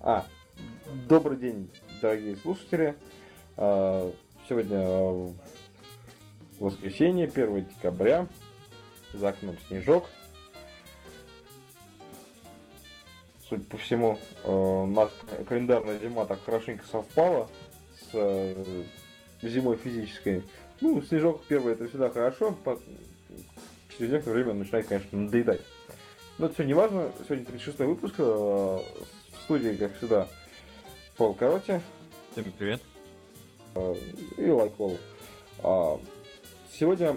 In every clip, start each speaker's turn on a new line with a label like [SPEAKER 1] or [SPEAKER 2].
[SPEAKER 1] А, Добрый день, дорогие слушатели. Сегодня воскресенье, 1 декабря. За окном снежок. Судя по всему, наша календарная зима так хорошенько совпала с зимой физической. Ну, снежок первый, это всегда хорошо. Через некоторое время он начинает, конечно, надоедать. Но это все не важно. Сегодня 36-й выпуск. В студии, как всегда, Пол Короти.
[SPEAKER 2] Всем привет.
[SPEAKER 1] И Лайкол. Сегодня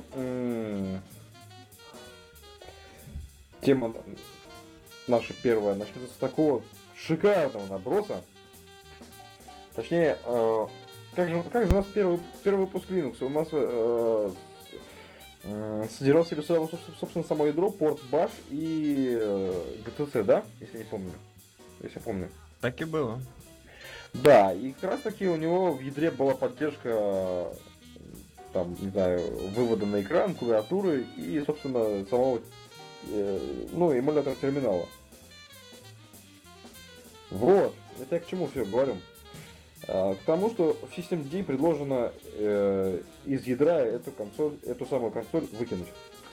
[SPEAKER 1] тема наша первая начнется с такого шикарного наброса. Точнее, как же у нас первый выпуск Linux? У нас содержал в себе, собственно, само ядро, порт bash и GTC, да? Если я помню.
[SPEAKER 2] Так и было.
[SPEAKER 1] Да, и как раз таки у него в ядре была поддержка, там, не знаю, вывода на экран, клавиатуры и, собственно, самого, эмулятора терминала. Вот, это я к чему все говорю? К тому, что в systemd предложено из ядра эту самую консоль выкинуть.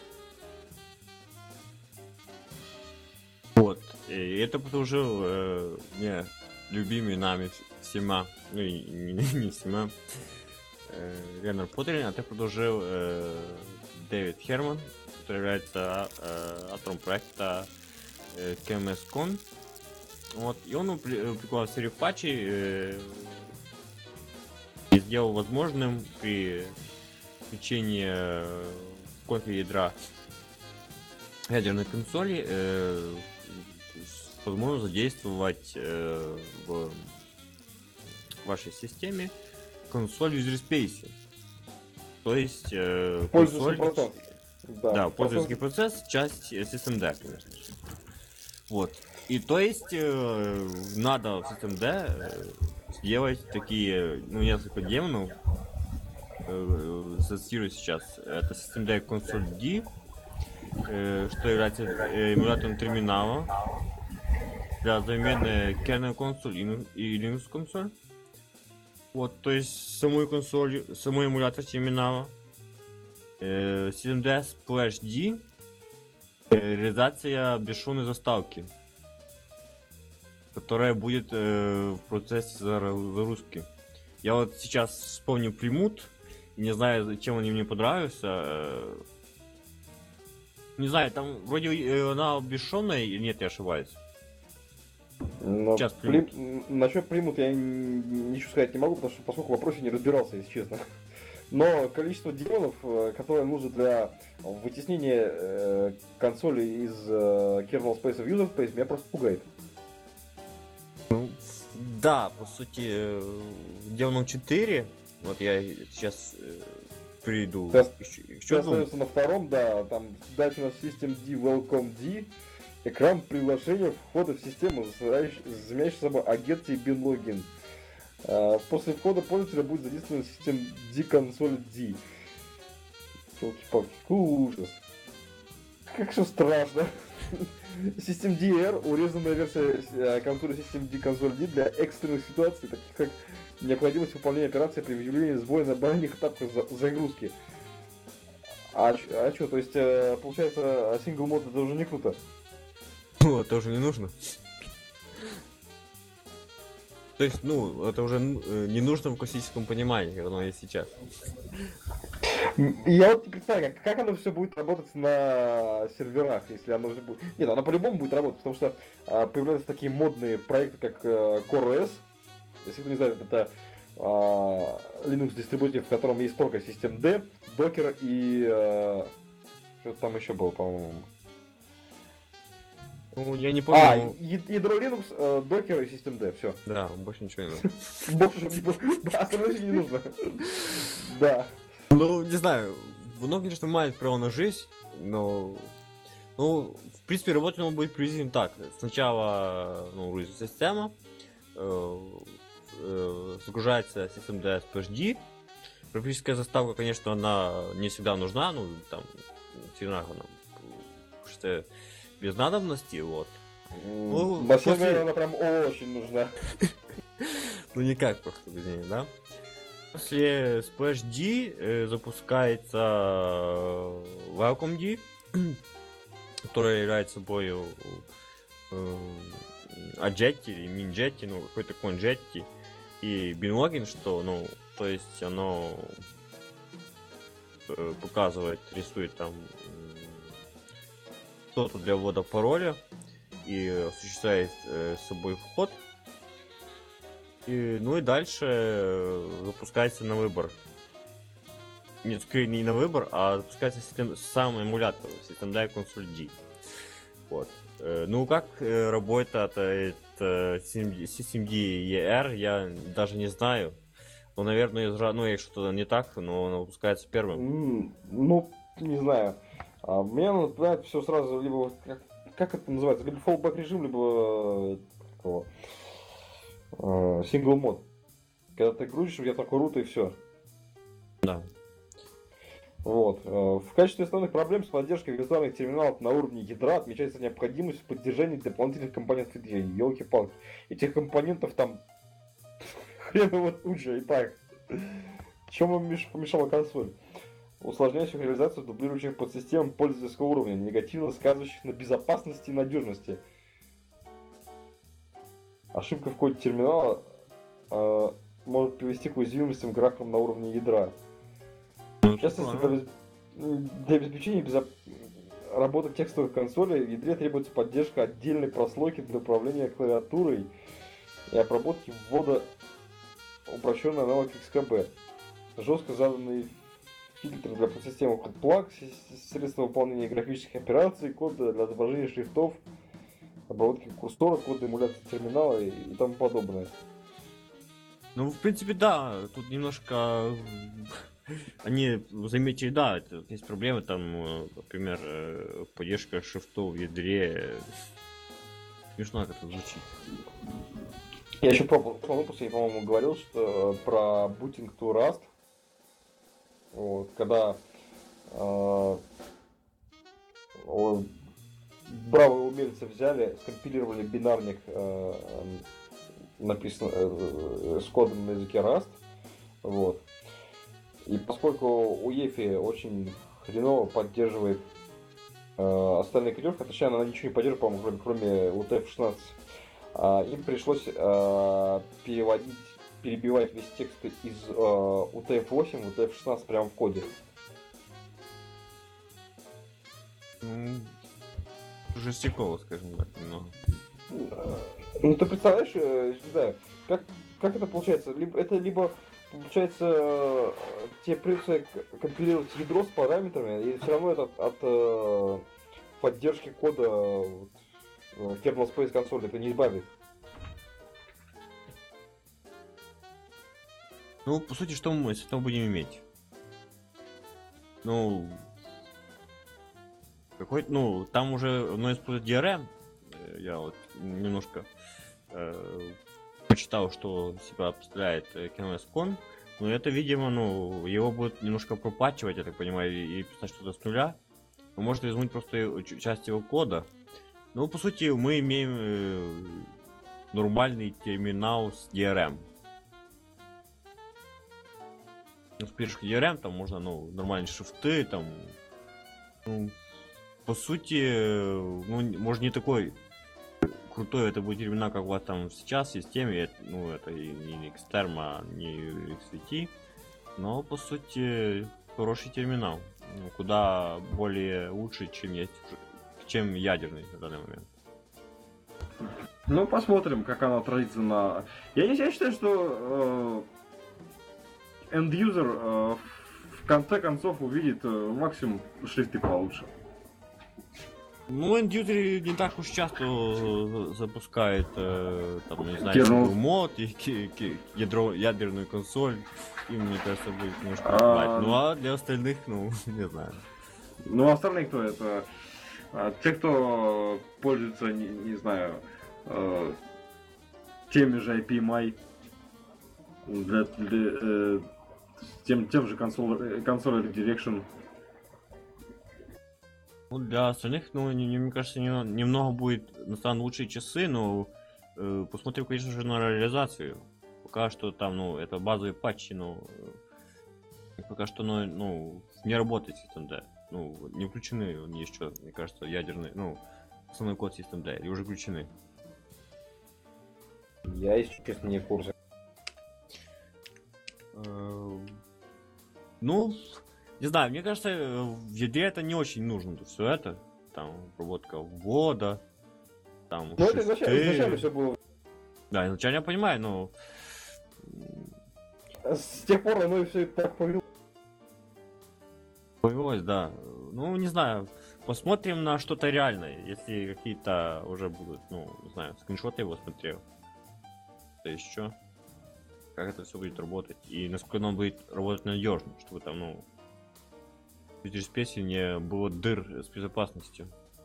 [SPEAKER 2] Вот. И это предложил мне любимый нами всема, ну и не всема, Ренар Поттерин, а это предложил Дэвид Херман, который является автором проекта KMSCon. Вот. И он упаковал серию патчей и сделал возможным при включении конфиг ядра ядерной консоли возможно задействовать в вашей системе консоль User Space. То есть консоль... Да, пользовательский процесс, часть systemd, конечно же. Вот. И то есть надо в systemd сделать такие, несколько демонов. Цитирую сейчас. Это systemd console D, что является эмулятором терминала для замены kernel консоль и Linux консоль. Вот, то есть самой эмулятор терминала. systemd Splash D, реализация бесшумной заставки, которая будет в процессе загрузки. Я вот сейчас вспомнил Примут, не знаю, чем они мне понравился. Не знаю, там вроде она бесшумная или нет, я ошибаюсь.
[SPEAKER 1] Насчет примут я ничего сказать не могу, поскольку в вопросе не разбирался, если честно. Но количество демонов, которое нужно для вытеснения консоли из kernel space в user space, меня просто пугает.
[SPEAKER 2] Да, по сути, демоном 4, вот я сейчас перейду.
[SPEAKER 1] Еще остается на втором, да, там дальше у нас systemd welcome D. Экран приглашения входа в систему, заменяющий собой агент и binlogin. После входа пользователя будет задействован systemd консоль D. Елки-палки, какой ужас. Как все страшно. systemd R, урезанная версия консоли systemd консоль D для экстренных ситуаций, таких как необходимость выполнения операции при выявлении сбоя на банальных этапах загрузки. А что, то есть, получается, сингл мод это уже не круто?
[SPEAKER 2] Ну, это уже не нужно. То есть, это уже не нужно в классическом понимании, как оно есть сейчас.
[SPEAKER 1] Я вот не представляю, как оно все будет работать на серверах, если оно уже будет... Нет, оно по-любому будет работать, потому что появляются такие модные проекты, как CoreOS. Если кто не знает, это Linux дистрибутив, в котором есть только systemd, Docker и... что-то там еще было, по-моему.
[SPEAKER 2] Ну, я не помню.
[SPEAKER 1] Ядро Linux, Docker и systemd, все.
[SPEAKER 2] Да, больше ничего не нужно.
[SPEAKER 1] Да, остальное не нужно. Да.
[SPEAKER 2] Ну, не знаю, оно, конечно, имеет право на жизнь, но... в принципе, работать оно будет приблизительно так. Сначала, грузится система, загружается systemd Splash D. Графическая заставка, конечно, она не всегда нужна, там, всегда она без надобности, вот. Ну,
[SPEAKER 1] Машина,
[SPEAKER 2] после-
[SPEAKER 1] она прям очень нужна.
[SPEAKER 2] Ну никак просто без нее, да? После Splash D запускается Welcome D, который является собой Аджетти или Минджетти, ну какой-то конджетти, и Бинлогин, что, ну, то есть оно показывает, рисует там что-то для ввода пароля и осуществляет с собой вход. И, ну и дальше запускается на выбор. Нет, скорее не на выбор, а запускается сам эмулятор, System Console D. Вот. Ну как работает System D ER, я даже не знаю. Ну, наверное, ну, если что-то не так, но он выпускается первым.
[SPEAKER 1] Ну, не знаю. Мне напоминает все сразу, либо, как это называется, либо fallback режим, либо сингл мод. Когда ты крутишь, у тебя только рута и все.
[SPEAKER 2] Да.
[SPEAKER 1] Вот. В качестве основных проблем с поддержкой виртуальных терминалов на уровне ядра отмечается необходимость в поддержании дополнительных компонентов ядра. Елки-палки. Этих компонентов там хреново туча и так. Чем им помешала консоль? Усложняющих реализацию дублирующих подсистем пользовательского уровня, негативно сказывающих на безопасности и надежности. Ошибка в коде терминала может привести к уязвимостям графикам на уровне ядра. В частности, для обеспечения работы текстовых консолей в ядре требуется поддержка отдельной прослойки для управления клавиатурой и обработки ввода упрощенный аналог XKB. Жестко заданный фильтр для подсистемы HotPlug, средства выполнения графических операций, код для отображения шрифтов, обработки курсора, код для эмуляции терминала и тому подобное.
[SPEAKER 2] Ну, в принципе, да, тут немножко они заметили, да, это есть проблемы, там, например, поддержка шрифтов в ядре. Смешно как это звучит.
[SPEAKER 1] Я еще про выпуске, я, по-моему, говорил, что про booting to Rust. Вот, когда бравые умельцы взяли, скомпилировали бинарник, написано с кодом на языке Rust. Вот. И поскольку UEFI очень хреново поддерживает остальные кодировки, точнее она ничего не поддерживает, по-моему, кроме UTF-16, им пришлось перебивать весь текст из UTF-8 в UTF-16 прямо в коде.
[SPEAKER 2] Жестяково, скажем так, немного.
[SPEAKER 1] Ну ты представляешь, не знаю, как это получается? Либо получается, тебе придется компилировать ядро с параметрами, и все равно это от поддержки кода kernel space консоли это не избавит.
[SPEAKER 2] Ну, по сути, что мы с этого будем иметь? Ну, ну, там уже, ну, использует DRM. Я вот немножко почитал, что себя представляет KNS-Con. Но это, видимо, ну, его будут немножко пропатчивать, я так понимаю, и писать что-то с нуля. Но может изменить просто часть его кода. Ну, по сути, мы имеем нормальный терминал с DRM. Ну, с пишешь DRM, там можно, ну, нормальные шрифты, там, ну, по сути, ну, может не такой крутой это будет терминал, как у вас там сейчас в системе, ну, это и не Xterm, не XVT, но, по сути, хороший терминал, ну, куда более лучше, чем ядерный на данный момент.
[SPEAKER 1] Ну, посмотрим, как оно отразится на... Я считаю, что энд-юзер в конце концов увидит максимум шрифты получше.
[SPEAKER 2] Ну, энд-юзер не так уж часто запускает, там, не знаю, мод, ядерную консоль, и, мне кажется, будет немножко хватать. Ну, а для остальных, ну, не знаю.
[SPEAKER 1] Ну, остальные кто это? Те, кто пользуется, не знаю, теми же IPMI, тем же консоль Redirection.
[SPEAKER 2] Ну, для остальных, ну, мне кажется, немного будет настанут лучшие часы, но посмотрим, конечно же, на реализацию. Пока что там, ну, это базовые патчи, но пока что, ну, не работает System D. Ну, не включены они еще, мне кажется, ядерные, ну, основной код System D, и уже включены.
[SPEAKER 1] Я, если честно, не в курсе.
[SPEAKER 2] Ну, не знаю, мне кажется, в ядре это не очень нужно, все это. Там, обработка ввода, там,
[SPEAKER 1] Ну, это изначально все было.
[SPEAKER 2] Да, изначально я понимаю, но...
[SPEAKER 1] С тех пор оно и все так повелось.
[SPEAKER 2] Повелось, да. Ну, не знаю, посмотрим на что-то реальное, если какие-то уже будут, ну, не знаю, скриншоты его смотрел. То есть что? Как это все будет работать и насколько оно будет работать надежно, чтобы там, ну, в интерспейсе не было дыр с безопасностью.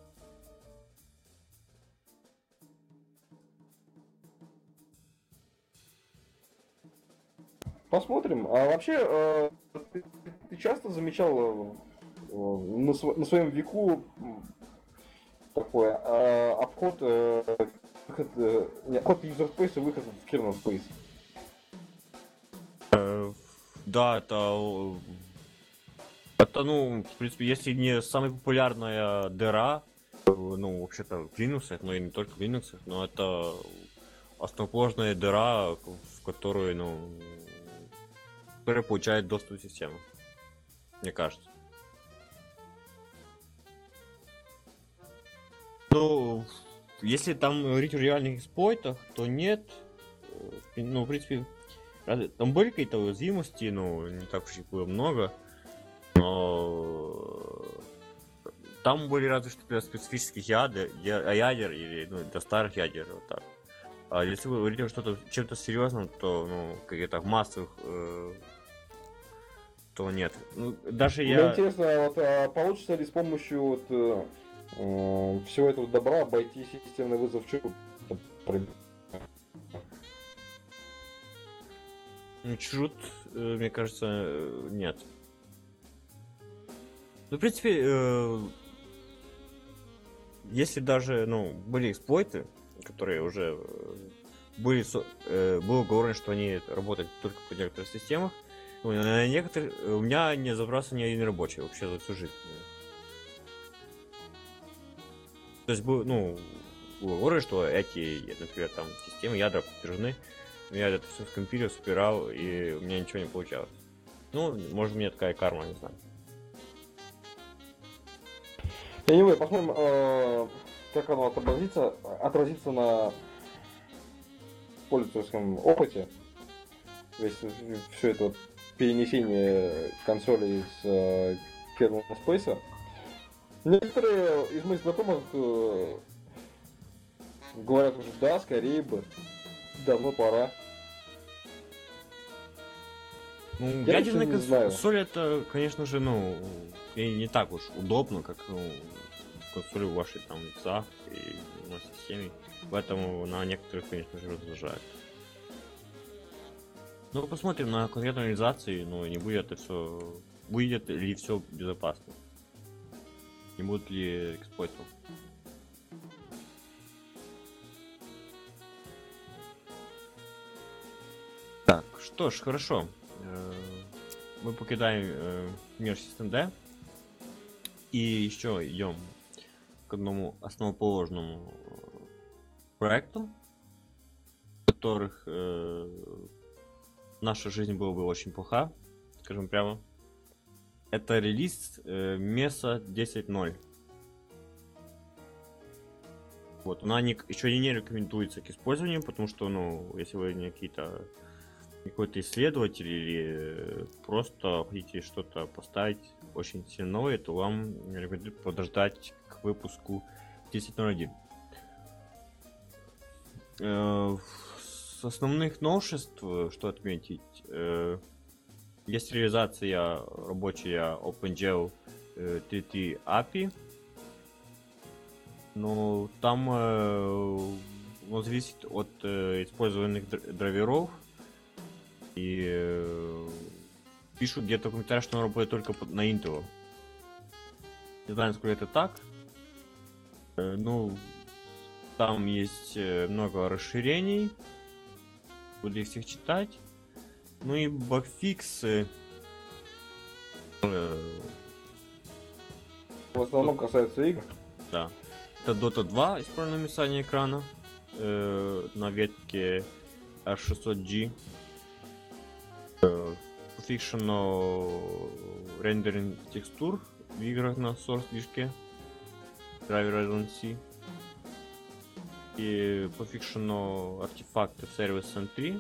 [SPEAKER 1] Посмотрим. А вообще, ты часто замечал на своем веку такое обход обход user space и выход в kernel space?
[SPEAKER 2] Да, это, ну, в принципе, если не самая популярная дыра, ну, вообще-то в Linux, но и не только в Linux, но это основоположная дыра, в которую, ну, которая получает доступ в систему, мне кажется. Ну, если там говорить о реальных эксплойтах, то нет. Ну, в принципе, там были какие-то уязвимости, но не так уж их было много. Но там были разве что для специфических ядер или, ну, для старых ядер, вот так. А если вы говорите о что-то чем-то серьезном, то, ну, каких-то массовых, то нет. Ну, даже
[SPEAKER 1] Мне интересно, вот, получится ли с помощью вот, всего этого добра обойти системный вызов чего?
[SPEAKER 2] Ну, чужут, мне кажется, нет. Ну, в принципе, если даже, ну, были эксплойты, которые уже было уговорено, что они работают только по некоторых системах, ну, на некоторых у меня не забрался ни один рабочий вообще за всю жизнь. То есть, ну, было уговорено, что эти, например, там, системы ядра подтверждены, но я это все скомпилил, собирал, и у меня ничего не получалось. Ну, может, у меня такая карма, не знаю.
[SPEAKER 1] Anyway, посмотрим, как оно отразится на пользовательском опыте. Все это вот перенесение консолей с kernel space. Некоторые из моих знакомых говорят уже, да, скорее бы, давно пора.
[SPEAKER 2] Ну, ядерная консоль это, конечно же, ну, и не так уж удобно, как, ну, консоли в вашей там ЦАХ и на системе. Поэтому на некоторых, конечно же, раздражает. Ну, посмотрим на конкретную реализацию, но не будет это все. Будет ли все безопасно? Не будут ли эксплойтов? Так, что ж, хорошо. Мы покидаем мир System D и еще идем к одному основоположному проекту, в которых наша жизнь была бы очень плоха, скажем прямо. Это релиз Mesa 10.0. Вот, она еще не рекомендуется к использованию, потому что, ну, если вы не какой-то исследователь или просто хотите что-то поставить очень сильно новое, то вам рекомендую подождать к выпуску 10.01. С основных новшеств, что отметить, есть реализация рабочая OpenGL 3.3 API, но там он зависит от использованных драйверов. И пишут где-то в комментариях, что он работает только на Intel. Не знаю, насколько это так. Ну, там есть много расширений. Буду их всех читать. Ну и багфиксы.
[SPEAKER 1] В основном касается игр.
[SPEAKER 2] Да. Это Dota 2, исправленное мешание экрана. На ветке R600G. Fictional рендеринг текстур в играх на Source движке. Driver IDLC. И по fictional артефакты в Service N3.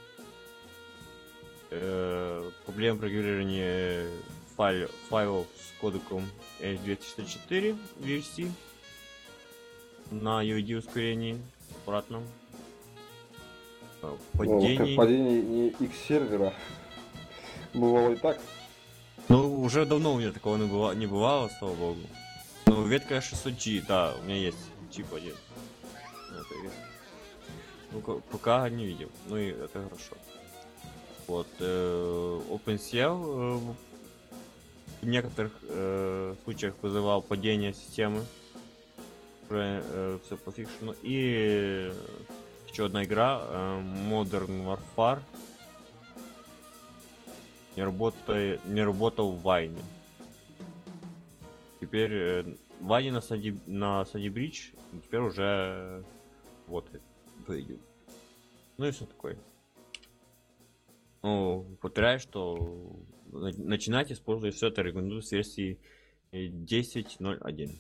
[SPEAKER 2] Проблема программирования файлов с кодеком H264 версии на UID ускорении обратном. Падение.
[SPEAKER 1] Падение X сервера. Бывало и так.
[SPEAKER 2] Ну, уже давно у меня такого не бывало, слава богу. Ну, ветка 600G, да, у меня есть чип один. Ну, пока не видел. Ну и это хорошо. Вот, OpenCL в некоторых случаях вызывал падение системы. Уже все по фикшену. И еще одна игра, Modern Warfare. Не работал в Вайне. Теперь Вайне на Sunny Bridge теперь уже работает. Выйдет. Ну и все такое. Ну, повторяю, что начинать использовать все это рекомендую с версии 10.01.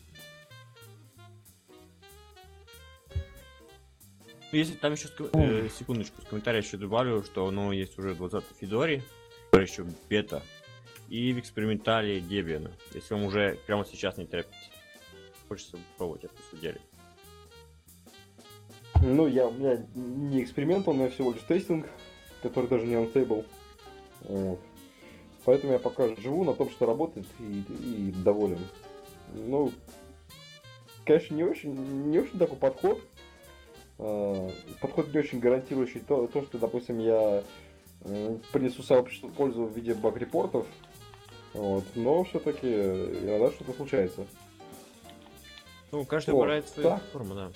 [SPEAKER 2] Если там еще секундочку, с комментария еще добавлю, что оно есть уже 20 Федоре, еще бета, и в экспериментале Debian, если вам уже прямо сейчас не терпите. Хочется попробовать это в деле.
[SPEAKER 1] Ну, у меня не эксперимент, у меня всего лишь тестинг, который даже не unstable. Вот. Поэтому я пока живу на том, что работает, и доволен. Ну, конечно, не очень такой подход. Подход не очень гарантирующий то, что, допустим, я принесу сообществу пользу в виде баг-репортов. Вот. Но все-таки иногда что-то случается.
[SPEAKER 2] Ну, каждый выбирает свою форму, да.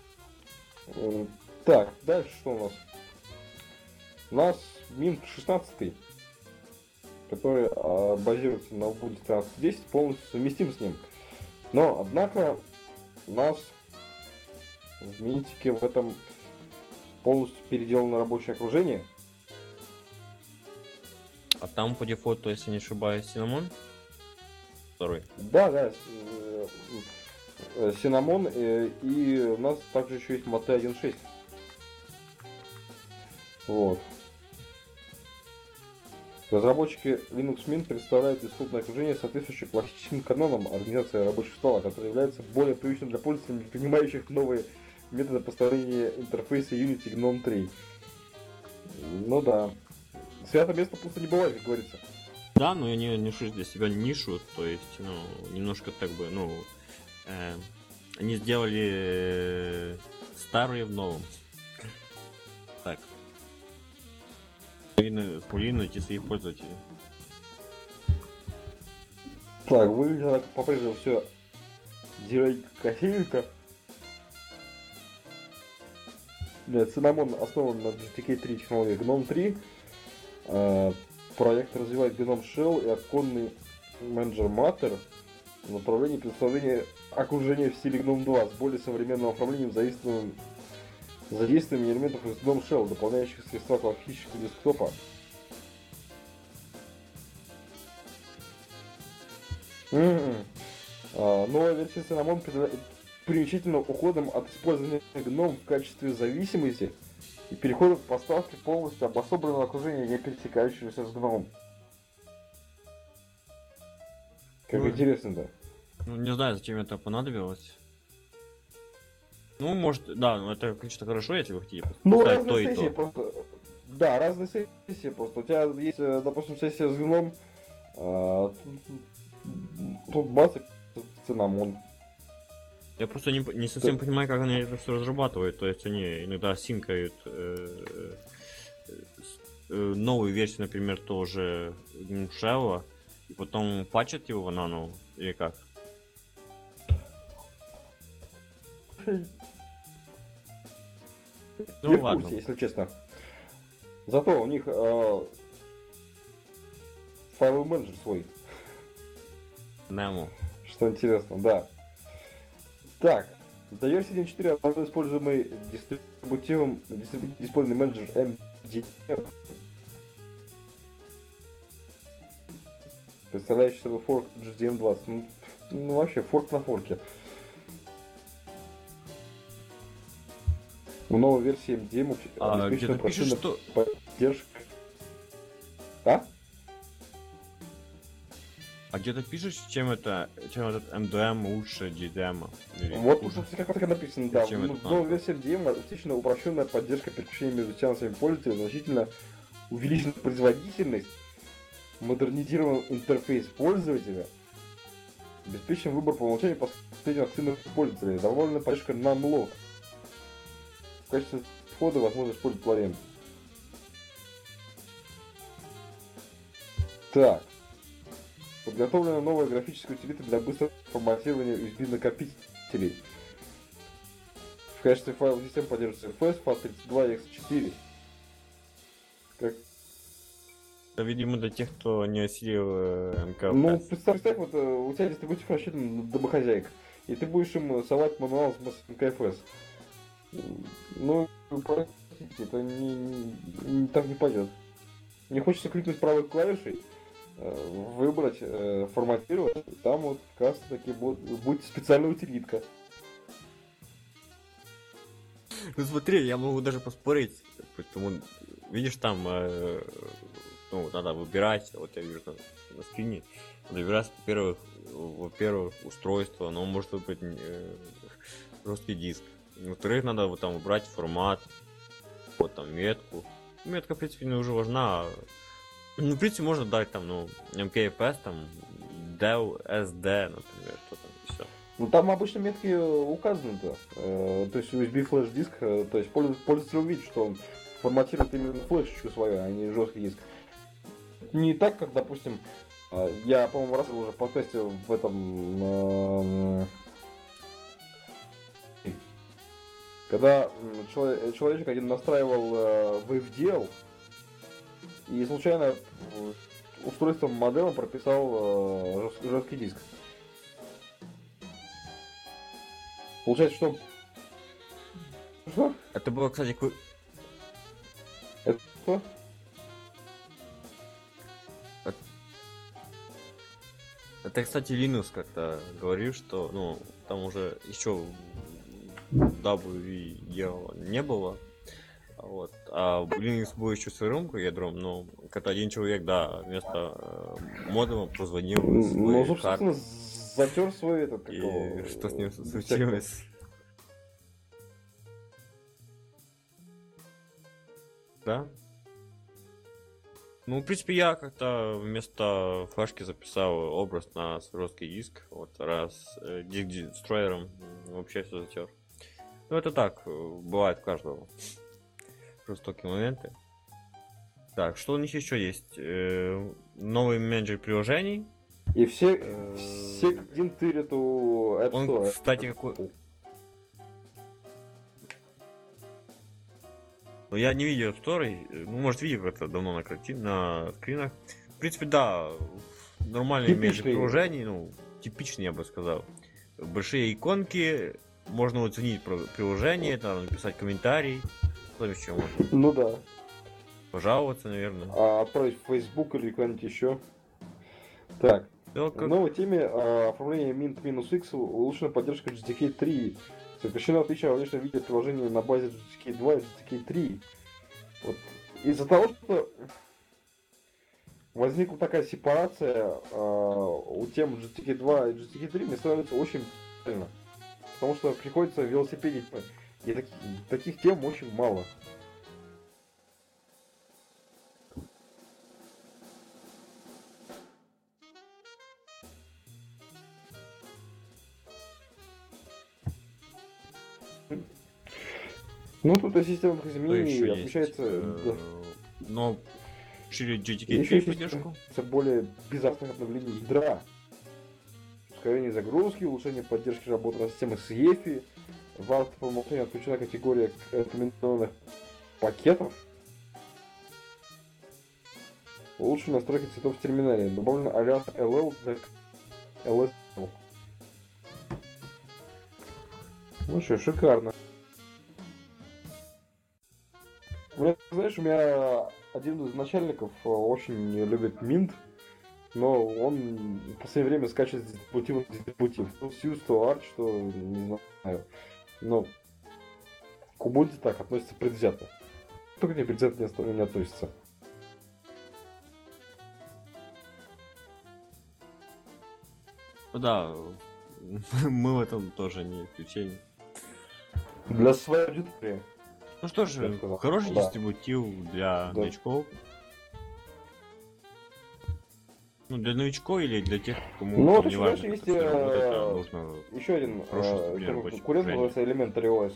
[SPEAKER 1] Так, дальше что у нас? У нас Mint 16, который базируется на Ubuntu 13.10, полностью совместим с ним. Но, однако, у нас в Минтике в этом полностью переделано рабочее окружение.
[SPEAKER 2] А там по дефолту, если не ошибаюсь, Cinnamon? Второй.
[SPEAKER 1] Да, Cinnamon, и у нас также еще есть Mate 1.6. Вот. Разработчики Linux Mint представляют доступное окружение, соответствующее классическим канонам организации рабочего стола, которое является более привычным для пользователей, принимающих новые методы построения интерфейса Unity GNOME 3. Ну да. Святое место пусто не бывает, как говорится.
[SPEAKER 2] Да, но они нашли для себя нишу, то есть, ну, немножко так бы, ну, они сделали старые в новом. Так. Смогли найти своих пользователей.
[SPEAKER 1] Так, выглядит по-прежнему все красивенько. Cinnamon основан на GTK 3 технологии GNOME 3. Проект развивает GNOME Shell и оконный менеджер Matter в направлении представления окружения в стиле GNOME 2 с более современным оформлением, задействованием элементов из GNOME Shell, дополняющих средства классического десктопа. Новая версия Cinnamon примечательно уходом от использования GNOME в качестве зависимости и переходом к поставке полностью обособленного окружения, не пересекающегося с GNOME. Как интересно, да?
[SPEAKER 2] Ну, не знаю, зачем это понадобилось. Ну, может, да, ну это, конечно, хорошо, если вы хотите
[SPEAKER 1] поставить то и то. Просто, да, разные сессии просто. У тебя есть, допустим, сессия с GNOME, тут бац, Cinnamon.
[SPEAKER 2] Я просто не совсем понимаю, как они это все разрабатывают. То есть они иногда синкают новую версию, например, тоже Shell, и потом патчат его в Nano, или как? Ну
[SPEAKER 1] не в
[SPEAKER 2] ладно.
[SPEAKER 1] курсе, если честно. Зато у них файловый менеджер свой.
[SPEAKER 2] Nemo.
[SPEAKER 1] Что интересно, да. Так, до версии 1.4 основной используемый дисплейный менеджер MDR, представляющий собой форк GDM20. Ну вообще, форк на форке. В новой версии MDM
[SPEAKER 2] Где-то пишет, что...
[SPEAKER 1] поддержка. А?
[SPEAKER 2] А где-то пишешь, чем этот MDM лучше GDM?
[SPEAKER 1] Вот тут как так и написано, да.
[SPEAKER 2] Чем
[SPEAKER 1] В
[SPEAKER 2] это
[SPEAKER 1] новой
[SPEAKER 2] надо?
[SPEAKER 1] версии MDM усилена упрощенная поддержка переключения между сеансами пользователя, значительно увеличена производительность, модернизирован интерфейс пользователя, обеспечен выбор по умолчанию последних активных пользователей, добавлена поддержка NumLock. В качестве входа возможно использовать Lorem. Так. Подготовлена новая графическая утилита для быстрого форматирования USB-накопителей. В качестве файловой системы поддерживается FS, FAT32X4. Как...
[SPEAKER 2] Это, видимо, для тех, кто не осилил МКФ.
[SPEAKER 1] Ну, представь, вот у тебя дистрибутив рассчитан на домохозяек, и ты будешь им совать мануал с МКФС. Ну, простите, это так не пойдет. Мне хочется кликнуть правой клавишей, выбрать, форматировать, там вот как раз таки будет специальная утилитка.
[SPEAKER 2] Ну смотри, я могу даже поспорить, потому, видишь, там, ну, надо выбирать, вот я вижу на скрине, выбирать, во-первых, устройство, оно может выбрать жесткий диск. Во-вторых, надо вот там выбрать формат, вот там метку. Метка, в принципе, не уже важна. Ну, в принципе, можно дать там, ну, MKFS, там, DEV, SD, например, что там, и все.
[SPEAKER 1] Ну там обычно метки указаны-то. То есть USB флеш диск, то есть пользователь увидит, что он форматирует именно флешечку свою, а не жесткий диск. Не так, как, допустим, я, по-моему, раз уже потестил в этом... Когда человечек один настраивал WaveDL и случайно устройством модема прописал жесткий диск. Получается, что... Что?
[SPEAKER 2] Это было, кстати,
[SPEAKER 1] Это что?
[SPEAKER 2] Это, кстати, Linux как-то говорил, что, ну, там уже еще WE не было. Вот. А Linux был еще сырым ядром, но как-то один человек, да, вместо модема позвонил в
[SPEAKER 1] Ну,
[SPEAKER 2] свой
[SPEAKER 1] собственно, затер свой этот...
[SPEAKER 2] и что с ним случилось? Да? Ну, в принципе, я как-то вместо флешки записал образ на жесткий диск. Вот раз диск дестройером вообще все затер. Ну, это так, бывает у каждого. Жестокие моменты. Так, что у них еще есть? Новый менеджер приложений.
[SPEAKER 1] И все один тырят у App Store.
[SPEAKER 2] Он, кстати, какой... Но я не видел Store, ну, может, видел как-то давно на скринах. В принципе, да, нормальный менеджер приложений, ну, типичный, я бы сказал. Большие иконки, можно оценить приложение, там, написать комментарий, что еще можно.
[SPEAKER 1] Ну да.
[SPEAKER 2] Пожаловаться, наверное.
[SPEAKER 1] Отправить в Facebook или куда-нибудь еще. Так.
[SPEAKER 2] Да,
[SPEAKER 1] В новой теме оформления Mint-X улучшена поддержка GTK 3. Сокращено отличие внешнего вида приложения на базе GTK 2 и GTK 3. Вот. Из-за того, что возникла такая сепарация у тем GTK 2 и GTK 3, мне становится очень правильно. Потому что приходится велосипедить. И таких тем очень мало. Ну, тут о системных изменений отмечается...
[SPEAKER 2] Но шире GTK 3 поддержку.
[SPEAKER 1] Это более безопасных обновлений ядра. Ускорение загрузки, улучшение поддержки работы на системы с EFI, Valve по умолчанию отключена категория рекомендованных пакетов. Улучшена настройки цветов в терминале. Добавлен алиас LL для LSL. Ну что, шикарно. Знаешь, у меня один из начальников очень любит Mint, но он в последнее время скачивает с дистрибутива на дистрибутив. То Suse, то Arch, что не знаю. Но к Ubuntu так относится предвзято. Только не предвзято не относится.
[SPEAKER 2] Да, мы в этом тоже не исключение.
[SPEAKER 1] Для своей аудитории.
[SPEAKER 2] Ну что ж, хороший дистрибутив для новичков. Ну, для новичков или для тех, кому не важно,
[SPEAKER 1] есть
[SPEAKER 2] нужно
[SPEAKER 1] еще один конкурент, называется Elementary OS.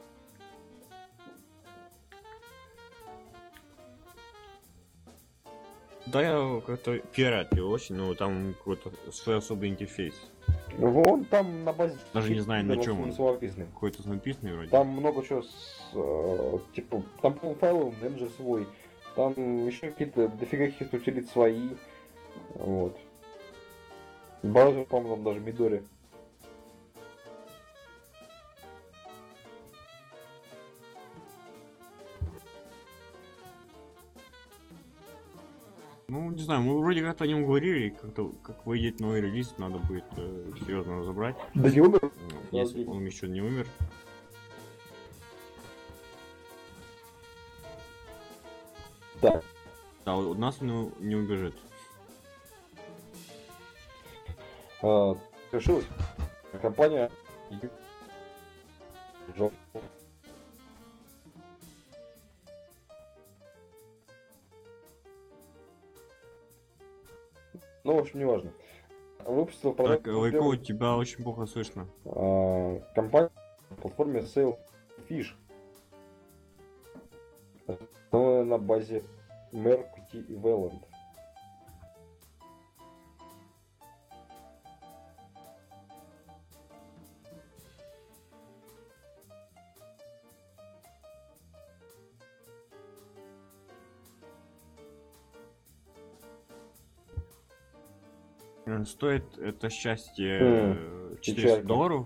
[SPEAKER 2] Да, я как-то пиратил очень, но там какой-то свой особый интерфейс.
[SPEAKER 1] Вон там на базе...
[SPEAKER 2] Даже не знаю, на чем он. Какой-то написанный вроде.
[SPEAKER 1] Там много чего типа, там, по-моему, файловый менеджер свой. Там еще какие-то дофига каких-то утилит свои. Вот. Браузер, по-моему, там даже Midori.
[SPEAKER 2] Ну, не знаю, мы вроде как-то о нем говорили, как-то, как выйдет новый релиз, надо будет серьезно разобрать.
[SPEAKER 1] Да не умер?
[SPEAKER 2] Если он еще не умер.
[SPEAKER 1] Да.
[SPEAKER 2] Да, у нас он не убежит.
[SPEAKER 1] Решилась. Компания ну, в общем, неважно. Выпустил
[SPEAKER 2] так, Лайко, тебя очень плохо слышно.
[SPEAKER 1] Компания на платформе Sailfish. Основанная на базе Mercury и Wayland.
[SPEAKER 2] Стоит это счастье $400.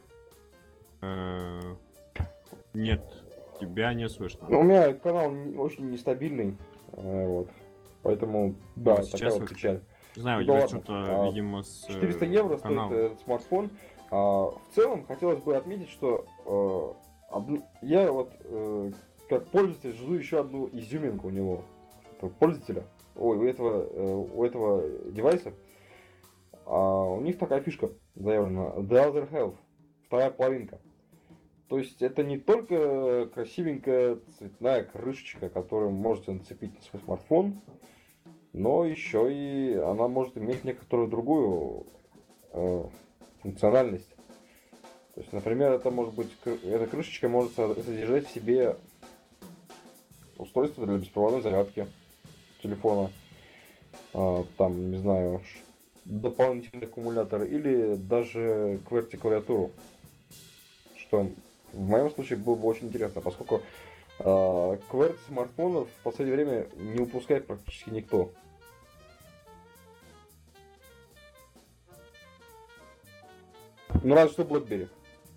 [SPEAKER 2] Нет, тебя не слышно.
[SPEAKER 1] Ну, у меня канал очень нестабильный, вот. Поэтому, да, такая вот печаль.
[SPEAKER 2] Не знаю, у тебя что-то, видимо, с
[SPEAKER 1] 400 евро
[SPEAKER 2] каналом.
[SPEAKER 1] стоит этот смартфон. В целом, хотелось бы отметить, что я вот как пользователь жду еще одну изюминку у него. Пользователя. Ой, у этого девайса. У них такая фишка заявлена. The Other Half. Вторая половинка. То есть это не только красивенькая цветная крышечка, которую вы можете нацепить на свой смартфон, но еще и она может иметь некоторую другую функциональность. То есть, например, эта крышечка может содержать в себе устройство для беспроводной зарядки телефона, там, не знаю, дополнительный аккумулятор или даже QWERTY-клавиатуру, что в моем случае было бы очень интересно, поскольку QWERTY смартфонов в последнее время не выпускает практически никто. Ну, разве что BlackBerry.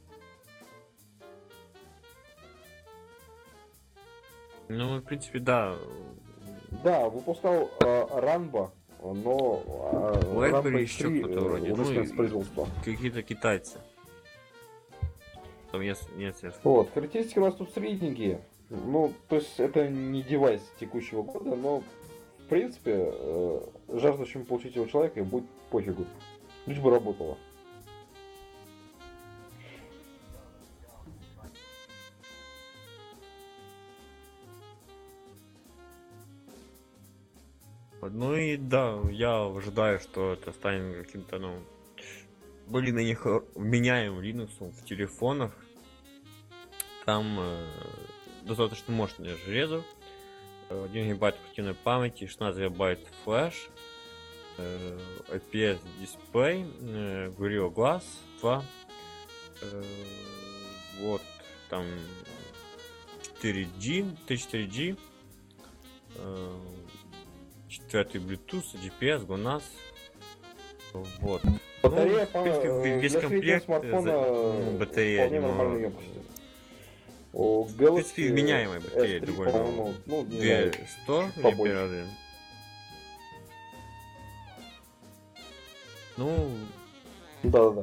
[SPEAKER 2] Ну, в принципе, да.
[SPEAKER 1] Да, выпускал Ranbo, но
[SPEAKER 2] BlackBerry еще кто-то вроде.
[SPEAKER 1] Уже с производства.
[SPEAKER 2] Какие-то китайцы. Там нет.
[SPEAKER 1] Вот, характеристики у нас тут средненькие. Ну, то есть это не девайс текущего года, но в принципе жаждущему получить его человека будет пофигу. Лишь бы работало.
[SPEAKER 2] Ну и да, я ожидаю, что это станет каким-то, ну, более на них вменяемым Linux в телефонах. Там достаточно мощное железо, 1 гигабайт оперативной памяти, 16 гигабайт флеш, IPS дисплей, Gorilla Glass 2, вот там 4G, T4G, четвертый Bluetooth, GPS, GLONASS. Вот.
[SPEAKER 1] Батарея,
[SPEAKER 2] Ну, в принципе, весь
[SPEAKER 1] для
[SPEAKER 2] комплект
[SPEAKER 1] смартфона
[SPEAKER 2] батарея
[SPEAKER 1] вполне
[SPEAKER 2] немного.
[SPEAKER 1] нормальной емкости. У
[SPEAKER 2] В
[SPEAKER 1] Galaxy
[SPEAKER 2] принципе, вменяемая батарея
[SPEAKER 1] S3,
[SPEAKER 2] довольно.
[SPEAKER 1] по-моему, ну, не знаю,
[SPEAKER 2] 200
[SPEAKER 1] чуть побольше.
[SPEAKER 2] мАч. Ну,
[SPEAKER 1] Да-да-да.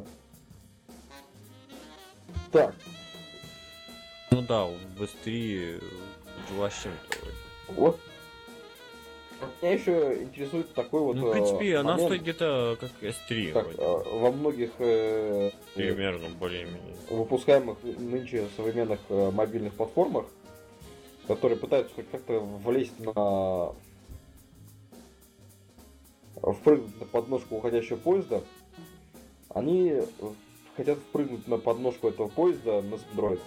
[SPEAKER 1] Так,
[SPEAKER 2] ну да, в S3 жила с чем-то.
[SPEAKER 1] вот. Меня еще интересует такой вот
[SPEAKER 2] Ну, в принципе, она
[SPEAKER 1] момент,
[SPEAKER 2] стоит где-то как S3,
[SPEAKER 1] как
[SPEAKER 2] вроде.
[SPEAKER 1] во многих
[SPEAKER 2] Примерно, более-менее.
[SPEAKER 1] выпускаемых нынче современных мобильных платформах, которые пытаются хоть как-то влезть впрыгнуть на подножку уходящего поезда, они хотят впрыгнуть на подножку этого поезда на Android.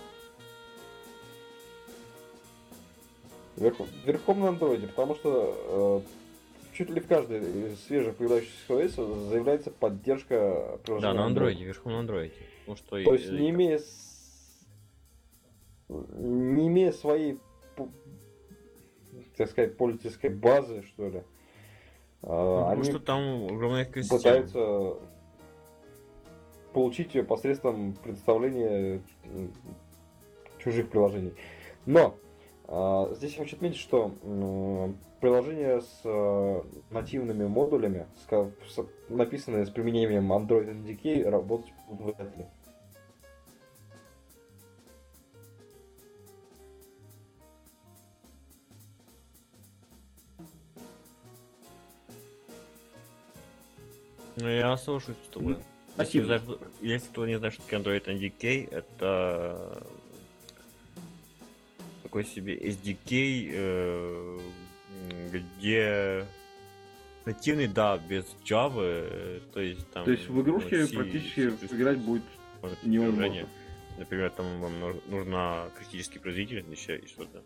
[SPEAKER 1] Верхом на андроиде, потому что чуть ли в каждой из свежих появляющихся ОС заявляется поддержка приложения
[SPEAKER 2] Да, на
[SPEAKER 1] Android.
[SPEAKER 2] андроиде, верхом на андроиде. Ну, что
[SPEAKER 1] То есть не имея своей, так сказать, пользовательской базы, что ли,
[SPEAKER 2] потому
[SPEAKER 1] они
[SPEAKER 2] что там огромное количество.
[SPEAKER 1] пытаются получить ее посредством предоставления чужих приложений. Но здесь я хочу отметить, что приложения с нативными модулями, написанные с применением Android NDK, работать будут вряд ли.
[SPEAKER 2] Ну, я соглашусь с тобой.
[SPEAKER 3] Спасибо.
[SPEAKER 2] Если кто не знает, что такое Android NDK, это такой себе SDK, где нативный, да, без Java, то есть там...
[SPEAKER 3] То есть в игрушке
[SPEAKER 2] C,
[SPEAKER 3] практически
[SPEAKER 2] C++,
[SPEAKER 3] играть будет
[SPEAKER 2] может,
[SPEAKER 3] невозможно.
[SPEAKER 2] приложение. Например, там вам нужна критический производитель еще и что-то.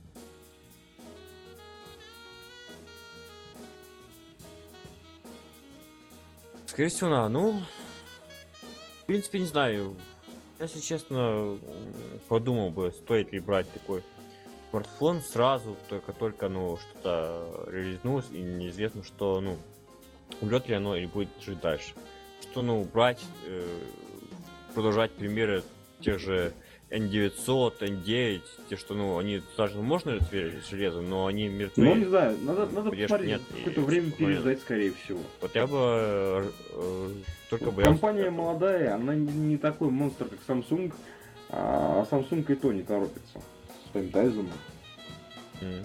[SPEAKER 2] Скорее всего, на, ну, в принципе, не знаю. Если честно, подумал бы, стоит ли брать такой смартфон сразу, только ну, что-то релизнулось, и неизвестно, что, ну, умрет ли оно или будет жить дальше. Что, ну, брать, продолжать примеры тех же N900, N9, те, что, ну, они даже можно сверить железом, но они мертвы.
[SPEAKER 3] Ну, не знаю, надо
[SPEAKER 2] Поддержки
[SPEAKER 3] посмотреть,
[SPEAKER 2] нет,
[SPEAKER 3] какое-то
[SPEAKER 2] и
[SPEAKER 3] время
[SPEAKER 2] что-то понятно.
[SPEAKER 3] переждать, скорее всего.
[SPEAKER 2] Вот я бы только боялся
[SPEAKER 3] Компания
[SPEAKER 2] этого.
[SPEAKER 3] молодая, она не такой монстр, как Samsung, а Samsung и то не торопится с своим Тайзеном.
[SPEAKER 2] М.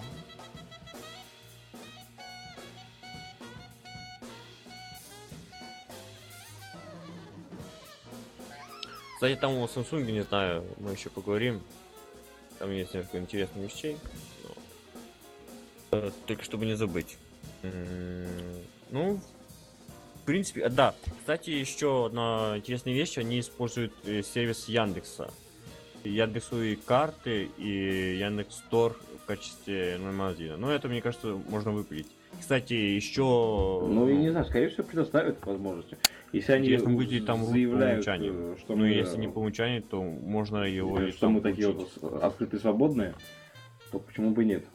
[SPEAKER 2] Кстати, там у Samsung, не знаю, мы еще поговорим. Там есть несколько интересных вещей. Только чтобы не забыть. Ну, в принципе, да. Кстати, еще одна интересная вещь. Они используют сервис Яндекса. Яндексовые карты и Яндекс.Стор в качестве магазина. Но это, мне кажется, можно выпилить. Кстати, еще...
[SPEAKER 3] Ну, я не знаю, скорее всего, предоставят возможности. Если они
[SPEAKER 2] Интересно, будет ли там root по
[SPEAKER 3] заявляют,
[SPEAKER 2] умолчанию.
[SPEAKER 3] что
[SPEAKER 2] Ну,
[SPEAKER 3] мы,
[SPEAKER 2] если не по умолчанию, то можно его и
[SPEAKER 3] что
[SPEAKER 2] там
[SPEAKER 3] мы такие
[SPEAKER 2] получить.
[SPEAKER 3] вот открытые, свободные, то почему бы и нет?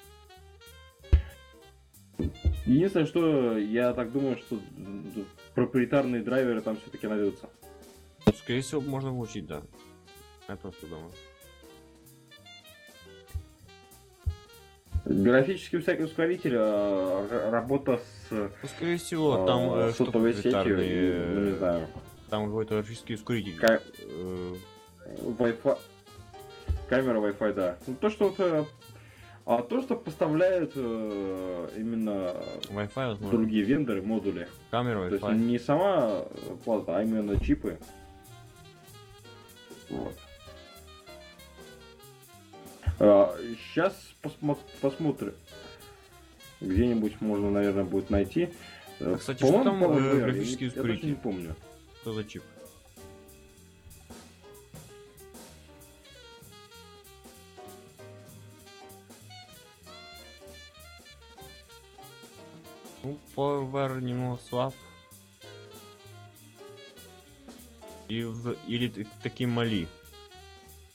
[SPEAKER 3] Единственное, что я так думаю, что проприетарные драйверы там все-таки найдутся.
[SPEAKER 2] Ну, скорее всего, можно получить, да. Я просто думаю.
[SPEAKER 3] Графический всякий ускоритель, работа с
[SPEAKER 2] Ну, скорее всего, там что
[SPEAKER 3] сотовой сетью,
[SPEAKER 2] проприетарные,
[SPEAKER 3] ну, не знаю,
[SPEAKER 2] там какой-то графический ускоритель.
[SPEAKER 3] Wi-Fi, камера Wi-Fi, да. Ну, то, что вот, то, что поставляют именно
[SPEAKER 2] Wi-Fi, возможно.
[SPEAKER 3] другие вендоры, модули.
[SPEAKER 2] Камера
[SPEAKER 3] То есть
[SPEAKER 2] Wi-Fi.
[SPEAKER 3] не сама плата, а именно чипы. Вот. Сейчас посмотрим. Где-нибудь можно, наверное, будет найти.
[SPEAKER 2] Кстати, что там
[SPEAKER 3] Power
[SPEAKER 2] графический
[SPEAKER 3] я даже
[SPEAKER 2] ускоритель?
[SPEAKER 3] не помню.
[SPEAKER 2] Что за чип? Ну, Power немного слаб. Или такие мали.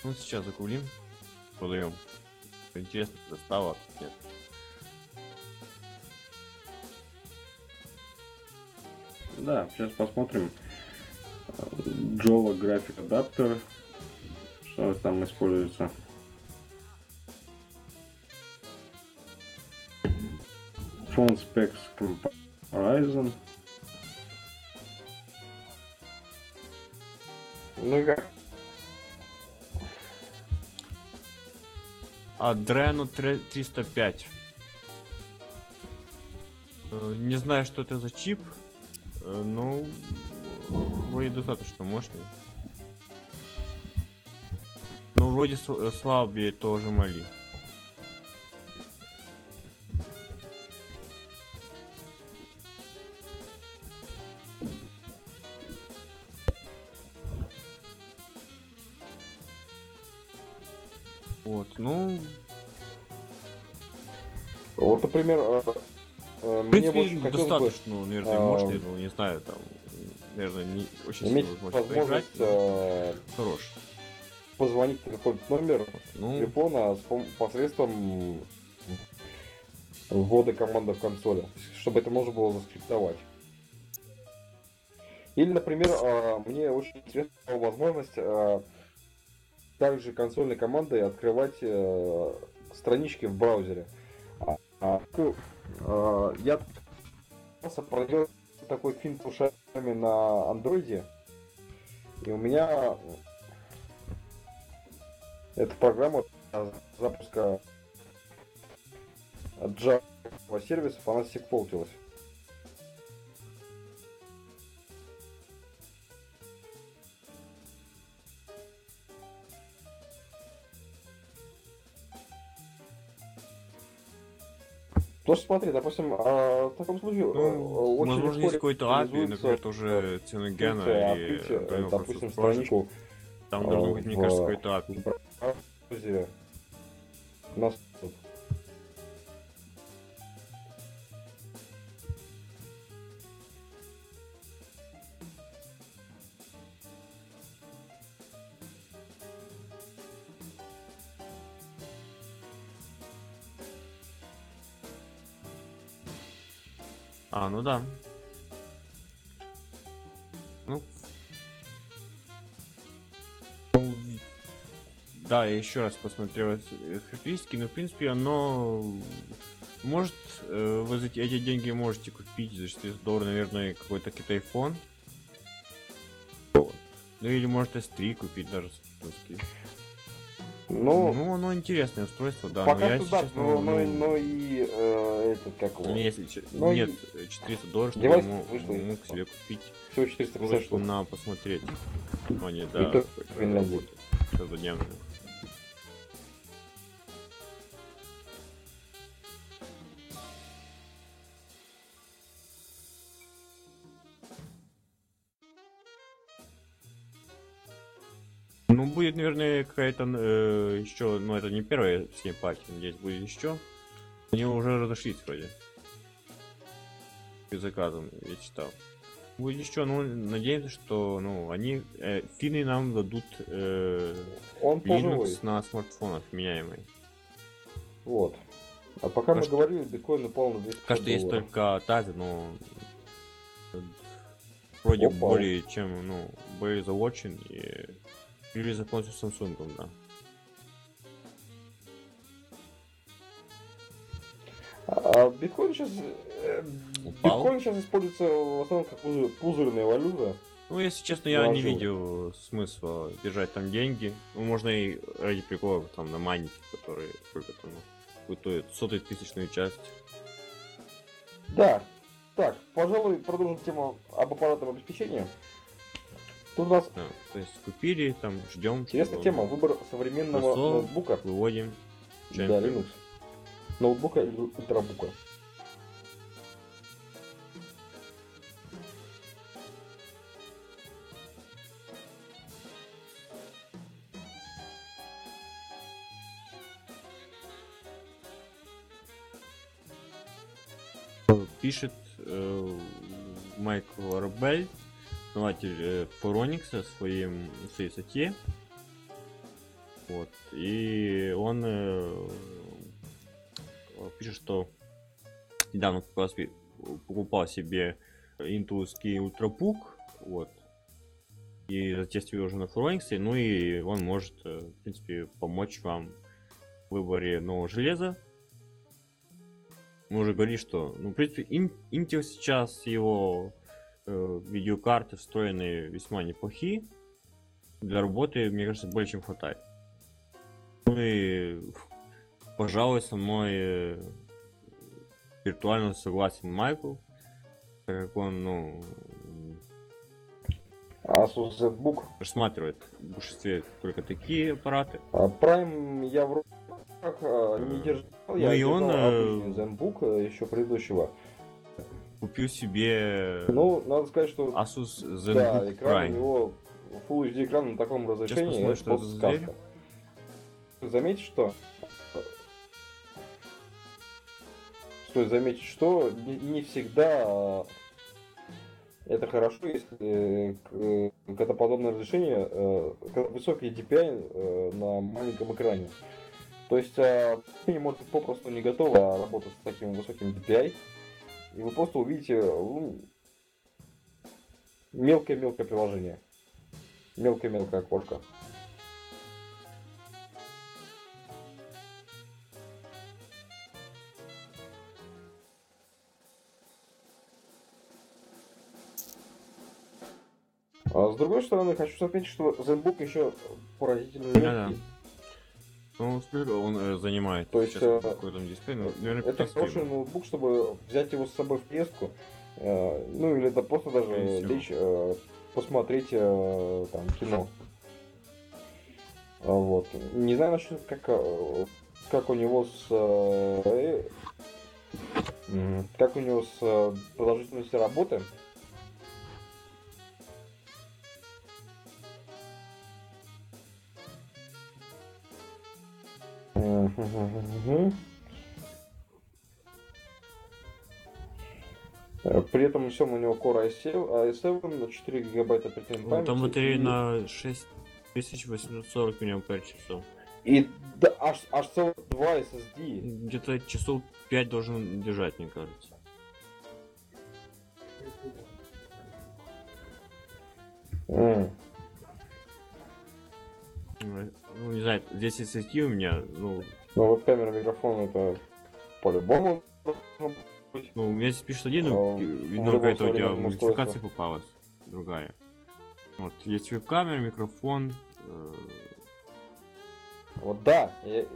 [SPEAKER 2] Ну, сейчас загуглим. Продаем. Интересно, достава. Нет.
[SPEAKER 3] Да, сейчас посмотрим. Java Graphic Adapter. Что там используется? Phone Specs Comparison.
[SPEAKER 1] Ну и как?
[SPEAKER 2] Adreno 305. Не знаю, что это за чип, но вроде достаточно мощный. Но вроде слабее тоже Мали. Вот, ну,
[SPEAKER 1] Вот, например,
[SPEAKER 2] в
[SPEAKER 1] мне
[SPEAKER 2] принципе,
[SPEAKER 1] больше хотелось бы
[SPEAKER 2] достаточно, наверное, мощный, но не знаю, там, наверное, не очень
[SPEAKER 1] иметь
[SPEAKER 2] сильно возможность поиграть,
[SPEAKER 1] возможность
[SPEAKER 2] но хорош.
[SPEAKER 1] позвонить на какой-то номер
[SPEAKER 2] Ну,
[SPEAKER 1] телефона посредством ввода команды в консоли, чтобы это можно было заскриптовать. Или, например, мне очень интересна возможность также консольной командой открывать странички в браузере. Я проделал такой финт ушами на андроиде, и у меня эта программа запуска Java сервисов, она секфолтилась. Потому что смотри, допустим, в таком случае
[SPEAKER 2] ну,
[SPEAKER 1] очень
[SPEAKER 2] возможно,
[SPEAKER 1] легко
[SPEAKER 2] есть какой-то API,
[SPEAKER 1] реализуется,
[SPEAKER 2] например, тоже Циногена
[SPEAKER 1] открыть,
[SPEAKER 2] или Adreno
[SPEAKER 1] допустим,
[SPEAKER 2] Process Project.
[SPEAKER 1] страничку
[SPEAKER 2] Там должно быть, мне кажется, какой-то API.
[SPEAKER 1] в браузере. У нас тут.
[SPEAKER 2] Ну да. Ну, да, я еще раз посмотрел характеристики, но в принципе оно может, вы за эти деньги можете купить за $400, наверное, какой-то китай-фон. Вот. Ну или может S3 купить даже с доски. Ну, оно интересное устройство, да,
[SPEAKER 1] пока
[SPEAKER 2] но я,
[SPEAKER 1] что
[SPEAKER 2] если
[SPEAKER 1] да,
[SPEAKER 2] честно,
[SPEAKER 1] но и этот как его.
[SPEAKER 2] ну, если
[SPEAKER 1] но
[SPEAKER 2] нет
[SPEAKER 1] и
[SPEAKER 2] $400, чтобы
[SPEAKER 1] девайс
[SPEAKER 2] я
[SPEAKER 1] вышло из
[SPEAKER 2] мог
[SPEAKER 1] этого.
[SPEAKER 2] себе купить
[SPEAKER 1] Всего 450
[SPEAKER 2] устройство
[SPEAKER 1] штук.
[SPEAKER 2] на посмотреть. Но не,
[SPEAKER 1] И
[SPEAKER 2] да,
[SPEAKER 1] то в Финляндии.
[SPEAKER 2] каждодневно. Ну, будет, наверное, какая-то еще, ну, это не первая Steam Party, надеюсь, будет еще. Они уже разошлись вроде. С заказом, я читал. Будет еще, ну, надеемся, что, ну, они, финны нам дадут
[SPEAKER 1] Он поживой.
[SPEAKER 2] Linux на смартфонах меняемый.
[SPEAKER 1] Вот. А пока мы
[SPEAKER 2] Потому что-
[SPEAKER 1] говорили, биткоин упал на 200
[SPEAKER 2] Пока что есть
[SPEAKER 1] долларов.
[SPEAKER 2] только Тази, но вроде
[SPEAKER 1] Упал.
[SPEAKER 2] более чем, ну, более завочен и или за полностью Samsung, да.
[SPEAKER 1] Биткоин сейчас...
[SPEAKER 2] Упал.
[SPEAKER 1] Биткоин сейчас используется в основном как пузырная валюта.
[SPEAKER 2] Ну, если честно, я не
[SPEAKER 1] Положил.
[SPEAKER 2] видел смысла держать там деньги. Ну, можно и ради прикола там наманить, которые сколько там, ну, стоят сотый тысячную часть.
[SPEAKER 1] Да. Так, пожалуй, продолжим тему об аппаратном обеспечении. Тут у нас
[SPEAKER 2] Да. То есть купили, там ждем.
[SPEAKER 1] интересная тема. Выбор современного
[SPEAKER 2] Хорошо.
[SPEAKER 1] ноутбука.
[SPEAKER 2] Выводим.
[SPEAKER 1] Да,
[SPEAKER 2] Включаем.
[SPEAKER 1] Linux. Ноутбука или ультрабука.
[SPEAKER 2] Пишет Майкл Рабель, основатель Phoronix, в своей статье. Вот. И он пишет, что недавно как раз покупал себе интеловский ультрапук, вот, и затестил уже на Фурониксе, ну и он может, в принципе, помочь вам в выборе нового железа. Мы уже говорили, что, ну, в принципе, Intel сейчас, его видеокарты встроенные весьма неплохие. Для работы, мне кажется, более чем хватает. Ну и, пожалуй, со мной виртуально согласен Майкл, так как он, ну,
[SPEAKER 1] Asus ZBook.
[SPEAKER 2] рассматривает в большинстве только такие аппараты.
[SPEAKER 1] Prime я в руках не держал,
[SPEAKER 2] Ну
[SPEAKER 1] я
[SPEAKER 2] и
[SPEAKER 1] держал
[SPEAKER 2] он,
[SPEAKER 1] обычный ZenBook еще предыдущего.
[SPEAKER 2] Купил себе
[SPEAKER 1] Ну, надо сказать, что
[SPEAKER 2] Asus
[SPEAKER 1] да,
[SPEAKER 2] ZenBook
[SPEAKER 1] экран у
[SPEAKER 2] Prime.
[SPEAKER 1] него Full HD экран на таком разрешении,
[SPEAKER 2] посмотрим,
[SPEAKER 1] это
[SPEAKER 2] что
[SPEAKER 1] просто
[SPEAKER 2] это за
[SPEAKER 1] сказка. Заметьте, что стоит заметить, что не всегда это хорошо, если когда подобное разрешение, когда высокий DPI на маленьком экране. То есть не может быть попросту не готова работать с таким высоким DPI, и вы просто увидите мелкое-мелкое приложение, мелкое-мелкое окошко. А с другой стороны, хочу отметить, что ZenBook еще поразительно легкий.
[SPEAKER 2] Ну, он занимает
[SPEAKER 1] То есть,
[SPEAKER 2] сейчас какой-то дисплей, ну, наверное,
[SPEAKER 1] это
[SPEAKER 2] 15
[SPEAKER 1] хороший
[SPEAKER 2] гигов.
[SPEAKER 1] ноутбук, чтобы взять его с собой в поездку, ну или это просто даже
[SPEAKER 2] Скорее всего.
[SPEAKER 1] лечь, посмотреть там кино. Вот. Не знаю насчет как у него с продолжительностью работы. При этом всем у него Core i7 на 4 гигабайта оперативной
[SPEAKER 2] Ну,
[SPEAKER 1] памяти.
[SPEAKER 2] там батарея
[SPEAKER 1] и-
[SPEAKER 2] на 6840 мАч.
[SPEAKER 1] И да, аж целых 2 SSD.
[SPEAKER 2] Где-то часов 5 должен держать, мне кажется. Ну, не знаю, здесь SSD у меня, ну,
[SPEAKER 1] Ну вот камера, микрофон это по-любому должно быть.
[SPEAKER 2] у меня здесь пишет один,
[SPEAKER 1] в
[SPEAKER 2] но видно,
[SPEAKER 1] любом
[SPEAKER 2] какая-то у тебя
[SPEAKER 1] современном
[SPEAKER 2] модификация
[SPEAKER 1] устройстве.
[SPEAKER 2] попалась, другая. Вот, есть веб-камера, микрофон,
[SPEAKER 1] Вот да.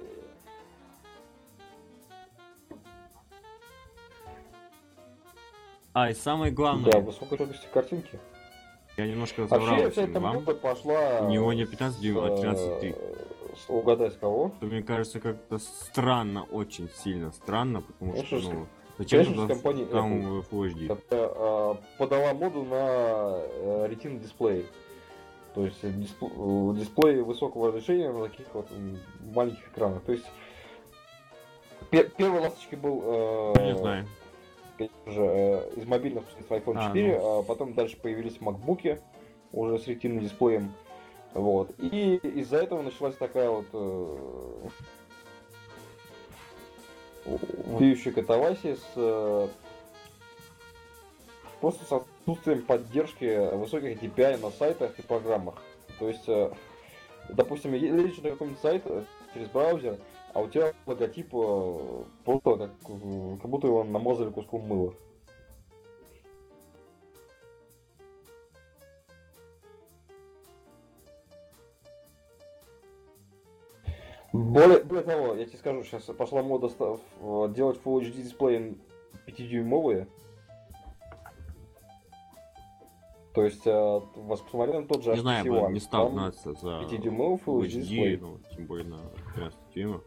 [SPEAKER 2] и самое главное,
[SPEAKER 1] Да, высокой точности картинки.
[SPEAKER 2] я немножко
[SPEAKER 1] Вообще
[SPEAKER 2] разобрал
[SPEAKER 1] вся эта
[SPEAKER 2] вам,
[SPEAKER 1] мода пошла.
[SPEAKER 2] у него не 15 дюймов, а 13,3.
[SPEAKER 1] Угадай с кого?
[SPEAKER 2] Что мне кажется, как-то странно, очень сильно странно, потому
[SPEAKER 1] Ну,
[SPEAKER 2] что,
[SPEAKER 1] что ж,
[SPEAKER 2] ну, зачем
[SPEAKER 1] конечно,
[SPEAKER 2] туда
[SPEAKER 1] с компанией
[SPEAKER 2] там
[SPEAKER 1] Apple.
[SPEAKER 2] Full HD?
[SPEAKER 1] Подала моду на Retina дисплей. То есть дисплей высокого разрешения на таких вот маленьких экранах. То есть первой ласточкой был
[SPEAKER 2] Не знаю.
[SPEAKER 1] конечно же, из мобильных iPhone 4, а потом дальше появились MacBook'и уже с ретинным дисплеем. Вот. И из-за этого началась такая вот вопиющая катавасия просто с отсутствием поддержки высоких DPI на сайтах и программах. То есть, допустим, лезешь на какой-нибудь сайт через браузер, а у тебя логотип просто как будто его намазали куском мыла. Более того, я тебе скажу, сейчас пошла мода делать Full HD дисплеи 5-дюймовые. То есть, посмотри на тот же
[SPEAKER 2] Не знаю, я
[SPEAKER 1] HTC
[SPEAKER 2] бы
[SPEAKER 1] One.
[SPEAKER 2] не стал
[SPEAKER 1] Там
[SPEAKER 2] гнаться за
[SPEAKER 1] 5-дюймовый Full HD дисплей.
[SPEAKER 2] HD, ну, тем более на 13 дюймов.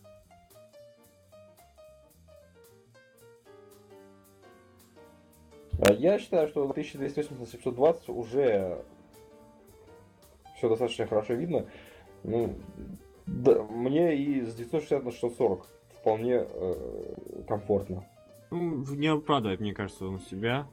[SPEAKER 1] Я считаю, что 1280 на 720 уже все достаточно хорошо видно. Ну, да, мне и с 960 на 640 вполне комфортно.
[SPEAKER 2] Ну, не оправдывает, мне кажется, он себя.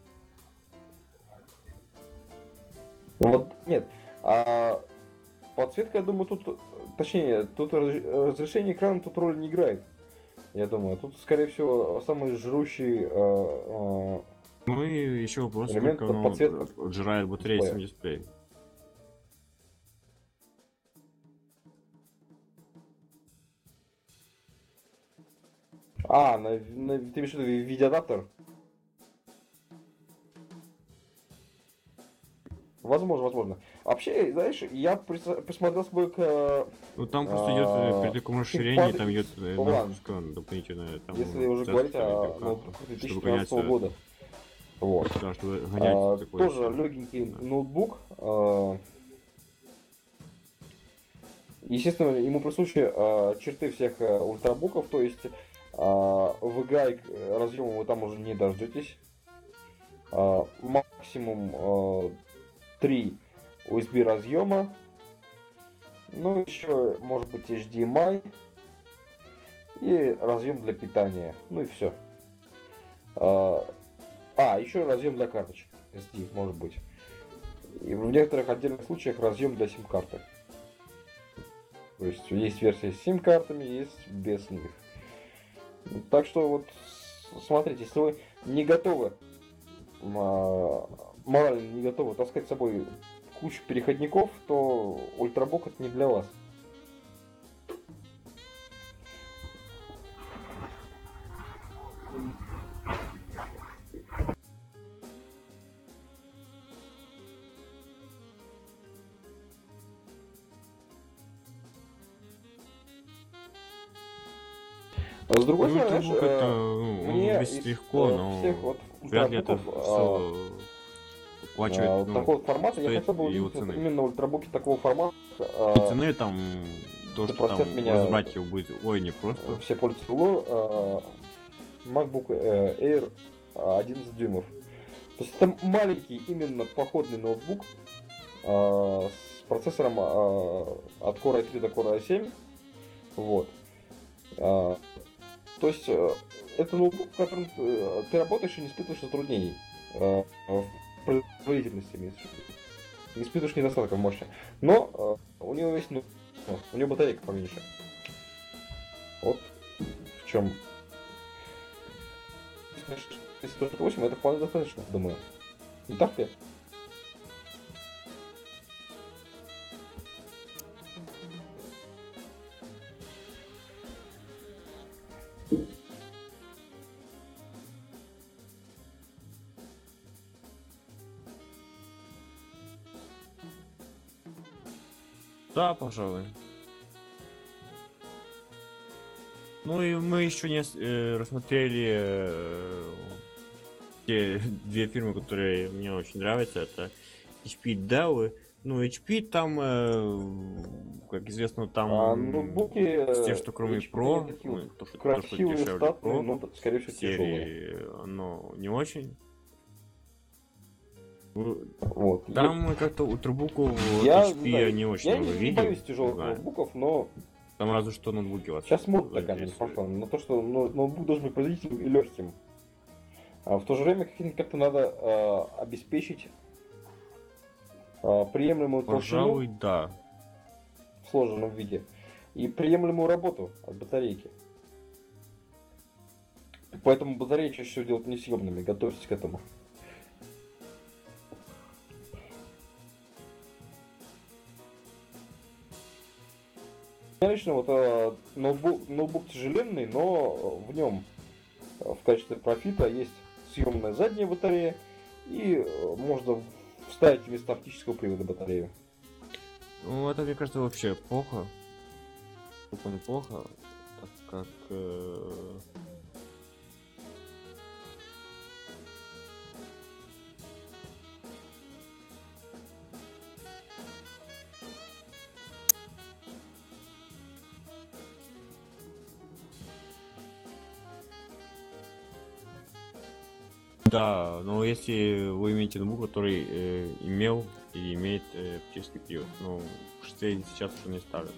[SPEAKER 1] Вот, нет, по подсветка, я думаю, тут, точнее, тут разрешение экрана тут роли не играет. Я думаю, тут, скорее всего, самый жрущий
[SPEAKER 2] Ну и еще вопрос,
[SPEAKER 1] элемент
[SPEAKER 2] сколько
[SPEAKER 1] под подсветку
[SPEAKER 2] отжирает батарея
[SPEAKER 1] дисплея.
[SPEAKER 2] сам дисплей.
[SPEAKER 1] Ты имеешь в виду видеоадаптер? Возможно. Вообще, знаешь, я присмотрел свой к...
[SPEAKER 2] Ну там просто идет при таком расширении, там идет нагрузка дополнительная. Там,
[SPEAKER 1] если уже говорить о ноутбуке 2012 года. Вот.
[SPEAKER 2] Да, чтобы гонять такой.
[SPEAKER 1] Тоже легенький ноутбук. Естественно, ему присущи черты всех ультрабуков, то есть VGA разъема вы там уже не дождетесь. Максимум 3 USB разъема. Ну, еще может быть HDMI. И разъем для питания. Ну и все. Еще разъем для карточек. SD, может быть. И в некоторых отдельных случаях разъем для сим-карты. То есть версия с сим-картами, есть без них. Так что вот смотрите, если вы не готовы, морально не готовы таскать с собой кучу переходников, то ультрабук это не для вас. А с другой стороны,
[SPEAKER 2] ультрабук это
[SPEAKER 1] мне
[SPEAKER 2] весит легко, но
[SPEAKER 1] всех вот
[SPEAKER 2] вряд ли это
[SPEAKER 1] ультрабуков,
[SPEAKER 2] все оплачивает,
[SPEAKER 1] такого формата, я хотел бы
[SPEAKER 2] его
[SPEAKER 1] увидеть вот
[SPEAKER 2] цены.
[SPEAKER 1] именно ультрабуки такого формата.
[SPEAKER 2] И цены там, то,
[SPEAKER 1] ты
[SPEAKER 2] что там
[SPEAKER 1] простят меня,
[SPEAKER 2] разобрать его будет, ой, не просто.
[SPEAKER 1] все пользуются MacBook Air 11 дюймов. То есть это маленький именно походный ноутбук с процессором от Core i3 до Core i7. Вот. То есть это ноутбук, в котором ты работаешь и не испытываешь затруднений в производительности, не испытываешь недостатков мощи. Но у него есть, у него батарейка поменьше. Вот в чем. 148 это вполне достаточно, думаю. Не так ли?
[SPEAKER 2] Да, пожалуй. Ну и мы еще не рассмотрели те две фирмы, которые мне очень нравятся. Это HP и Dell. Ну, HP там, как известно, там
[SPEAKER 1] ноутбуки,
[SPEAKER 2] те, что кроме
[SPEAKER 1] HP
[SPEAKER 2] Pro, то, что
[SPEAKER 1] красивые,
[SPEAKER 2] дешевле
[SPEAKER 1] статные,
[SPEAKER 2] Pro,
[SPEAKER 1] но, скорее всего, тяжелые.
[SPEAKER 2] серии, оно не очень.
[SPEAKER 1] Вот.
[SPEAKER 2] Там как-то ультрабуку
[SPEAKER 1] Я
[SPEAKER 2] HP я не очень много
[SPEAKER 1] не
[SPEAKER 2] видел.
[SPEAKER 1] боюсь тяжелых ноутбуков, но
[SPEAKER 2] Там разве что ноутбуки у вас.
[SPEAKER 1] сейчас мода такая не пошла на то, что ноутбук должен быть производительным и легким. А в то же время как-то надо обеспечить приемлемую толщину
[SPEAKER 2] Пожалуй, да.
[SPEAKER 1] в сложенном виде и приемлемую работу от батарейки. Поэтому батареи чаще всего делают несъемными. Готовьтесь к этому. Лично вот ноутбук тяжеленный, но в нем в качестве профита есть съемная задняя батарея и можно вставить вместо оптического привода батарею.
[SPEAKER 2] Ну, это, мне кажется, вообще плохо. Это неплохо, так как... Да, но если вы имеете ноутбук, который имел и имеет оптический привод, ну, сейчас уже не ставят.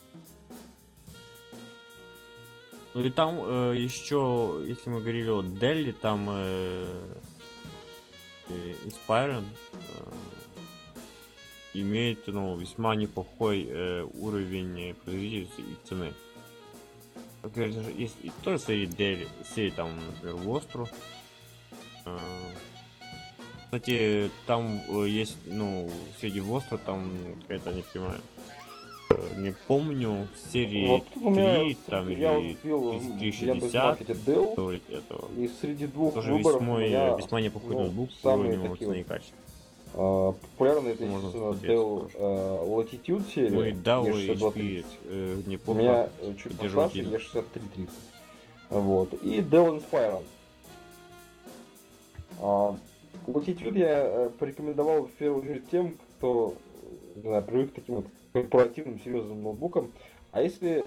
[SPEAKER 2] Ну и там еще, если мы говорили о Dell, там Inspiron имеет весьма неплохой уровень производительности и цены. Конечно же, есть и тоже серии там, например, Vostro. Кстати, там есть, среди Vostro там какая-то, не понимаю, не помню, серии
[SPEAKER 1] Вот у меня,
[SPEAKER 2] 3 там
[SPEAKER 1] я
[SPEAKER 2] или
[SPEAKER 1] вбил в
[SPEAKER 2] 3060,
[SPEAKER 1] Яндекс.Маркете Dell,
[SPEAKER 2] этого.
[SPEAKER 1] и среди двух
[SPEAKER 2] Тоже
[SPEAKER 1] выборов у меня
[SPEAKER 2] весьма неплохой ноутбук по
[SPEAKER 1] самые
[SPEAKER 2] уровню
[SPEAKER 1] такие
[SPEAKER 2] цены и
[SPEAKER 1] вот
[SPEAKER 2] качества.
[SPEAKER 1] популярные, это,
[SPEAKER 2] Можно
[SPEAKER 1] естественно,
[SPEAKER 2] посмотреть
[SPEAKER 1] Dell Latitude серия,
[SPEAKER 2] Ну и Dell и
[SPEAKER 1] E6230.
[SPEAKER 2] HP
[SPEAKER 1] У
[SPEAKER 2] неплохо
[SPEAKER 1] меня чуть
[SPEAKER 2] поддерживают
[SPEAKER 1] постарше
[SPEAKER 2] Linux.
[SPEAKER 1] E6330. Вот. И Dell Inspiron. Latitude я порекомендовал в первую очередь тем, кто, не знаю, привык к таким вот корпоративным серьезным ноутбукам. А если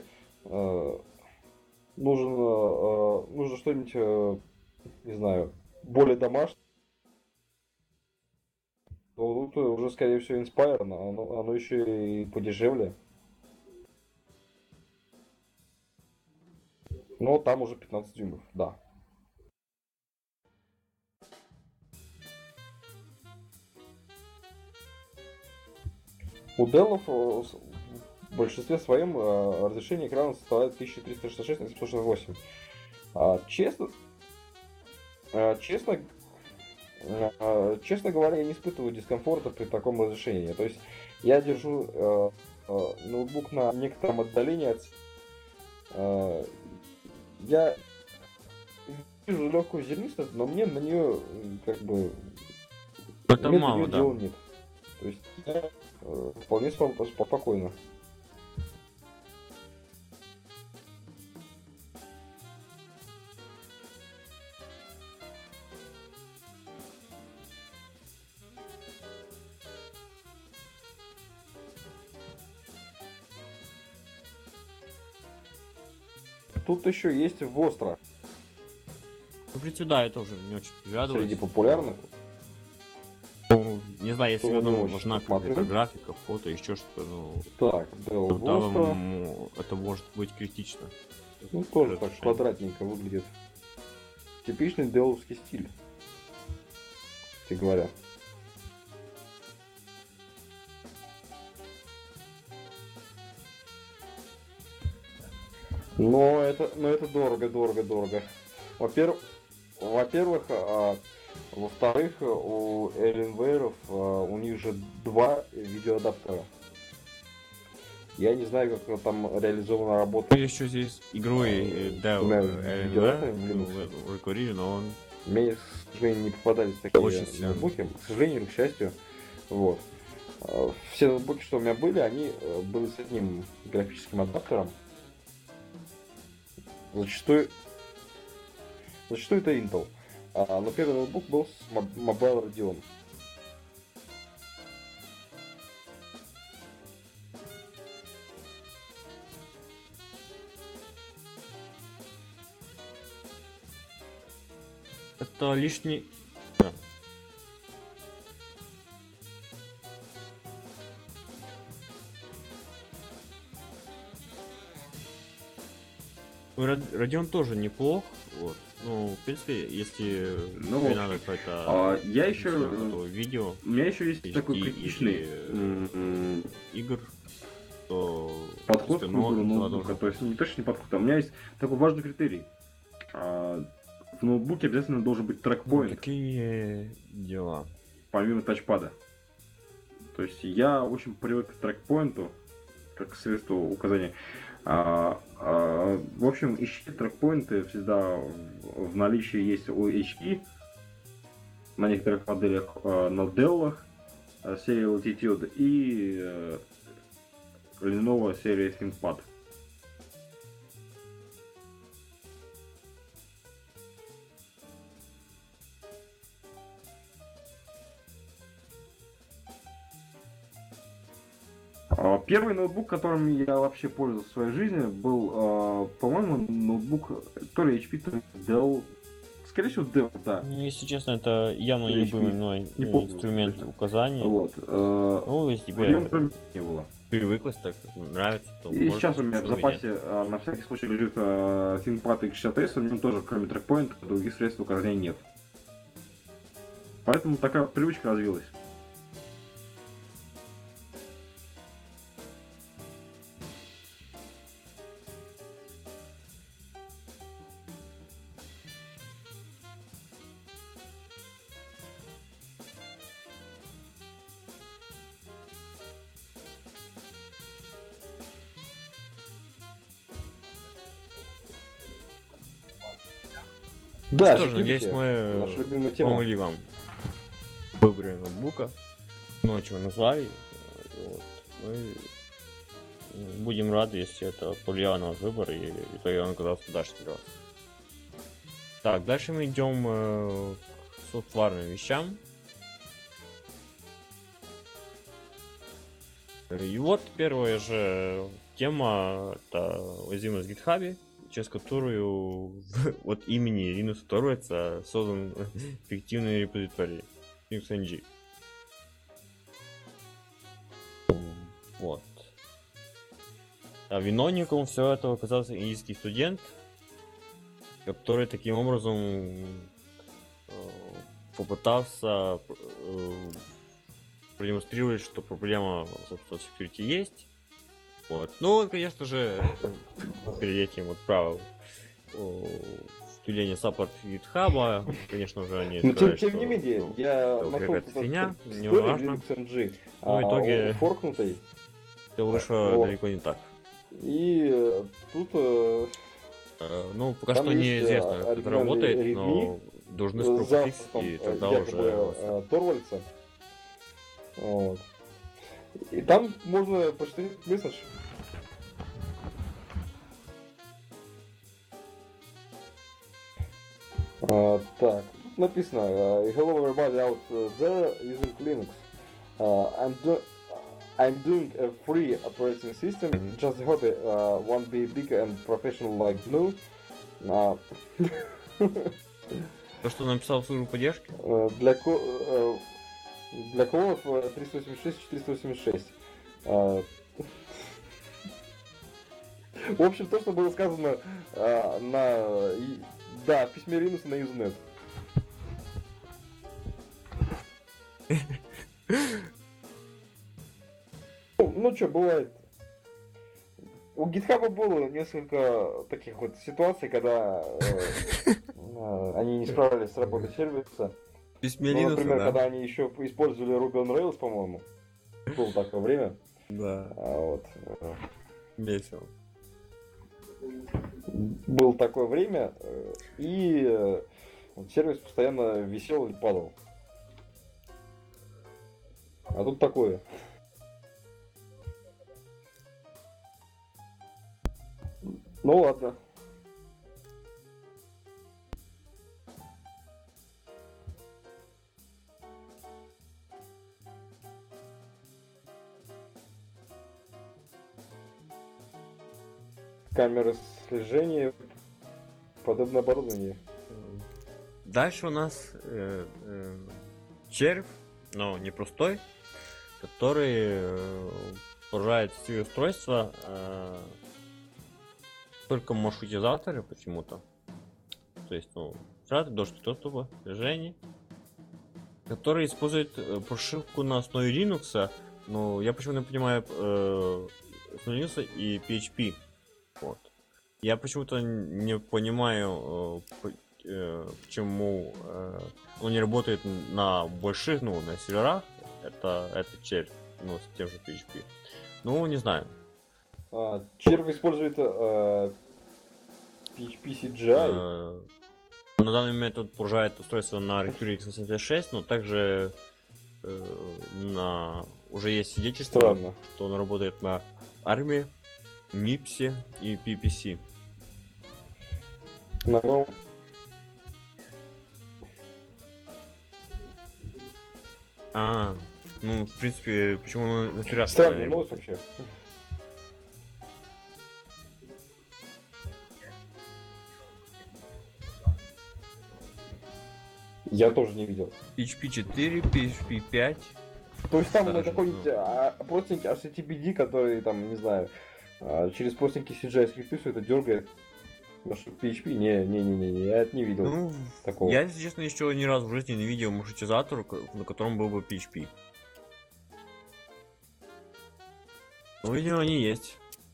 [SPEAKER 1] нужно что-нибудь, не знаю, более домашнее, то тут уже, скорее всего, Inspiron, оно еще и подешевле. Но там уже 15 дюймов, да. У Dell в большинстве своем разрешение экрана составляет 1366 на 768. Честно говоря, я не испытываю дискомфорта при таком разрешении. То есть я держу ноутбук на некотором отдалении я вижу легкую зернистость, но мне на нее как бы
[SPEAKER 2] Это
[SPEAKER 1] мне
[SPEAKER 2] мало,
[SPEAKER 1] до нее
[SPEAKER 2] да.
[SPEAKER 1] дела нет. То есть я вполне спокойно. Тут еще есть Vostro
[SPEAKER 2] В принципе, да, я тоже не очень приглядываюсь.
[SPEAKER 1] среди популярных.
[SPEAKER 2] Не знаю, если
[SPEAKER 1] Тоже не
[SPEAKER 2] вам
[SPEAKER 1] очень
[SPEAKER 2] нужна
[SPEAKER 1] посмотрю.
[SPEAKER 2] какая-то графика, фото, еще что-то,
[SPEAKER 1] Так, Dell
[SPEAKER 2] тогда
[SPEAKER 1] Vostro.
[SPEAKER 2] это может быть критично.
[SPEAKER 1] Ну, тоже так
[SPEAKER 2] Разрешение.
[SPEAKER 1] квадратненько выглядит. Типичный деловский стиль, кстати говоря. Но это дорого. Во-первых, во-вторых, у Alienware у них же два видеоадаптера. Я не знаю, как там реализована работа.
[SPEAKER 2] Еще здесь игрой
[SPEAKER 1] Да,
[SPEAKER 2] Dell руководили, но он
[SPEAKER 1] Мне, к сожалению, не попадались такие
[SPEAKER 2] Очень сильно.
[SPEAKER 1] ноутбуки. К сожалению или к счастью. Вот. Все ноутбуки, что у меня были, они были с одним графическим адаптером. Зачастую это Intel. Но первый ноутбук был с Mobile Radeon.
[SPEAKER 2] это лишний. Да. Radeon тоже неплох. Вот. Ну, в принципе, если
[SPEAKER 3] Ну,
[SPEAKER 2] тебе надо какое-то
[SPEAKER 3] Я еще...
[SPEAKER 2] видео,
[SPEAKER 3] У меня еще есть
[SPEAKER 2] HD
[SPEAKER 3] такой критичный
[SPEAKER 2] или игр, то
[SPEAKER 3] подход
[SPEAKER 2] в
[SPEAKER 3] к
[SPEAKER 2] принципе,
[SPEAKER 3] выбору
[SPEAKER 2] два
[SPEAKER 3] ноутбука.
[SPEAKER 2] должен
[SPEAKER 3] То есть не точно не подход, а у меня есть такой важный критерий. В ноутбуке обязательно должен быть трекпоинт,
[SPEAKER 2] Какие дела?
[SPEAKER 3] помимо тачпада. То есть я очень привык к трекпоинту, как к средству указания. В общем, ищите трекпоинты всегда в наличии есть у HP, на некоторых моделях, на Dell серии Latitude и Lenovo серии ThinkPad. Первый ноутбук, которым я вообще пользовался в своей жизни, был, по-моему, ноутбук то ли HP, то ли Dell. Скорее всего, Dell, да.
[SPEAKER 2] Ну, если честно, это явно
[SPEAKER 3] Я
[SPEAKER 2] любимый мной
[SPEAKER 3] не помню,
[SPEAKER 2] инструмент
[SPEAKER 3] точно.
[SPEAKER 2] указания.
[SPEAKER 3] Вот.
[SPEAKER 2] Ну, если
[SPEAKER 3] Проблем
[SPEAKER 2] тебе
[SPEAKER 3] не было.
[SPEAKER 2] привыклось, так нравится, то
[SPEAKER 3] И
[SPEAKER 2] можно,
[SPEAKER 3] сейчас у меня в
[SPEAKER 2] почему и нет.
[SPEAKER 3] запасе на всякий случай лежит ThinkPad X60S, у него тоже, кроме трекпоинта, других средств указания нет. Поэтому такая привычка развилась.
[SPEAKER 1] Да,
[SPEAKER 2] Что же, надеюсь,
[SPEAKER 1] наша
[SPEAKER 2] мы
[SPEAKER 1] любимая тема.
[SPEAKER 2] помогли вам в выборе ноутбука. Ночью вы назвали. Вот. Мы будем рады, если это повлияло на ваш выбор и в итоге он оказался удачным для вас. Так, дальше мы идем к софтварным вещам. И вот первая же тема, это уязвимость в GitHub, через которую от имени Linux Torvalds создан эффективный репозиторий LinuxNG. Вот. А виновником всего этого оказался индийский студент, который таким образом попытался продемонстрировать, что проблема в security есть. Вот. Ну, конечно же, перед этим отправил вступление саппорт GitHub, конечно же, они
[SPEAKER 1] Но
[SPEAKER 2] сказали,
[SPEAKER 1] тем не
[SPEAKER 2] что,
[SPEAKER 1] менее,
[SPEAKER 2] ну,
[SPEAKER 1] я
[SPEAKER 2] это
[SPEAKER 1] нашел
[SPEAKER 2] какая-то фигня, не
[SPEAKER 1] историю
[SPEAKER 2] важно.
[SPEAKER 1] LinuxNG,
[SPEAKER 2] Ну, в итоге
[SPEAKER 1] форкнутой.
[SPEAKER 2] все вышло
[SPEAKER 1] Вот.
[SPEAKER 2] далеко не так.
[SPEAKER 1] И тут
[SPEAKER 2] Ну, пока
[SPEAKER 1] там
[SPEAKER 2] что
[SPEAKER 1] есть,
[SPEAKER 2] неизвестно, как это
[SPEAKER 1] оригинальный
[SPEAKER 2] работает,
[SPEAKER 1] readme
[SPEAKER 2] но должны
[SPEAKER 1] с
[SPEAKER 2] скрупить,
[SPEAKER 1] авторством
[SPEAKER 2] и тогда
[SPEAKER 1] якобы
[SPEAKER 2] уже...
[SPEAKER 1] Торвальдса. Вот. И там можно почитать месседж. Так, тут написано Hello everybody out there using Linux. I'm doing a free operating system. Just hope it won't be big and professional like GNU.
[SPEAKER 2] То, что написал в службу поддержки?
[SPEAKER 1] Для клонов 386-486. В общем, то, что было сказано в письме Linux на Usenet. Ну что, бывает. У GitHub было несколько таких вот ситуаций, когда они не справились с работой сервиса.
[SPEAKER 2] В письме
[SPEAKER 1] Ну,
[SPEAKER 2] Linux,
[SPEAKER 1] например,
[SPEAKER 2] да?
[SPEAKER 1] когда они еще использовали Ruby on Rails, по-моему. Было такое время.
[SPEAKER 2] Да,
[SPEAKER 1] Вот.
[SPEAKER 2] весело.
[SPEAKER 1] Было такое время, и сервис постоянно висел и падал. А тут такое. Ну ладно. Камеры слежения, подобное оборудование.
[SPEAKER 2] Дальше у нас червь, но не простой, который поражает все устройства только маршрутизаторы почему-то. То есть, ну, шаты, доступ доступа, слежение, который использует прошивку на основе Linux, но я почему-то не понимаю основе Linux и PHP. Вот. Я почему-то не понимаю, почему он не работает на больших, ну, на серверах. Это червь, ну, с тем же PHP. Ну, не знаю.
[SPEAKER 1] Червь использует PHP CGI.
[SPEAKER 2] На данный момент он поражает устройство на архитектуре x86, но также уже есть свидетельство,
[SPEAKER 1] Странно.
[SPEAKER 2] что он работает на ARM, MIPS и PPC.
[SPEAKER 1] Ну,
[SPEAKER 2] ну, в принципе, почему он на серверах
[SPEAKER 1] странный новость вообще. Я тоже не видел.
[SPEAKER 2] PHP 4, PHP 5.
[SPEAKER 1] То есть там
[SPEAKER 2] Даже,
[SPEAKER 1] какой-нибудь простенький HTTPD, который там, не знаю, через простенький CGI скрипты все это дергает. PHP? Не, я это не видел.
[SPEAKER 2] Ну,
[SPEAKER 1] такого.
[SPEAKER 2] я, если честно, еще ни разу в жизни не видел маршрутизатор, на котором был бы PHP. Ну, видимо, они есть.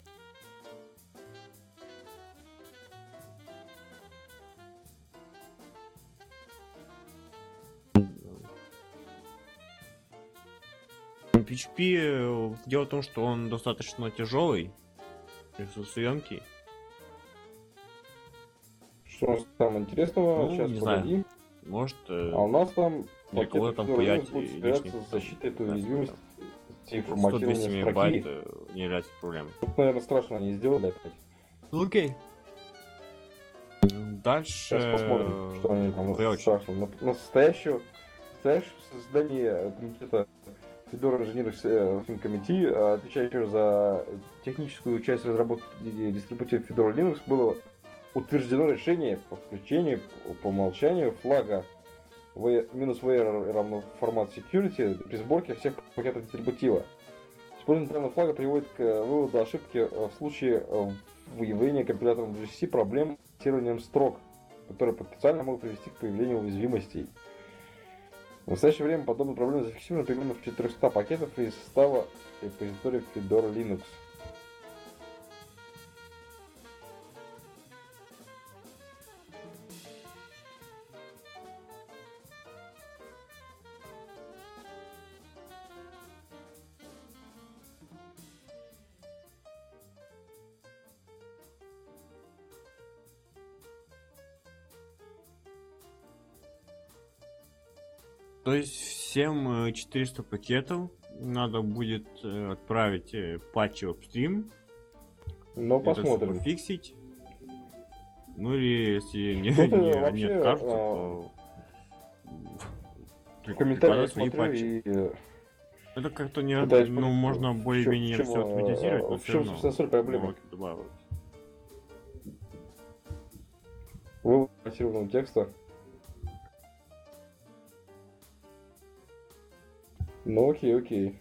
[SPEAKER 2] PHP, дело в том, что он достаточно тяжелый, ресурсоемкий.
[SPEAKER 1] Что у нас там интересного?
[SPEAKER 2] Ну,
[SPEAKER 1] Сейчас
[SPEAKER 2] не
[SPEAKER 1] погоди.
[SPEAKER 2] Может,
[SPEAKER 1] А у нас там
[SPEAKER 2] для
[SPEAKER 1] пакет
[SPEAKER 2] кого-то там
[SPEAKER 1] Fedora Linux
[SPEAKER 2] паять
[SPEAKER 1] будет
[SPEAKER 2] лишних
[SPEAKER 1] собираться с защитой этой уязвимости и форматирования
[SPEAKER 2] 100-200
[SPEAKER 1] строки.
[SPEAKER 2] мегабайт не является проблемой.
[SPEAKER 1] Тут, наверное, страшно они сделали опять.
[SPEAKER 2] Ну, окей. Дальше...
[SPEAKER 1] Сейчас посмотрим, что они там
[SPEAKER 2] Короче.
[SPEAKER 1] страшно. На настоящее создание комитета Fedora Engineering Committee, отвечающего за техническую часть разработки дистрибутива Fedora Linux, было утверждено решение по включению по умолчанию флага -v равно формат security при сборке всех пакетов дистрибутива. Использование данного флага приводит к выводу ошибки в случае выявления компилятором GCC проблем с тестированием строк, которые потенциально могут привести к появлению уязвимостей. В настоящее время подобные проблемы зафиксированы примерно в 400 пакетов из состава репозитория Fedora Linux.
[SPEAKER 2] То есть всем 400 пакетов надо будет отправить патчи апстрим.
[SPEAKER 1] Но
[SPEAKER 2] это
[SPEAKER 1] посмотрим.
[SPEAKER 2] всё пофиксить. Ну или если не,
[SPEAKER 1] Тут,
[SPEAKER 2] не
[SPEAKER 1] вообще,
[SPEAKER 2] откажутся, то
[SPEAKER 1] В комментариях
[SPEAKER 2] свои
[SPEAKER 1] смотрю
[SPEAKER 2] патчи.
[SPEAKER 1] и...
[SPEAKER 2] Это как-то не,
[SPEAKER 1] пытаюсь
[SPEAKER 2] ну,
[SPEAKER 1] понять,
[SPEAKER 2] можно более-менее все автоматизировать, но
[SPEAKER 1] в
[SPEAKER 2] все
[SPEAKER 1] чем,
[SPEAKER 2] равно.
[SPEAKER 1] собственно, соль проблемы?
[SPEAKER 2] Вот, добавил.
[SPEAKER 1] Вывод массированного текста. Ну окей, окей.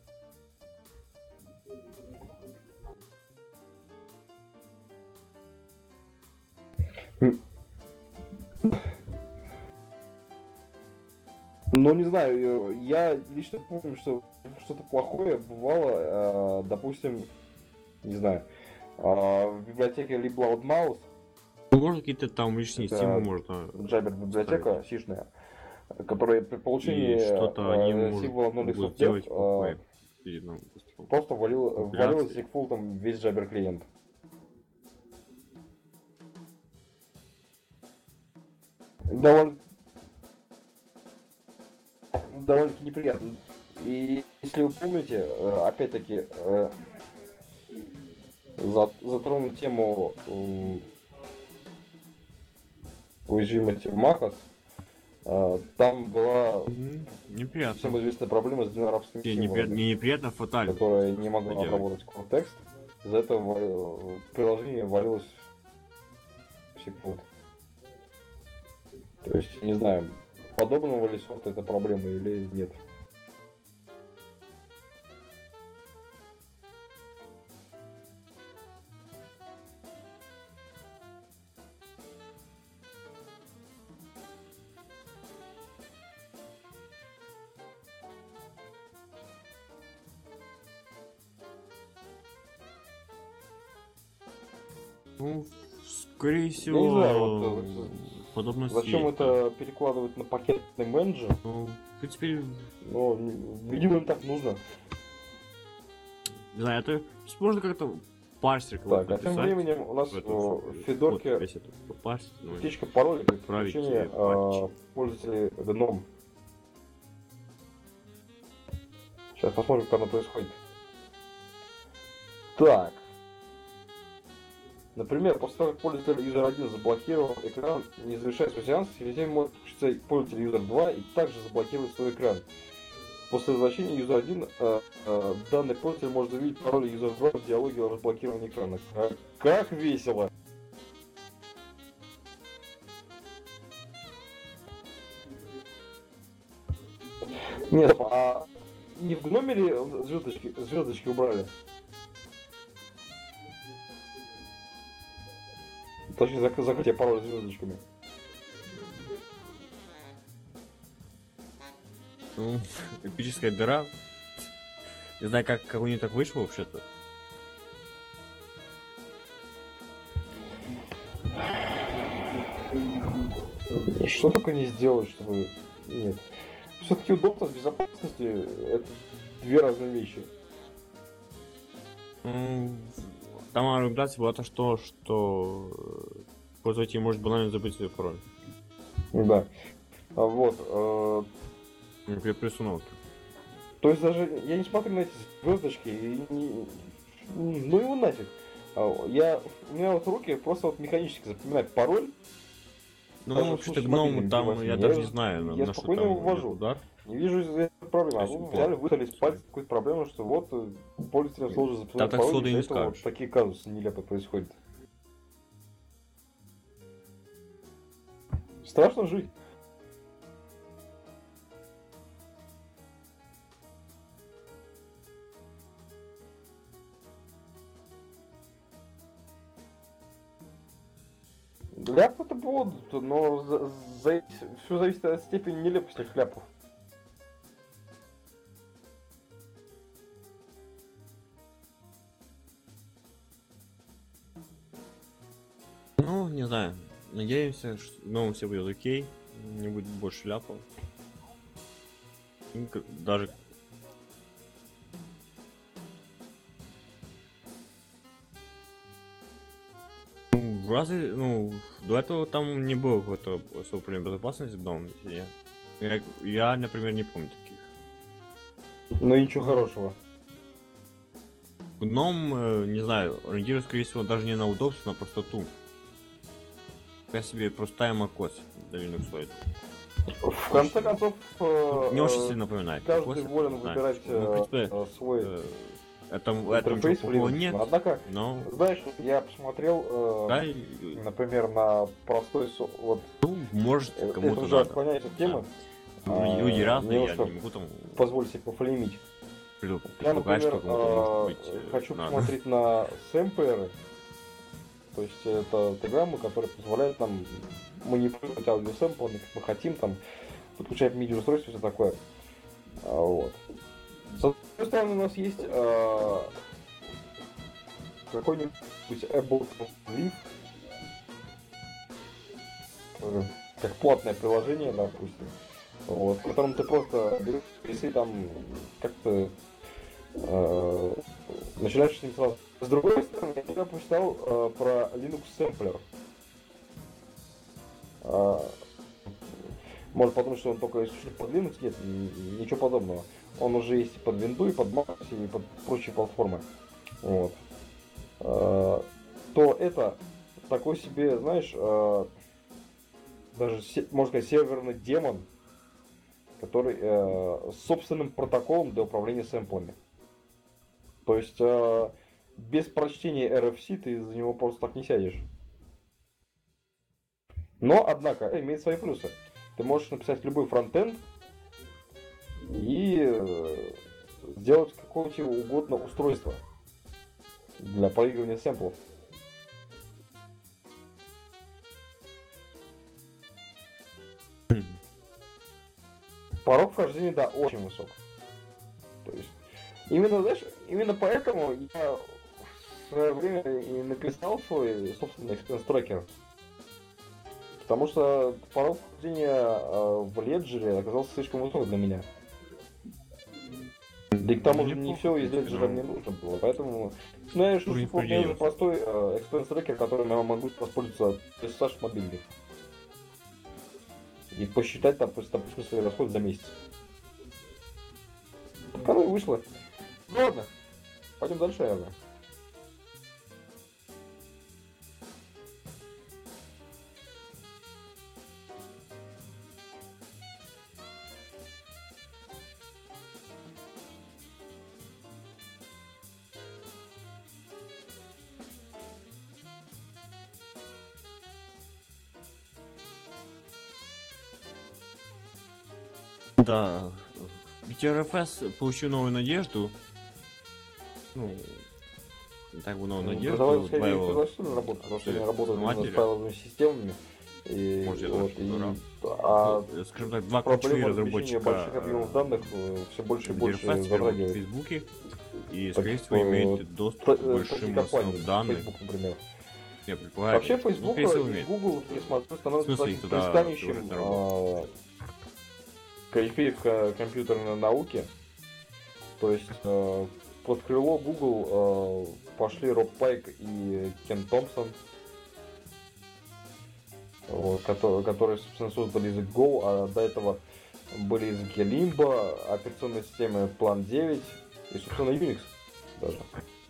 [SPEAKER 1] Ну, не знаю, я лично помню, что что-то плохое бывало, допустим, не знаю, в библиотеке LibLoudMouse,
[SPEAKER 2] Ну, может, какие-то там лишние
[SPEAKER 1] Это
[SPEAKER 2] стимы можно.
[SPEAKER 1] Jabber библиотека сишная, которая при получении
[SPEAKER 2] И что-то они
[SPEAKER 1] символа
[SPEAKER 2] могут
[SPEAKER 1] 0
[SPEAKER 2] делать плохое перед новым поступом.
[SPEAKER 1] просто валилось
[SPEAKER 2] Компиляции.
[SPEAKER 1] дефолтом весь Jabber клиент. Довольно-таки неприятно. И если вы помните, опять-таки, затронул тему уязвимости в Macos, там была
[SPEAKER 2] Неприятно.
[SPEAKER 1] всем известная проблема с двумя-арабскими
[SPEAKER 2] Не
[SPEAKER 1] символами,
[SPEAKER 2] неприятно, фатально.
[SPEAKER 1] которая не могла
[SPEAKER 2] Делать.
[SPEAKER 1] обработать контекст. Из-за этого приложение валилось в секунд. То есть, не знаю, подобного ли сорта это проблема или нет.
[SPEAKER 2] Ну, скорее всего,
[SPEAKER 1] Я не знаю, вот,
[SPEAKER 2] подобно
[SPEAKER 1] зачем
[SPEAKER 2] себе.
[SPEAKER 1] это перекладывать на пакетный менеджер?
[SPEAKER 2] Ну, в принципе,
[SPEAKER 1] Ну, видимо, им так нужно.
[SPEAKER 2] не знаю, это можно как-то парсер
[SPEAKER 1] Так, а тем временем у нас в Федорке утечка пароля при
[SPEAKER 2] Отправить,
[SPEAKER 1] подключении
[SPEAKER 2] патчи.
[SPEAKER 1] пользователей GNOME. Сейчас посмотрим, как оно происходит. Так. Например, после того, как пользователь юзер 1 заблокировал экран, не завершая свой сеанс, через день может подключиться пользователь юзер 2 и также заблокировать свой экран. После возвращения юзер 1 данный пользователь может увидеть пароль юзер 2 в диалоге о разблокировании экрана. Как весело! Нет, а не в номере звездочки убрали? Точнее, закрытие пароля звездочками.
[SPEAKER 2] Ну, эпическая дыра. Не знаю, как у нее так вышло вообще-то.
[SPEAKER 1] Что только не сделать, чтобы... Нет. Все-таки удобство с безопасностью это две разные вещи.
[SPEAKER 2] Там аргументация была то, что пользователь может банально забыть свой пароль.
[SPEAKER 1] Да. Вот.
[SPEAKER 2] Например, при установке.
[SPEAKER 1] То есть даже я не смотрю на эти звездочки и ну его нафиг. У меня вот руки просто вот механически запоминают пароль.
[SPEAKER 2] Ну,
[SPEAKER 1] Даже в
[SPEAKER 2] вообще-то
[SPEAKER 1] случае
[SPEAKER 2] гному
[SPEAKER 1] мобильной
[SPEAKER 2] там,
[SPEAKER 1] девайса.
[SPEAKER 2] я даже не знаю,
[SPEAKER 1] я
[SPEAKER 2] на что
[SPEAKER 1] спокойно
[SPEAKER 2] там
[SPEAKER 1] его ввожу.
[SPEAKER 2] идет удар.
[SPEAKER 1] Не вижу из-за этого проблемы. А
[SPEAKER 2] То есть,
[SPEAKER 1] вы взяли, вытали с пальца какую-то проблему, что вот пользователям сложно запоминать
[SPEAKER 2] так
[SPEAKER 1] пароль,
[SPEAKER 2] сходу и
[SPEAKER 1] из-за
[SPEAKER 2] не
[SPEAKER 1] этого вот
[SPEAKER 2] скажешь.
[SPEAKER 1] такие казусы нелепо происходят. Страшно жить. Ляпы-то будут, но все зависит от степени нелепости этих ляпов.
[SPEAKER 2] Ну, не знаю. Надеемся, что гному все будет окей. Не будет больше ляпов. И даже... Разве, до этого там не было какой-то особой проблемы безопасности в гномом. Я, например, не помню таких.
[SPEAKER 1] Ну ничего хорошего.
[SPEAKER 2] Гном, не знаю, ориентируется, скорее всего, даже не на удобство, а на простоту. Я себе простая macOS для Linux стоит.
[SPEAKER 1] В конце концов,
[SPEAKER 2] Не очень сильно напоминает.
[SPEAKER 1] каждый
[SPEAKER 2] macOS,
[SPEAKER 1] волен
[SPEAKER 2] не знаю.
[SPEAKER 1] выбирать
[SPEAKER 2] Ну, в принципе,
[SPEAKER 1] свой
[SPEAKER 2] этом
[SPEAKER 1] интерфейс
[SPEAKER 2] ничего плохого
[SPEAKER 1] в Linux.
[SPEAKER 2] нет,
[SPEAKER 1] Однако,
[SPEAKER 2] но...
[SPEAKER 1] знаешь, я посмотрел,
[SPEAKER 2] Да,
[SPEAKER 1] например, на простой вот
[SPEAKER 2] может,
[SPEAKER 1] это
[SPEAKER 2] кому-то
[SPEAKER 1] уже
[SPEAKER 2] надо.
[SPEAKER 1] отклоняется от темы.
[SPEAKER 2] Люди разные, я
[SPEAKER 1] немножко
[SPEAKER 2] не могу там
[SPEAKER 1] позволь себе пофлемить. Я,
[SPEAKER 2] предполагать,
[SPEAKER 1] например,
[SPEAKER 2] что кому-то может быть
[SPEAKER 1] хочу
[SPEAKER 2] надо.
[SPEAKER 1] посмотреть на сэмплеры. То есть это программы, которые позволяют нам манипулировать аудиосэмплами, как мы хотим, там, подключать MIDI-устройство и все такое. Вот. С одной стороны, у нас есть какой-нибудь Ableton Live, как платное приложение, допустим, вот, в котором ты просто берешь и там как-то начинаешь с ним сразу. С другой стороны, я тогда почитал про Linux Sampler. Можно подумать, что он только исключительно под Linux, нет, ничего подобного. Он уже есть и под Windows, и под Mac, и под прочие платформы. Вот. То это такой себе, знаешь, даже, можно сказать, серверный демон, который с собственным протоколом для управления сэмплами. То есть без прочтения RFC ты за него просто так не сядешь. Но, однако, имеет свои плюсы. Ты можешь написать любой фронтенд и сделать какое-то угодно устройство для проигрывания сэмплов. Порог вхождения, да, очень высок. То есть, именно, знаешь, именно поэтому я в свое время и написал свой собственный экспенс-трекер. Потому что порог вхождения в Ledger оказался слишком высок для меня. Да и к тому же не все из Ledger мне нужно было, поэтому... Ну, я решил, что у меня уже простой экспенс-трекер, которым я могу воспользоваться без SSH мобильных. И посчитать, допустим, свои расходы за месяц. Оно и вышло. Ну ладно, пойдем дальше, наверное.
[SPEAKER 2] Да, BTRFS получил новую надежду. Ну, так бы новую надежду.
[SPEAKER 1] Давай скорее пригласили работу, потому что я работаю над файловыми системами. И,
[SPEAKER 2] может,
[SPEAKER 1] вот,
[SPEAKER 2] скажем так, два
[SPEAKER 1] проблема
[SPEAKER 2] ключевых
[SPEAKER 1] размещения
[SPEAKER 2] разработчика
[SPEAKER 1] больших объемов данных все больше и больше
[SPEAKER 2] BTRFS в
[SPEAKER 1] затрагивает.
[SPEAKER 2] Фейсбуке. И,
[SPEAKER 1] Так,
[SPEAKER 2] скорее всего, имеет доступ к большим массам данных.
[SPEAKER 1] Facebook, например.
[SPEAKER 2] Я предполагаю.
[SPEAKER 1] Вообще Facebook и Google, я смотрю, становятся таким пристанищем корифеев компьютерной науки. То есть под крыло Google пошли Роб Пайк и Кен Томпсон. вот, которые, собственно, создали язык Go, а до этого были языки Limbo, операционной системы Plan 9 и, собственно, Unix даже.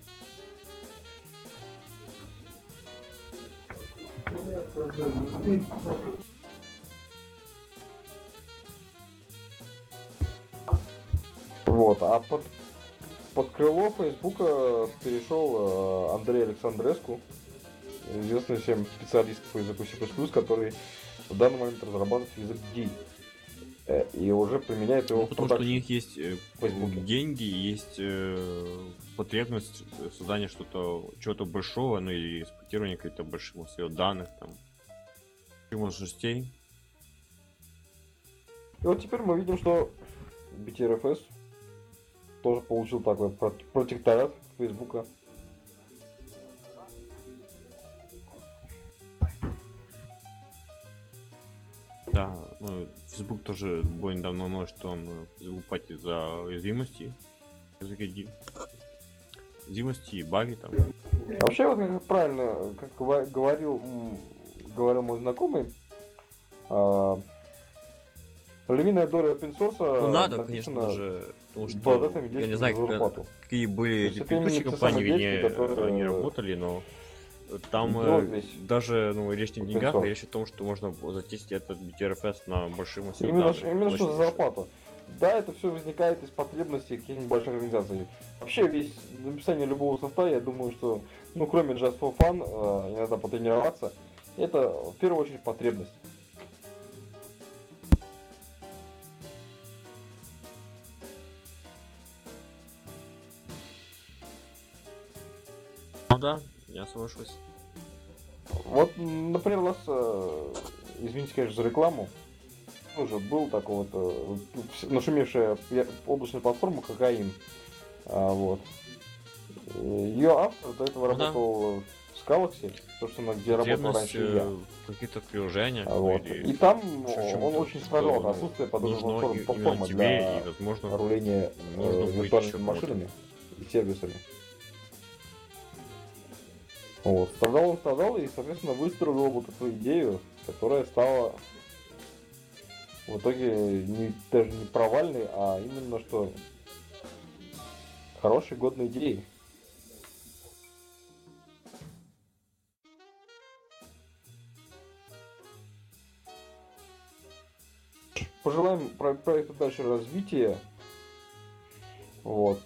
[SPEAKER 1] Вот, а под крыло Фейсбука перешел Андрей Александреску, известный всем специалист по языку C++, который в данный момент разрабатывает язык D. И уже применяет его
[SPEAKER 2] потому что у них есть
[SPEAKER 1] Фейсбуке.
[SPEAKER 2] деньги, есть потребность создания чего-то большого, ну или экспортирования каких-то больших массивов данных, там, мощностей.
[SPEAKER 1] И вот теперь мы видим, что BTRFS тоже получил такой протекторат Фейсбука.
[SPEAKER 2] Да, ну, Facebook тоже более давно носит, что он Facebook платит за уязвимости, уязвимости и баги там.
[SPEAKER 1] Вообще, вот как правильно, как говорил мой знакомый, львиная доля open source
[SPEAKER 2] Ну надо, конечно же, потому что я не знаю, какие были предыдущие компании, где они работали, но там даже речь не в деньгах, а речь о том, что можно затестить этот BTRFS на большие массивы.
[SPEAKER 1] Именно что за зарплату. Да, это все возникает из потребностей каких-нибудь больших организаций. Вообще, весь написание любого софта, я думаю, что, кроме Just for Fun, иногда потренироваться, это в первую очередь потребность.
[SPEAKER 2] Ну да, я соглашусь.
[SPEAKER 1] Вот, например, у нас, извините, конечно, за рекламу, тоже был такой вот нашумевшая облачная платформа Кокаин. Вот. Ее автор до этого работал в Galaxy, собственно, где работал раньше я.
[SPEAKER 2] Какие-то приложения.
[SPEAKER 1] Вот. И там он очень страдал от отсутствия подобной платформы для руления виртуальными машинами и сервисами. Вот. Страдал и, соответственно, выстроил вот эту идею, которая стала в итоге даже не провальной, а именно что хорошей, годной идеей. Пожелаем проекту дальше развития. Вот.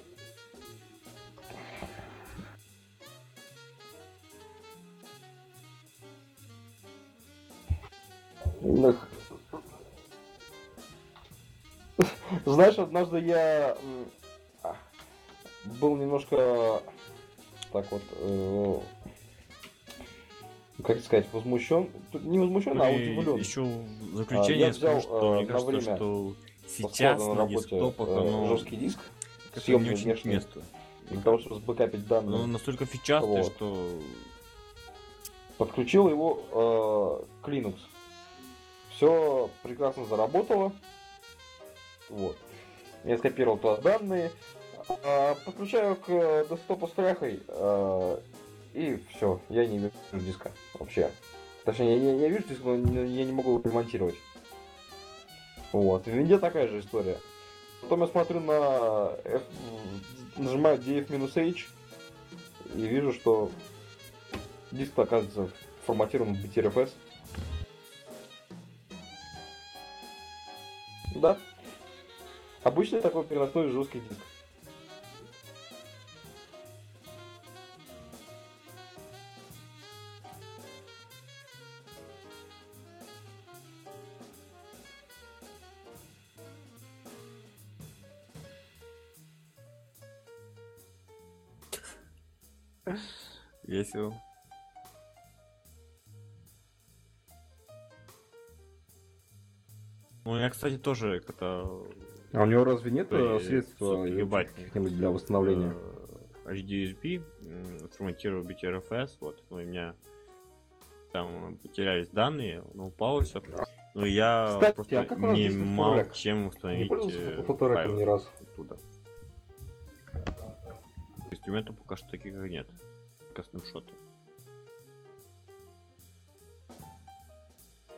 [SPEAKER 1] Знаешь, однажды я был немножко так вот, как сказать, возмущен. Не возмущен, а удивлен.
[SPEAKER 2] Еще в заключение
[SPEAKER 1] я взял
[SPEAKER 2] что мне
[SPEAKER 1] на
[SPEAKER 2] кажется,
[SPEAKER 1] время
[SPEAKER 2] что сейчас на десктопах
[SPEAKER 1] жесткий диск,
[SPEAKER 2] съемный не очень к месту.
[SPEAKER 1] Для того, чтобы сбэкапить данные.
[SPEAKER 2] Он настолько фичастый, вот, что
[SPEAKER 1] подключил его к Linux. Все прекрасно заработало. Вот. Я скопировал туда данные, подключаю к десктопу с тряхой, и все, я не вижу диска вообще. Точнее, я вижу диск, но я не могу его ремонтировать. Вот. В винде такая же история. Потом я смотрю нажимаю df-h и вижу, что диск оказывается форматирован в BTRFS. Да. Обычный такой переносной жесткий диск.
[SPEAKER 2] весело. Ну, я, кстати, тоже как-то...
[SPEAKER 1] А у него разве нет средств
[SPEAKER 2] каких-нибудь
[SPEAKER 1] для восстановления?
[SPEAKER 2] HDSB, сформатировал BTRFS, вот, у меня там потерялись данные, он упал все. Но я
[SPEAKER 1] Кстати,
[SPEAKER 2] просто не мог чем установить файл
[SPEAKER 1] ни раз
[SPEAKER 2] оттуда. Инструментов пока что таких как нет. Только снапшоты.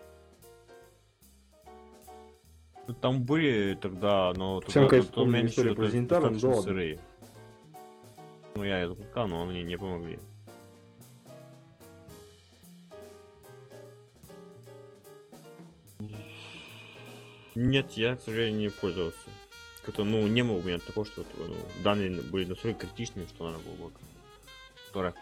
[SPEAKER 2] там были тогда, но
[SPEAKER 1] Всем,
[SPEAKER 2] тогда
[SPEAKER 1] конечно,
[SPEAKER 2] на тот момент
[SPEAKER 1] история
[SPEAKER 2] еще
[SPEAKER 1] про Зенитара,
[SPEAKER 2] достаточно
[SPEAKER 1] да ладно.
[SPEAKER 2] сырые. Ну я ее запускал, но они не помогли. Нет, я, к сожалению, не пользовался. Как-то, ну, не было у меня такого, что ну, данные были настолько критичными, что надо было как-то.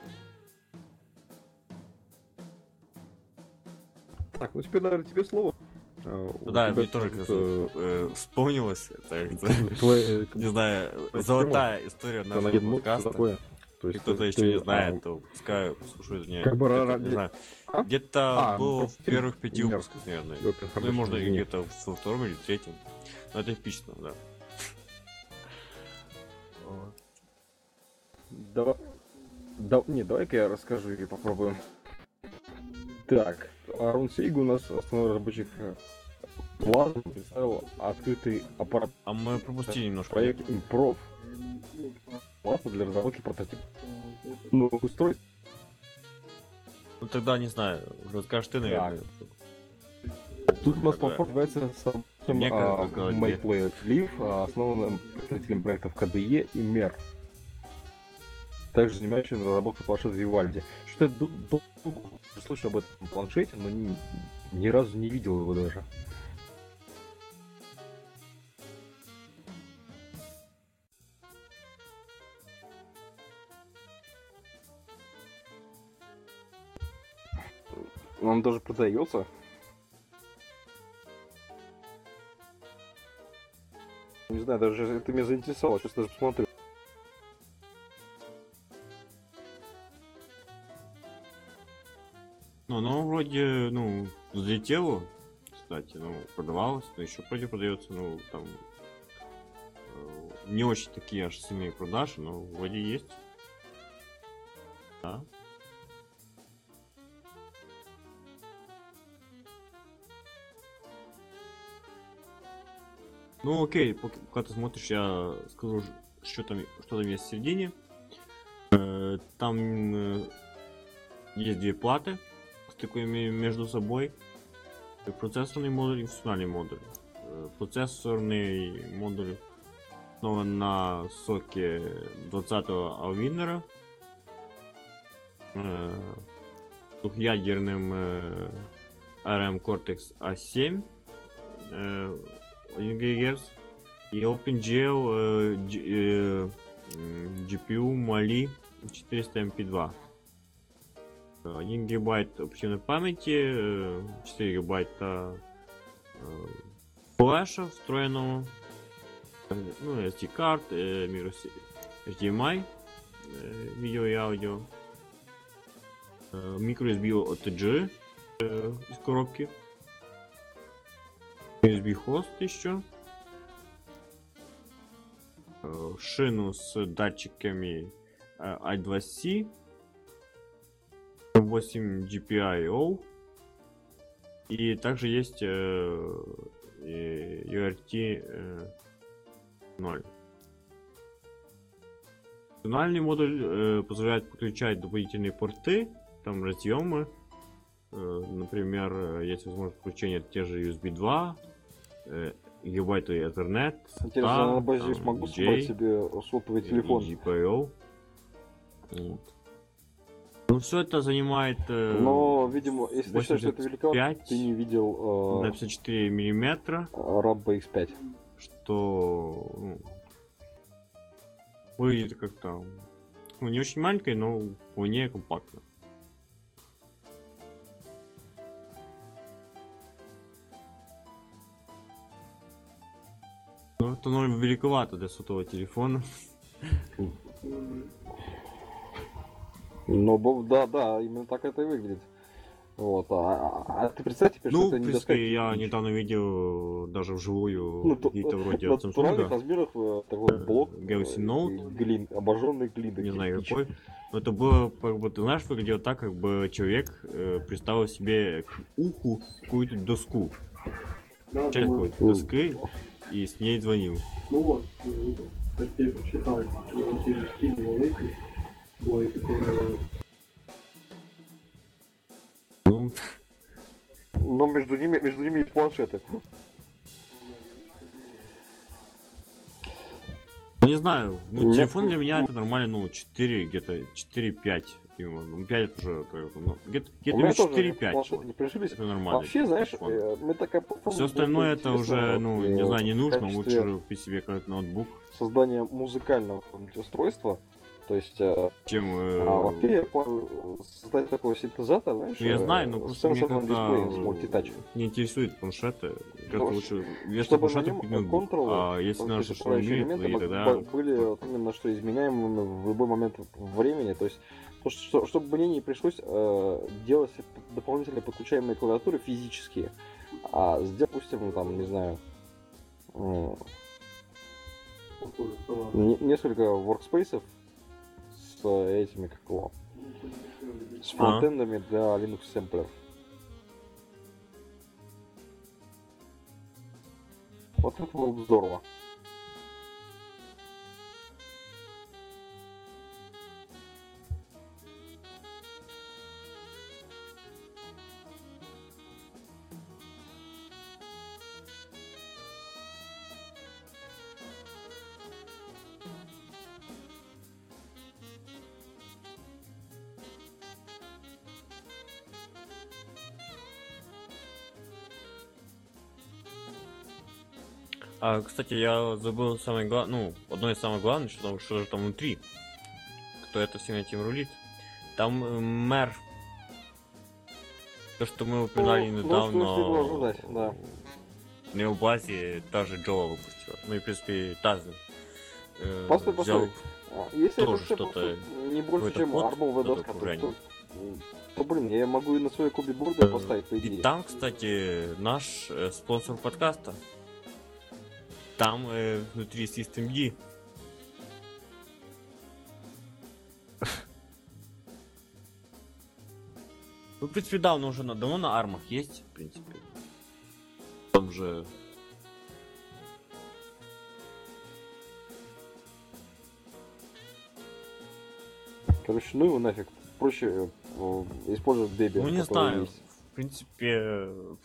[SPEAKER 1] Так, ну теперь, наверное, тебе слово.
[SPEAKER 2] Да, мне тоже вспомнилось, не знаю, золотая история нашего подкаста. Если кто-то еще не знает, то пускай слушает меня.
[SPEAKER 1] Как бы
[SPEAKER 2] Не знаю. Где-то было в первых 5 выпусках, наверное. Ну и можно где-то во втором или третьем. Но это эпично, да.
[SPEAKER 1] Давай-ка я расскажу и попробуем. Так, Арун Сейгу у нас основной разработчик Плазма представил открытый аппарат.
[SPEAKER 2] А мы пропустили немножко.
[SPEAKER 1] Проект Improv. Плазма для разработки прототипов новых устройств.
[SPEAKER 2] Ну тогда не знаю, расскажешь ты, наверное.
[SPEAKER 1] Тут у нас платформа является MyPlayer Live, основанным представителем проектов KDE и MER. Также занимающим разработкой планшета Vivaldi. Что-то я слышал об этом планшете, но ни разу не видел его даже. Он даже продается. Не знаю, даже это меня заинтересовало, сейчас даже посмотрю.
[SPEAKER 2] Ну, оно вроде, ну, взлетело, кстати, ну, продавалось, но еще вроде продается, ну, там, не очень такие аж сильные продажи, но вроде есть. Да. Ну, окей, пока ты смотришь, я скажу, что там есть в середине. Там есть две платы, стыкуемые между собой. Процессорный модуль и функциональный модуль. Процессорный модуль основан на соке 20-го Allwinner, двухъядерным ARM Cortex A7 1 ГГц и OpenGL GPU Mali 400 MP2. 1 гигабайт оперативной памяти, 4 гигабайта флеша встроенного, ну, SD-карт, HDMI, видео и аудио, microSD OTG из коробки, USB хост еще, шину с датчиками I2C, 8 GPIO, и также есть UART 0. Функциональный модуль позволяет подключать дополнительные порты, там разъемы, например, есть возможность подключения тех же USB 2, гигабайты Ethernet,
[SPEAKER 1] интересно, на базе смогу собрать себе сотовый телефон.
[SPEAKER 2] GPIO. Вот. Ну все это занимает.
[SPEAKER 1] Но, видимо, если ты считаешь, что это великовато, ты не видел
[SPEAKER 2] на 54 миллиметра
[SPEAKER 1] RAM BX5.
[SPEAKER 2] Что выглядит как-то, ну, не очень маленькой, но вполне компактно. Ну, это, наверное, великовато для сотового телефона.
[SPEAKER 1] Ну, да, именно так это и выглядит. Вот, а ты представь теперь,
[SPEAKER 2] ну,
[SPEAKER 1] что это не
[SPEAKER 2] доска. Я недавно видел даже вживую какие-то вроде от Samsung.
[SPEAKER 1] В натуральных размерах такой блок
[SPEAKER 2] Galaxy Note.
[SPEAKER 1] Обожженный глиной.
[SPEAKER 2] Не знаю какой. Но это было, как бы, ты знаешь, выглядело так, как бы человек представил себе к уху какую-то доску. Часть какой-то доски и с ней звонил.
[SPEAKER 4] Ну вот, теперь почитай. Великий.
[SPEAKER 1] Но между ними есть планшеты.
[SPEAKER 2] не знаю, ну,
[SPEAKER 1] Нет.
[SPEAKER 2] телефон для меня это нормально, ну, 4, где-то 4-5. Ну, 5 уже, ну, где-то
[SPEAKER 1] У меня тоже
[SPEAKER 2] 4-5.
[SPEAKER 1] планшеты не прижились.
[SPEAKER 2] Это нормально.
[SPEAKER 1] Вообще, знаешь, мне такая платформа
[SPEAKER 2] Все остальное это
[SPEAKER 1] интересна,
[SPEAKER 2] уже, ну, не
[SPEAKER 1] в
[SPEAKER 2] знаю, не нужно,
[SPEAKER 1] качестве
[SPEAKER 2] лучше уже купить себе какой-то ноутбук,
[SPEAKER 1] создания музыкального какого-нибудь устройства. То есть,
[SPEAKER 2] чем...
[SPEAKER 1] вообще я планирую создать такой синтезатор, знаешь,
[SPEAKER 2] Ну, я знаю, но
[SPEAKER 1] с
[SPEAKER 2] просто мне
[SPEAKER 1] сенсорным дисплеем, с
[SPEAKER 2] как-то
[SPEAKER 1] мультитач.
[SPEAKER 2] не интересует планшеты. Как
[SPEAKER 1] Ну,
[SPEAKER 2] лучше, если
[SPEAKER 1] чтобы на
[SPEAKER 2] планшеты
[SPEAKER 1] нем
[SPEAKER 2] купить ноутбук,
[SPEAKER 1] контролы,
[SPEAKER 2] а если
[SPEAKER 1] какие-то
[SPEAKER 2] наши
[SPEAKER 1] решающие
[SPEAKER 2] планшеты,
[SPEAKER 1] элементы
[SPEAKER 2] и тогда...
[SPEAKER 1] были вот именно что изменяемыми в любой момент времени. То есть, чтобы мне не пришлось делать дополнительно подключаемые клавиатуры физические, а сделать, допустим, там, не знаю, несколько workspace'ов с этими, как его, с фронтендами для Linux сэмплеров. Вот это было бы здорово.
[SPEAKER 2] Кстати, я забыл самое главное, ну, одно из самых главных, что же там внутри. Кто это всем этим рулит. Там мэр. То, что мы упоминали недавно.
[SPEAKER 1] Что следовало ожидать, да.
[SPEAKER 2] На его базе та же Джола выпустила. Ну и, в принципе, Тазен.
[SPEAKER 1] Постой. Если это
[SPEAKER 2] тоже
[SPEAKER 1] все
[SPEAKER 2] что-то,
[SPEAKER 1] не больше,
[SPEAKER 2] какой-то
[SPEAKER 1] чем
[SPEAKER 2] код,
[SPEAKER 1] армовая
[SPEAKER 2] что-то
[SPEAKER 1] доска,
[SPEAKER 2] окружение.
[SPEAKER 1] то, блин, я могу и на своей кубиборде поставить, по
[SPEAKER 2] И
[SPEAKER 1] идее.
[SPEAKER 2] там, кстати, наш спонсор подкаста. Там внутри Systemd. Ну, в принципе, да, он уже давно на армах есть, в принципе. Там же...
[SPEAKER 1] Короче, ну его нафиг. Проще использовать Debian.
[SPEAKER 2] Ну, не
[SPEAKER 1] который
[SPEAKER 2] знаю.
[SPEAKER 1] есть.
[SPEAKER 2] В принципе...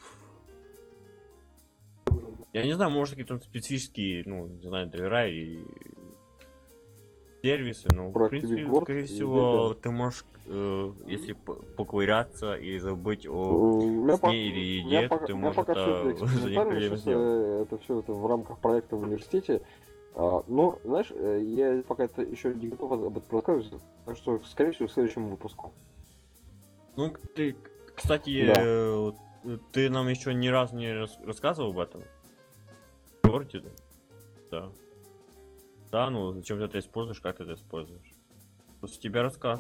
[SPEAKER 2] Я не знаю, может какие-то специфические, ну, не знаю, драйвера и сервисы, но
[SPEAKER 1] Про
[SPEAKER 2] в принципе,
[SPEAKER 1] ActiveWord
[SPEAKER 2] скорее
[SPEAKER 1] и
[SPEAKER 2] всего,
[SPEAKER 1] Debian.
[SPEAKER 2] ты можешь, если поковыряться и забыть
[SPEAKER 1] У
[SPEAKER 2] о
[SPEAKER 1] меня
[SPEAKER 2] сне или еде, то ты
[SPEAKER 1] у меня
[SPEAKER 2] можешь
[SPEAKER 1] пока все
[SPEAKER 2] это за некоторое время
[SPEAKER 1] сейчас
[SPEAKER 2] сделать.
[SPEAKER 1] это все это в рамках проекта в университете. Но, знаешь, я пока это еще не готов об этом рассказывать, так что, скорее всего, в следующем выпуску.
[SPEAKER 2] Ну, ты, кстати, ты нам еще ни разу не рассказывал об этом? Вроде, да. Да, ну зачем ты это используешь, как ты это используешь? После тебя рассказ.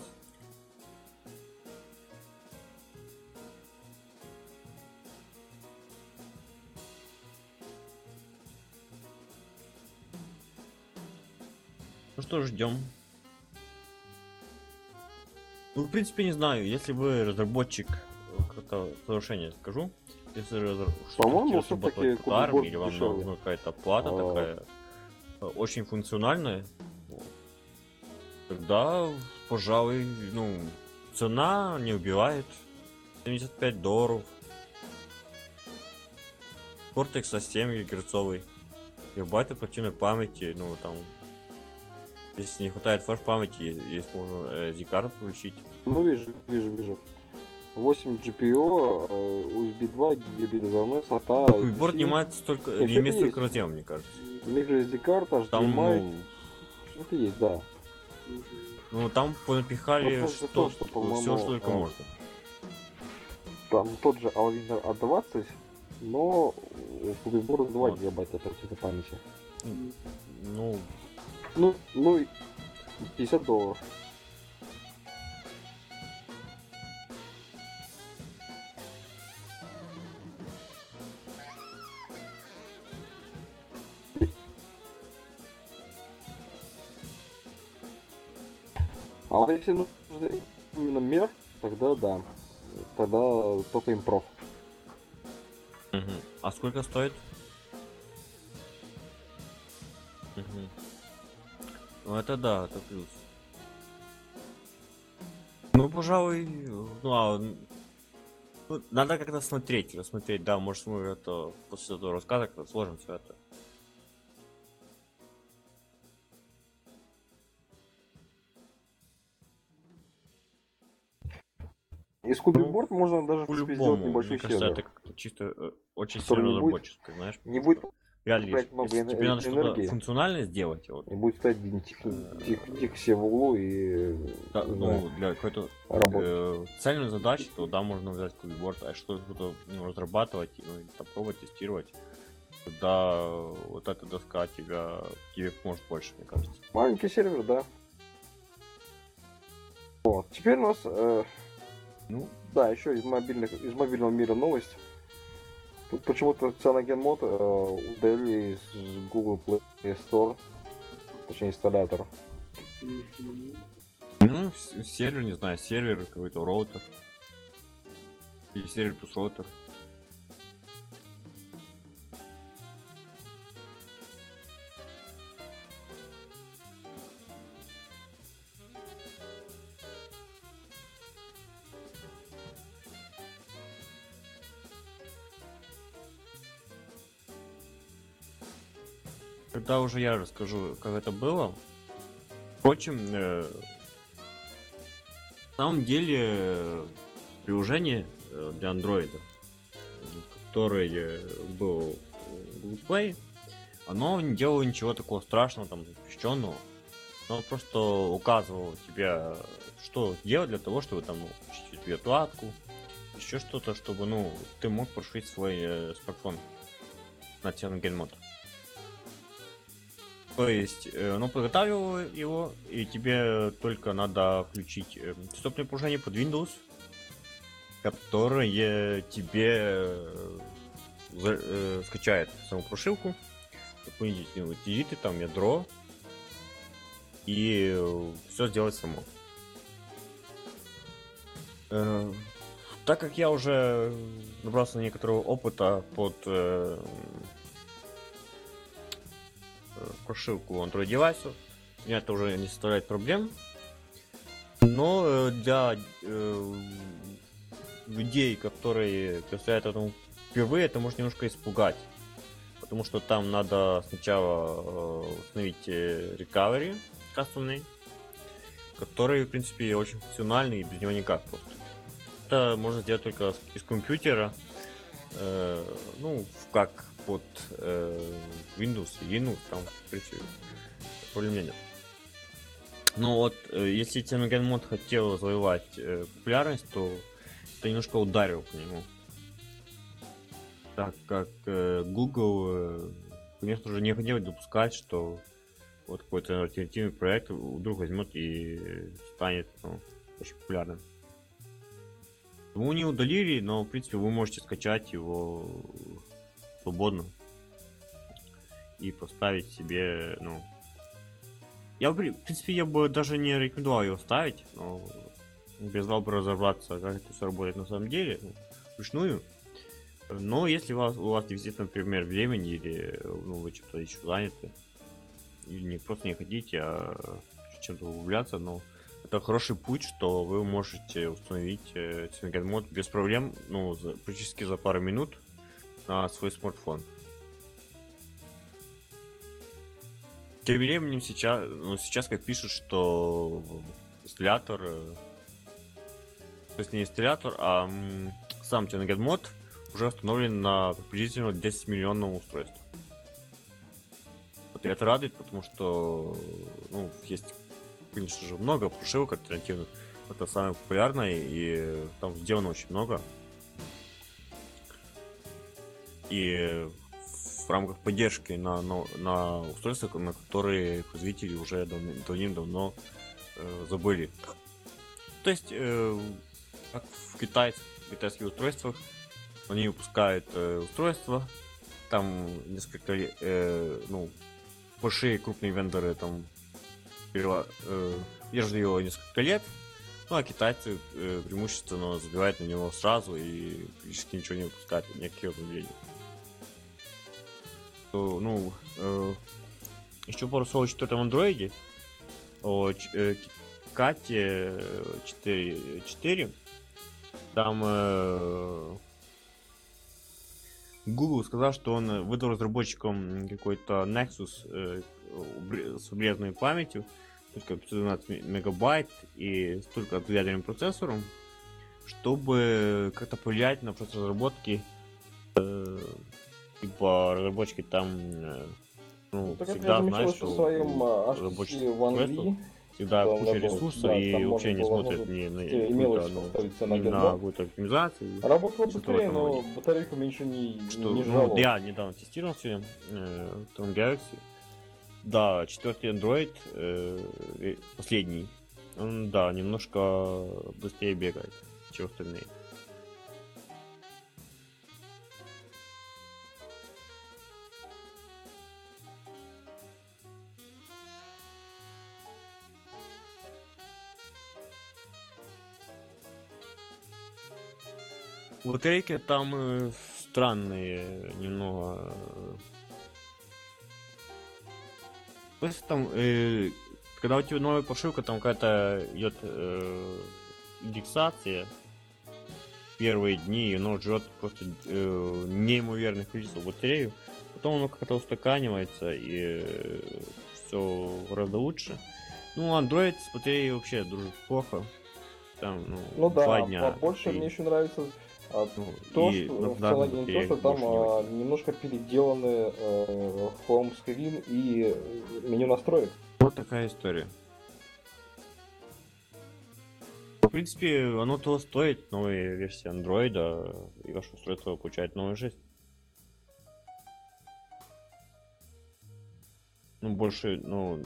[SPEAKER 2] Ну что, ждем. Ну, в принципе, не знаю, если вы разработчик, какое-то совершение скажу, если
[SPEAKER 1] По-моему,
[SPEAKER 2] что
[SPEAKER 1] всё-таки
[SPEAKER 2] работать в армии,
[SPEAKER 1] кубиборд
[SPEAKER 2] или вам
[SPEAKER 1] дешевле.
[SPEAKER 2] нужна какая-то плата такая, очень функциональная, тогда, пожалуй, ну, цена не убивает, $75. Cortex A7 гигагерцовый, гигабайт оперативной памяти, ну, там, если не хватает флеш памяти, есть можно SD-карту включить.
[SPEAKER 1] Ну, вижу. 8 GPU, USB 2, гигабит RAM, SATA.
[SPEAKER 2] Кубиборд занимает столько,
[SPEAKER 1] Всё
[SPEAKER 2] имеет
[SPEAKER 1] есть.
[SPEAKER 2] столько разъемов, мне кажется.
[SPEAKER 1] microSD карта,
[SPEAKER 2] Там,
[SPEAKER 1] HDMI.
[SPEAKER 2] ну,
[SPEAKER 1] Это есть, да.
[SPEAKER 2] ну, там понапихали
[SPEAKER 1] Вопрос в том,
[SPEAKER 2] что,
[SPEAKER 1] что, по-моему,
[SPEAKER 2] все, что только можно.
[SPEAKER 1] Там тот же Alvin A20, но у кубиборда 2
[SPEAKER 2] Вот.
[SPEAKER 1] гигабайта оперативной памяти.
[SPEAKER 2] Ну,
[SPEAKER 1] Ну, и $50. А вот если нужен именно мер, тогда да. Тогда только импров.
[SPEAKER 2] мгм. А сколько стоит? Мгм. Ну, это да, это плюс. Ну, пожалуй, ну, надо как-то рассмотреть, да, может мы это после этого рассказа как-то сложим все это.
[SPEAKER 1] Из Кубикборд можно даже в принципе, сделать
[SPEAKER 2] По-любому,
[SPEAKER 1] небольшой
[SPEAKER 2] мне кажется,
[SPEAKER 1] сервер.
[SPEAKER 2] это как-то чисто очень
[SPEAKER 1] Который
[SPEAKER 2] сильно
[SPEAKER 1] не будет-
[SPEAKER 2] разработческое, знаешь.
[SPEAKER 1] Не будет
[SPEAKER 2] Реально,
[SPEAKER 1] потреблять много
[SPEAKER 2] если тебе надо что-то
[SPEAKER 1] энергии.
[SPEAKER 2] функциональное сделать, вот,
[SPEAKER 1] И будет стоять тихо себе в углу и
[SPEAKER 2] да,
[SPEAKER 1] не знаю,
[SPEAKER 2] ну, для какой-то
[SPEAKER 1] работать.
[SPEAKER 2] цельной задачи, то да, можно взять кубикборд, а что-то разрабатывать, ну, и попробовать, тестировать, тогда вот эта доска тебе поможет больше, мне кажется.
[SPEAKER 1] Маленький сервер, да. Вот. Теперь у нас,
[SPEAKER 2] Ну,
[SPEAKER 1] да, еще из мобильного мира новость. Тут почему-то CyanogenMod удалили из Google Play Store, точнее инсталлятор.
[SPEAKER 2] ну, сервер, не знаю, сервер, какой-то роутер. Или сервер плюс роутер. Когда уже я расскажу, как это было. Впрочем, на самом деле приложение для Android, которое было в Google Play, оно не делало ничего такого страшного, там, запрещенного. Оно просто указывало тебе, что делать для того, чтобы там включить тебе отладку, еще что-то, чтобы, ну, ты мог прошить свой смартфон на CyanogenMod. То есть, оно подготавливало его, и тебе только надо включить доступное приложение под Windows, которое тебе скачает саму прошивку, дополнительные утилиты, там ядро, и все сделать само. Так как я уже набрался некоторого опыта под прошивку Android девайсов, меня это уже не составляет проблем. Но для людей, которые представляют этому впервые, это может немножко испугать. Потому что там надо сначала установить recovery кастомный, который, в принципе, очень функциональный и без него никак просто. Это можно сделать только из компьютера, ну, как под Windows и Linux, там, в принципе, проблем нет. Но вот, если CyanogenMod хотел завоевать популярность, то это немножко ударил по нему. Так как Google, конечно же, не хотел допускать, что вот какой-то альтернативный проект вдруг возьмет и станет, ну, очень популярным. Его не удалили, но, в принципе, вы можете скачать его свободно и поставить себе, ну, я, в принципе, я бы даже не рекомендовал его ставить, но призвал бы разобраться, как это все работает на самом деле, ну, вручную. Но если у вас дефицит, например, времени, или, ну, вы что-то еще заняты, или не просто не хотите, а чем-то углубляться, но это хороший путь, что вы можете установить CyanogenMod без проблем, ну, практически за пару минут на свой смартфон. Тем временем сейчас как пишут, что инсталлятор, то есть не инсталлятор, а сам CyanogenMod уже установлен на приблизительно 10 миллионного устройства. Вот и это радует, потому что, ну, есть, конечно же, много прошивок альтернативных. Это самое популярное, и там сделано очень много. И в рамках поддержки на устройствах, на которые производители уже давным-давно забыли. То есть, как в китайских устройствах, они выпускают устройства, там несколько, ну, большие крупные вендоры там держат его несколько лет, ну а китайцы преимущественно забивают на него сразу и практически ничего не выпускают, никаких обновлений. Ну, еще пару слов о 4-м андроиде, о Кате 4.4. Там Google сказал, что он выдал разработчикам какой-то Nexus с обрезанной памятью, только 512 мегабайт и столько от ядерным процессором, чтобы как-то повлиять на процесс разработки, типа разработчики там, ну,
[SPEAKER 1] Так как
[SPEAKER 2] всегда
[SPEAKER 1] я
[SPEAKER 2] знаешь,
[SPEAKER 1] замечал, что в
[SPEAKER 2] что
[SPEAKER 1] своем
[SPEAKER 2] у
[SPEAKER 1] HTC
[SPEAKER 2] разработчиков
[SPEAKER 1] One V
[SPEAKER 2] всегда
[SPEAKER 1] да, у
[SPEAKER 2] куча
[SPEAKER 1] меня был,
[SPEAKER 2] ресурсов,
[SPEAKER 1] да,
[SPEAKER 2] и
[SPEAKER 1] там
[SPEAKER 2] вообще
[SPEAKER 1] можно
[SPEAKER 2] не
[SPEAKER 1] было
[SPEAKER 2] смотрят
[SPEAKER 1] возможно,
[SPEAKER 2] ни на
[SPEAKER 1] имелось
[SPEAKER 2] какую-то, ну,
[SPEAKER 1] установиться
[SPEAKER 2] ни
[SPEAKER 1] на
[SPEAKER 2] на
[SPEAKER 1] Gen 2.
[SPEAKER 2] какую-то оптимизацию.
[SPEAKER 1] Работало
[SPEAKER 2] что-то в
[SPEAKER 1] быстрее,
[SPEAKER 2] этом
[SPEAKER 1] но
[SPEAKER 2] роде.
[SPEAKER 1] батарейку меньше не
[SPEAKER 2] Ну,
[SPEAKER 1] жало.
[SPEAKER 2] я недавно тестировал сегодня Tom Galaxy. Да, 4-й Android, последний, он, да, немножко быстрее бегает, чем остальные. Батарейки там странные немного. То есть там, когда у тебя новая прошивка, там какая-то идет индексация первые дни, и оно жрет просто неимоверных количеств батарею. Потом оно как-то устаканивается, и все гораздо лучше. Ну, Android с батареей вообще дружит плохо. Там,
[SPEAKER 1] Ну
[SPEAKER 2] 2
[SPEAKER 1] да,
[SPEAKER 2] дня.
[SPEAKER 1] больше мне еще нравится
[SPEAKER 2] Ну,
[SPEAKER 1] то,
[SPEAKER 2] и
[SPEAKER 1] что
[SPEAKER 2] на
[SPEAKER 1] в
[SPEAKER 2] данной
[SPEAKER 1] Целоне, то,
[SPEAKER 2] батарее
[SPEAKER 1] что там
[SPEAKER 2] больше не возьмет.
[SPEAKER 1] немножко переделаны хоум-скрин и меню настроек.
[SPEAKER 2] Вот такая история. В принципе, оно того стоит, новая версия андроида, и ваше устройство получает новую жизнь. Ну, больше, ну...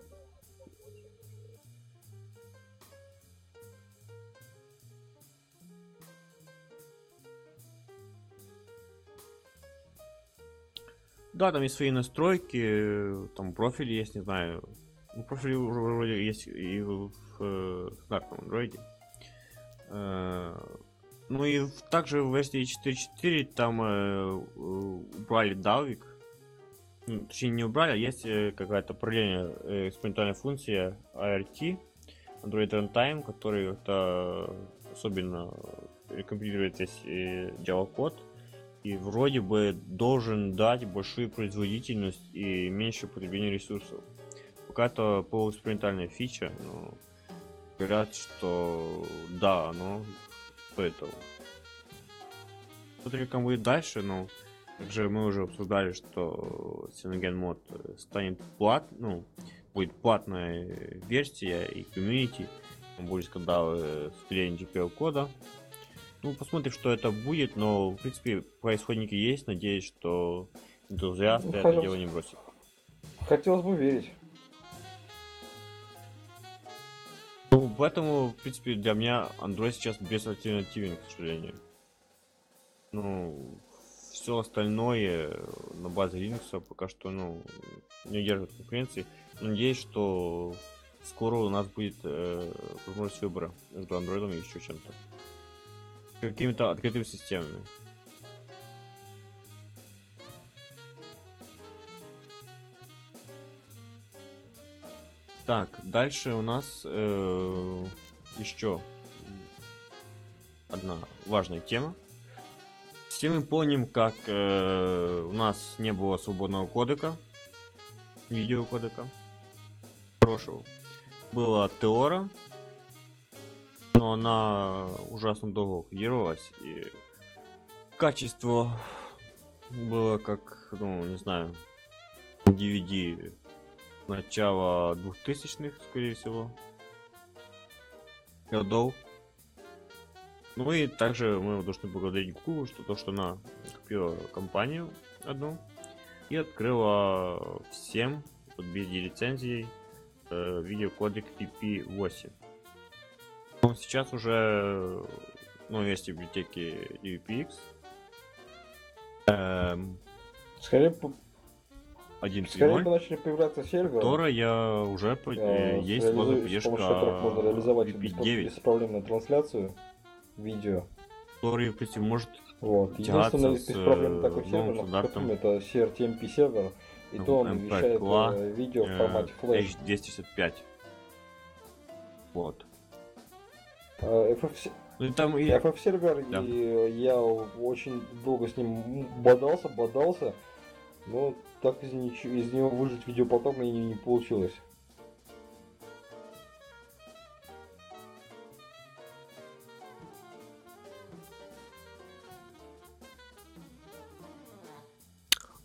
[SPEAKER 2] Да, там есть свои настройки, там профили есть, не знаю. Ну, профили вроде есть и в стандартном андроиде. Ну и также в версии 4.4 там убрали давик. Ну, точнее не убрали, а есть какая-то параллельная экспериментальная функция ART, Android Runtime, который это особенно рекомпилирует весь Java код и вроде бы должен дать большую производительность и меньше потребление ресурсов. Пока это полуэкспериментальная фича, но говорят, что да, оно стоит того. Смотри, как будет дальше, но также мы уже обсуждали, что Cyanogen мод станет будет платная версия и комьюнити, будет скандалы с вклеением GPL кода. Ну, посмотрим, что это будет, но в принципе происходники есть, надеюсь, что энтузиасты это дело не бросят.
[SPEAKER 1] Хотелось бы верить.
[SPEAKER 2] Ну, поэтому, в принципе, для меня Android сейчас безальтернативен, к сожалению. Ну, все остальное на базе Linux пока что, ну, не держит конкуренции. Надеюсь, что скоро у нас будет возможность выбора между Android и еще чем-то. Какими-то открытыми системами. Так, дальше у нас еще одна важная тема. Все мы помним, как у нас не было свободного кодека, видеокодека прошлого. Была Теора, но она ужасно долго кодировалась, и качество было как, ну, не знаю, DVD начала 2000-х, скорее всего, годов. Ну и также мы должны благодарить Google, что она купила компанию одну и открыла всем под BSD-лицензией видеокодек PP8. Он сейчас уже, ну, есть в библиотеке DVPX.
[SPEAKER 1] Скорее бы
[SPEAKER 2] 1.3.0,
[SPEAKER 1] начали появляться серверы,
[SPEAKER 2] которая уже есть
[SPEAKER 1] с
[SPEAKER 2] поддержка
[SPEAKER 1] помощью которых можно реализовать
[SPEAKER 2] VP9,
[SPEAKER 1] беспроблемную трансляцию видео.
[SPEAKER 2] который, в принципе, может
[SPEAKER 1] Вот.
[SPEAKER 2] тягаться
[SPEAKER 1] Единственный
[SPEAKER 2] с
[SPEAKER 1] беспроблемный такой
[SPEAKER 2] новым
[SPEAKER 1] сервер,
[SPEAKER 2] стандартом
[SPEAKER 1] это CRTMP сервер, и то он вещает видео в формате Flash.
[SPEAKER 2] H265. Вот.
[SPEAKER 1] FF
[SPEAKER 2] Ну, и там и...
[SPEAKER 1] FF сервер,
[SPEAKER 2] Да.
[SPEAKER 1] и я очень долго с ним бодался, но так из него выжить видеопоток и не получилось.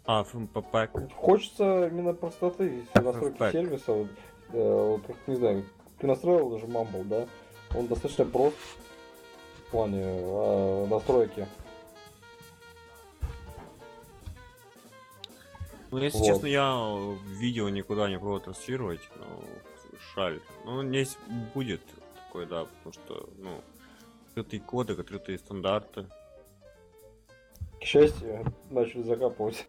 [SPEAKER 2] FMPP.
[SPEAKER 1] Хочется именно простоты настройки
[SPEAKER 2] FFmpeg.
[SPEAKER 1] сервиса. Вот, как, не знаю, ты настроил даже Mumble, да? Он достаточно прост в плане настройки.
[SPEAKER 2] Ну, если
[SPEAKER 1] Вот.
[SPEAKER 2] честно, я видео никуда не пробовал транслировать, но шаль. Ну, здесь будет такой, да, потому что, ну, открытые коды, открытые стандарты.
[SPEAKER 1] К счастью, начали закапывать.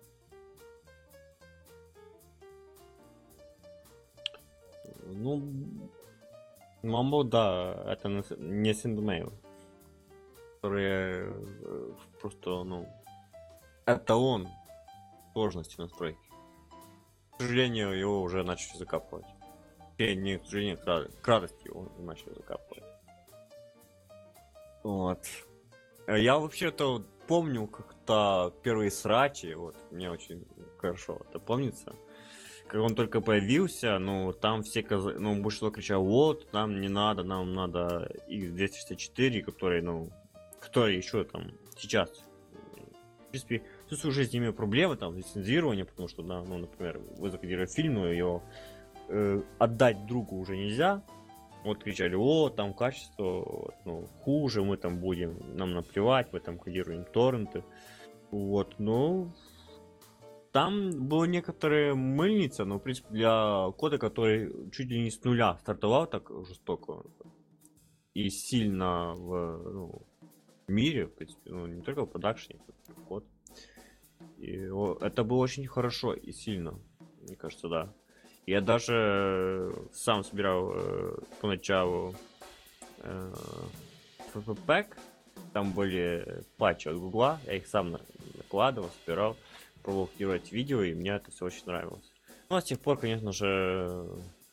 [SPEAKER 2] Ну, Mumble, да, это не SendMail, который просто, ну, эталон сложности настройки. К сожалению, его уже начали закапывать. Не, к сожалению, к радости его начали закапывать. Вот. Я вообще-то помню как-то первые срачи, вот, мне очень хорошо это помнится. Как он только появился, ну, там все, ну, большинство кричало, вот, нам не надо, нам надо X264, который, ну, который еще там сейчас. В принципе, тут уже с ними проблемы, там, лицензирование, потому что, да, ну, например, вы закодировали фильм, но его отдать другу уже нельзя. Вот кричали, о, там качество, ну, хуже, мы там будем, нам наплевать, мы там кодируем торренты. Вот, ну, там было некоторые мыльницы, но, в принципе, для кода, который чуть ли не с нуля стартовал так жестоко и сильно в мире, в принципе, ну, не только в продакшене, код. И это было очень хорошо и сильно, мне кажется, да. Я даже сам собирал поначалу FFmpeg, там были патчи от Гугла, я их сам накладывал, собирал, пробовал кодировать видео, и мне это все очень нравилось. Ну а с тех пор, конечно же,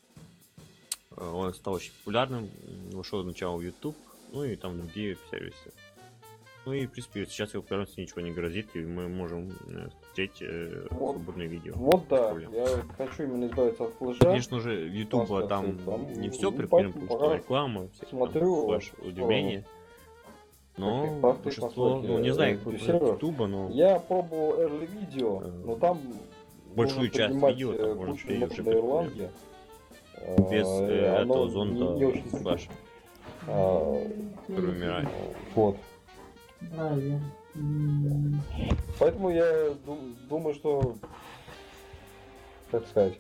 [SPEAKER 2] он стал очень популярным, вышел сначала в YouTube, ну и там другие сервисы. Ну и, в принципе, сейчас его популярности ничего не грозит, и мы можем смотреть свободные видео.
[SPEAKER 1] Вот да, я хочу именно избавиться от флеша.
[SPEAKER 2] Конечно же, в YouTube там не все прикольно, потому что реклама,
[SPEAKER 1] смотрю
[SPEAKER 2] флеш, удивление. Но большинство, ну не знаю, как YouTube, но...
[SPEAKER 1] Я пробовал early видео, но там
[SPEAKER 2] большую часть видео там можно смотреть уже Erlang, без этого зонда флеша, который умирает.
[SPEAKER 1] Вот. Поэтому я думаю, что, как сказать,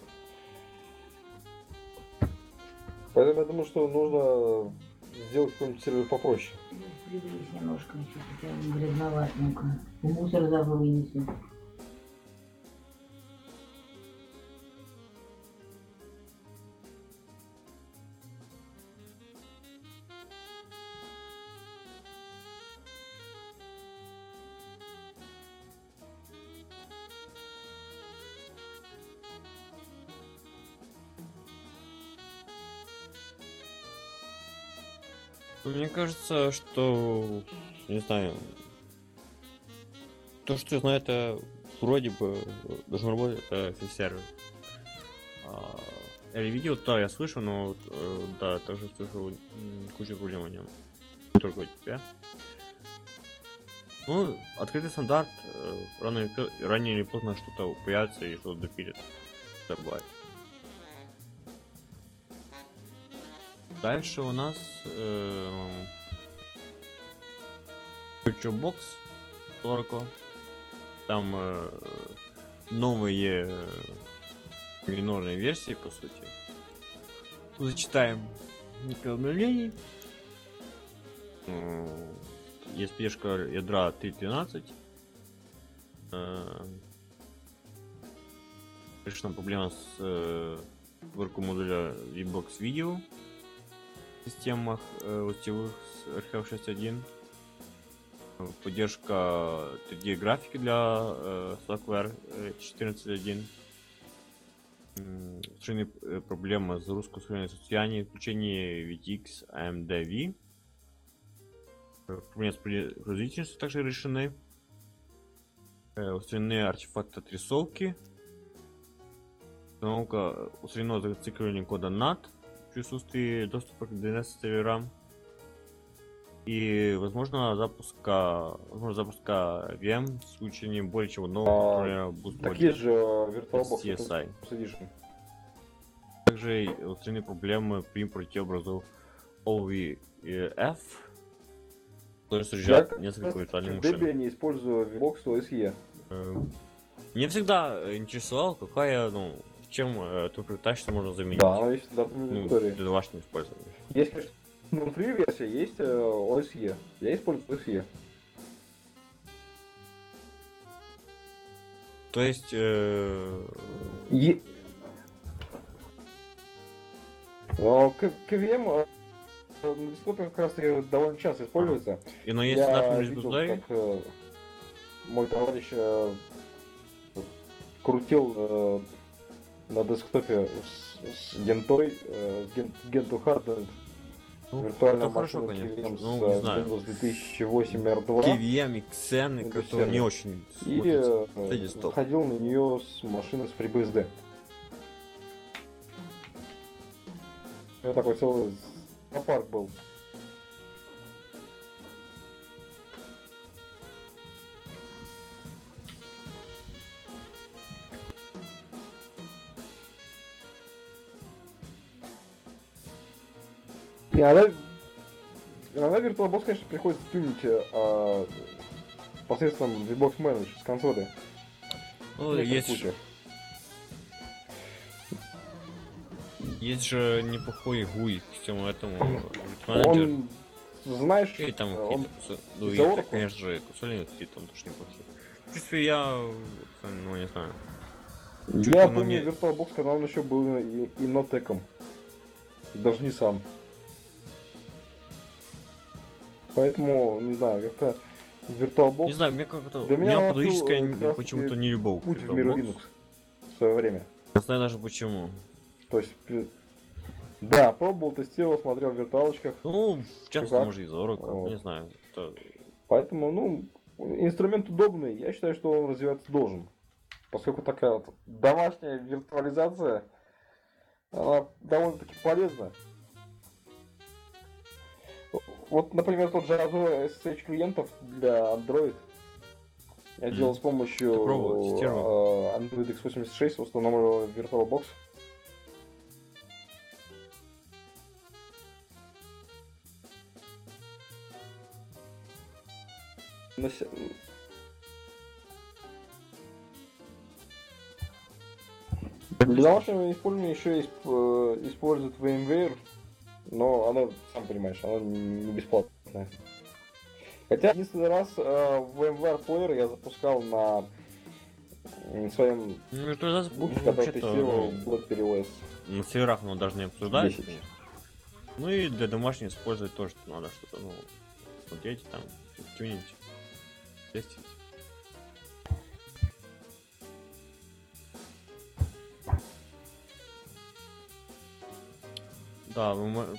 [SPEAKER 1] поэтому я думаю, что нужно сделать какой-нибудь сервер попроще.
[SPEAKER 5] Приблизь немножко, что-то грязноват, ну-ка. Мусор забыл вынести.
[SPEAKER 2] Мне кажется, что, не знаю, то, что я знаю, это вроде бы должно работать, это сервер. Или видео, да, я слышал, но да, также слышал кучу проблем о нем. Не только у тебя. Ну, открытый стандарт, ранее или поздно что-то появится и что-то допилит. Добавить. Дальше у нас VirtualBox Oracle. Там новые минорные версии, по сути. Зачитаем несколько обновлений. Есть поддержка ядра 3.12. Решена проблема с сборкой модуля VBox Video в системах устевых с RHEL 6.1. Поддержка 3D графики для Slackware 14.1. Устранены проблемы с русским состоянием включение VTX AMD V. Проблемы с производительностью также решены. Устранены артефакты отрисовки. Устранено зацикливание кода NAT в присутствии доступа к DNS серверам. и возможно запуска VM в случае не более чем одного, например,
[SPEAKER 1] Такие же VirtualBox
[SPEAKER 2] CSI.
[SPEAKER 1] Edition.
[SPEAKER 2] Также и остальные проблемы при импорте образов OVF, которые содержат несколько виртуальных
[SPEAKER 1] В Debian
[SPEAKER 2] машин.
[SPEAKER 1] не использую VirtualBox OSE.
[SPEAKER 2] Меня всегда интересовало, какая, чем эту предпочтение можно заменить.
[SPEAKER 1] Да, она есть для
[SPEAKER 2] Для
[SPEAKER 1] истории.
[SPEAKER 2] домашнего использования.
[SPEAKER 1] Есть, конечно, внутри версия, есть OSE. Я использую OSE.
[SPEAKER 2] То есть,
[SPEAKER 1] KVM на десктопе как раз таки довольно часто используется.
[SPEAKER 2] но если
[SPEAKER 1] Я
[SPEAKER 2] наш между
[SPEAKER 1] видел,
[SPEAKER 2] злой,
[SPEAKER 1] как мой товарищ крутил на десктопе с гентой, Gentoo Hardened, виртуальная
[SPEAKER 2] это хорошо,
[SPEAKER 1] машина
[SPEAKER 2] конечно.
[SPEAKER 1] KVM
[SPEAKER 2] Ну, не знаю.
[SPEAKER 1] Windows 2008 R2.
[SPEAKER 2] KVM и Xen,
[SPEAKER 1] Windows
[SPEAKER 2] которые не
[SPEAKER 1] Server.
[SPEAKER 2] очень
[SPEAKER 1] И
[SPEAKER 2] смотрятся. Кстати, стоп.
[SPEAKER 1] ходил на нее с машины с FreeBSD. Это такой целый зоопарк был. И иногда VirtualBox, конечно, приходится тюнить посредством VBox Manager с консоли.
[SPEAKER 2] Ну,
[SPEAKER 1] В некоторых
[SPEAKER 2] есть
[SPEAKER 1] случаях.
[SPEAKER 2] Есть же неплохой GUI к всему этому. Менеджер.
[SPEAKER 1] Он, знаешь,
[SPEAKER 2] И там
[SPEAKER 1] он
[SPEAKER 2] какие-то ну,
[SPEAKER 1] из-за
[SPEAKER 2] и,
[SPEAKER 1] Oracle?
[SPEAKER 2] конечно же, консольные какие-то там тоже неплохие. В принципе, я, не знаю.
[SPEAKER 1] я
[SPEAKER 2] Чуть-чуть, но
[SPEAKER 1] помню
[SPEAKER 2] мне-
[SPEAKER 1] VirtualBox, когда он еще был и Notecom. Даже не сам. Поэтому, не знаю, как-то VirtualBox
[SPEAKER 2] Не знаю, мне как-то...
[SPEAKER 1] Для
[SPEAKER 2] У
[SPEAKER 1] меня
[SPEAKER 2] меня
[SPEAKER 1] он
[SPEAKER 2] патологическая
[SPEAKER 1] открыл, как раз
[SPEAKER 2] почему-то
[SPEAKER 1] таки
[SPEAKER 2] не любовь.
[SPEAKER 1] путь
[SPEAKER 2] к
[SPEAKER 1] в мир
[SPEAKER 2] VirtualBox.
[SPEAKER 1] Linux в свое время.
[SPEAKER 2] Не знаю даже почему.
[SPEAKER 1] То есть, да, пробовал, тестировал, смотрел в виртуалочках.
[SPEAKER 2] Ну, часто
[SPEAKER 1] Как?
[SPEAKER 2] может из Oracle,
[SPEAKER 1] Вот.
[SPEAKER 2] не знаю. Это...
[SPEAKER 1] Поэтому, инструмент удобный. Я считаю, что он развиваться должен. Поскольку такая вот домашняя виртуализация, она довольно-таки полезна. Вот, например, тот же Azure SSH клиентов для Android я делал с помощью
[SPEAKER 2] Ты пробовал, тестировал?
[SPEAKER 1] Android x86, установленного в VirtualBox. Для домашнего использования еще используют VMware, но она, сам понимаешь, она не бесплатная. Хотя единственный раз VMware Player я запускал на своем
[SPEAKER 2] Ну, виртуализация,
[SPEAKER 1] ноутбуке, когда
[SPEAKER 2] вообще-то,
[SPEAKER 1] тестировал BlackBerry OS.
[SPEAKER 2] на серверах оно даже не обсуждается,
[SPEAKER 1] 10.
[SPEAKER 2] конечно. Ну и для домашнего использовать тоже надо что-то, смотреть там, тюнить, тестить. Да,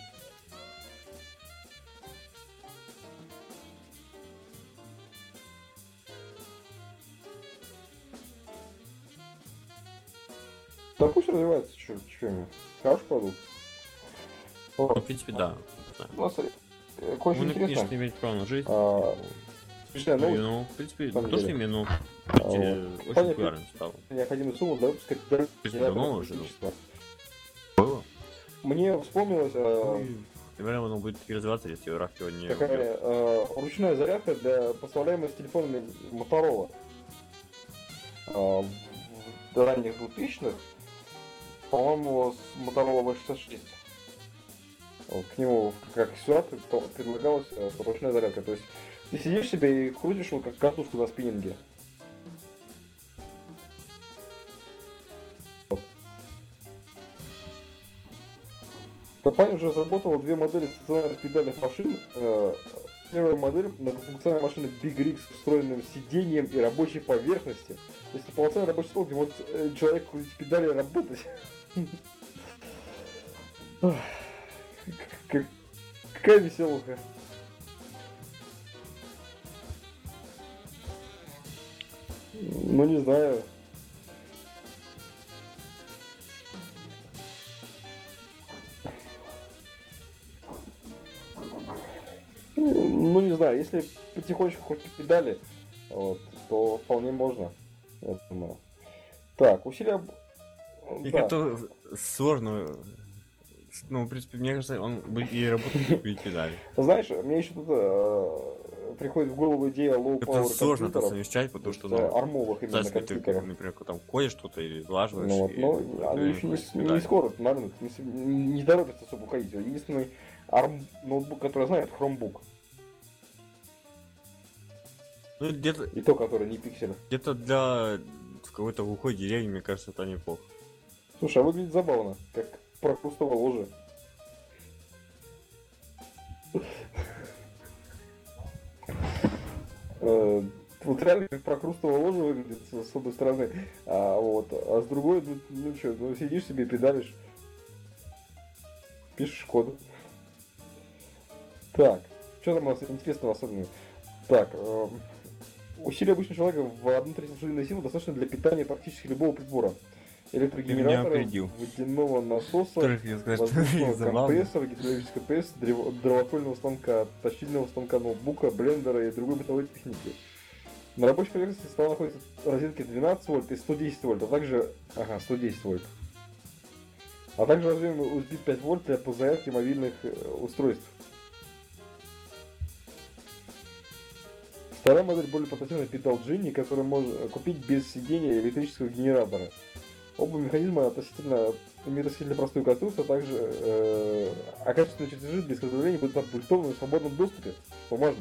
[SPEAKER 1] Да пусть развивается, что мне. Хороший продукт. Вот.
[SPEAKER 2] в принципе, да.
[SPEAKER 1] У нас кое-что
[SPEAKER 2] Он, конечно,
[SPEAKER 1] интересно.
[SPEAKER 2] имеет право на жизнь.
[SPEAKER 1] Смешная новость.
[SPEAKER 2] Ну, в принципе,
[SPEAKER 1] самом
[SPEAKER 2] то, что
[SPEAKER 1] деле.
[SPEAKER 2] именно
[SPEAKER 1] вот.
[SPEAKER 2] очень
[SPEAKER 1] Понятно.
[SPEAKER 2] популярным стал.
[SPEAKER 1] Необходимую сумму для выпуска
[SPEAKER 2] принципе, давно уже,
[SPEAKER 1] электричества.
[SPEAKER 2] Было.
[SPEAKER 1] Мне вспомнилось
[SPEAKER 2] Наверное, оно будет и развиваться, если RAV его не убьет.
[SPEAKER 1] такая ручная зарядка для поставляемой с телефонами Motorola. В ранних 2000-х, по-моему, с Motorola V66. Вот, к нему как аксессуар предлагалась ручная зарядка. То есть ты сидишь себе и крутишь его как катушку на спиннинге. Компания уже разработала две модели стационарных педальных машин. Первая модель многофункциональной машины Big Rig с встроенным сиденьем и рабочей поверхностью. То есть полноценный рабочий стол, где может человек крутить педали и работать. Какая веселуха. Ну не знаю. знаю, если потихонечку хоть по педали, вот, то вполне можно. Я думаю. Так, усилия...
[SPEAKER 2] И
[SPEAKER 1] да.
[SPEAKER 2] это сложно. Ну, в принципе, мне кажется, он бы и работает при педали.
[SPEAKER 1] Знаешь, мне еще тут приходит в голову идея low
[SPEAKER 2] Это
[SPEAKER 1] power
[SPEAKER 2] сложно это
[SPEAKER 1] компьютеров,
[SPEAKER 2] совмещать, потому что,
[SPEAKER 1] армовых именно
[SPEAKER 2] если ты,
[SPEAKER 1] компьютеров.
[SPEAKER 2] например, там кодишь что-то или влаживаешь,
[SPEAKER 1] Ну вот,
[SPEAKER 2] и
[SPEAKER 1] но
[SPEAKER 2] это
[SPEAKER 1] они еще
[SPEAKER 2] приходится
[SPEAKER 1] не
[SPEAKER 2] педаль.
[SPEAKER 1] скоро на рынок, не торопятся особо уходить. Единственный ноутбук, который я знаю, это Chromebook.
[SPEAKER 2] Ну, где-то
[SPEAKER 1] И то, который не пиксель.
[SPEAKER 2] для какой-то глухой деревни, мне кажется, это неплохо.
[SPEAKER 1] Слушай, а выглядит забавно, как прокрустово ложе. Вот реально как прокрустово ложе выглядит с одной стороны, а с другой, ну что, ну сидишь себе, педалишь, пишешь код. Так, что там у нас интересного особенного? Так, усилия обычного человека в 1/3 лошадиной силы достаточно для питания практически любого прибора. Электрогенератора,
[SPEAKER 2] опередил.
[SPEAKER 1] водяного насоса,
[SPEAKER 2] Вторых, я скажу, что
[SPEAKER 1] воздушного
[SPEAKER 2] забавно.
[SPEAKER 1] компрессора, гидравлического ПС, дровокольного станка, точильного станка ноутбука, блендера и другой бытовой техники. На рабочей поверхности стола находятся розетки 12 вольт и 110 вольт, а также... Ага, 110 вольт. А также разъемы USB 5 вольт для подзарядки мобильных устройств. Вторая модель более портативная Pedal Genie, которую можно купить без сидения электрического генератора. Оба механизма имеют относительно простую конструкцию, а также качественные чертежи для изготовления будут опубликованы в свободном доступе. Бумажно.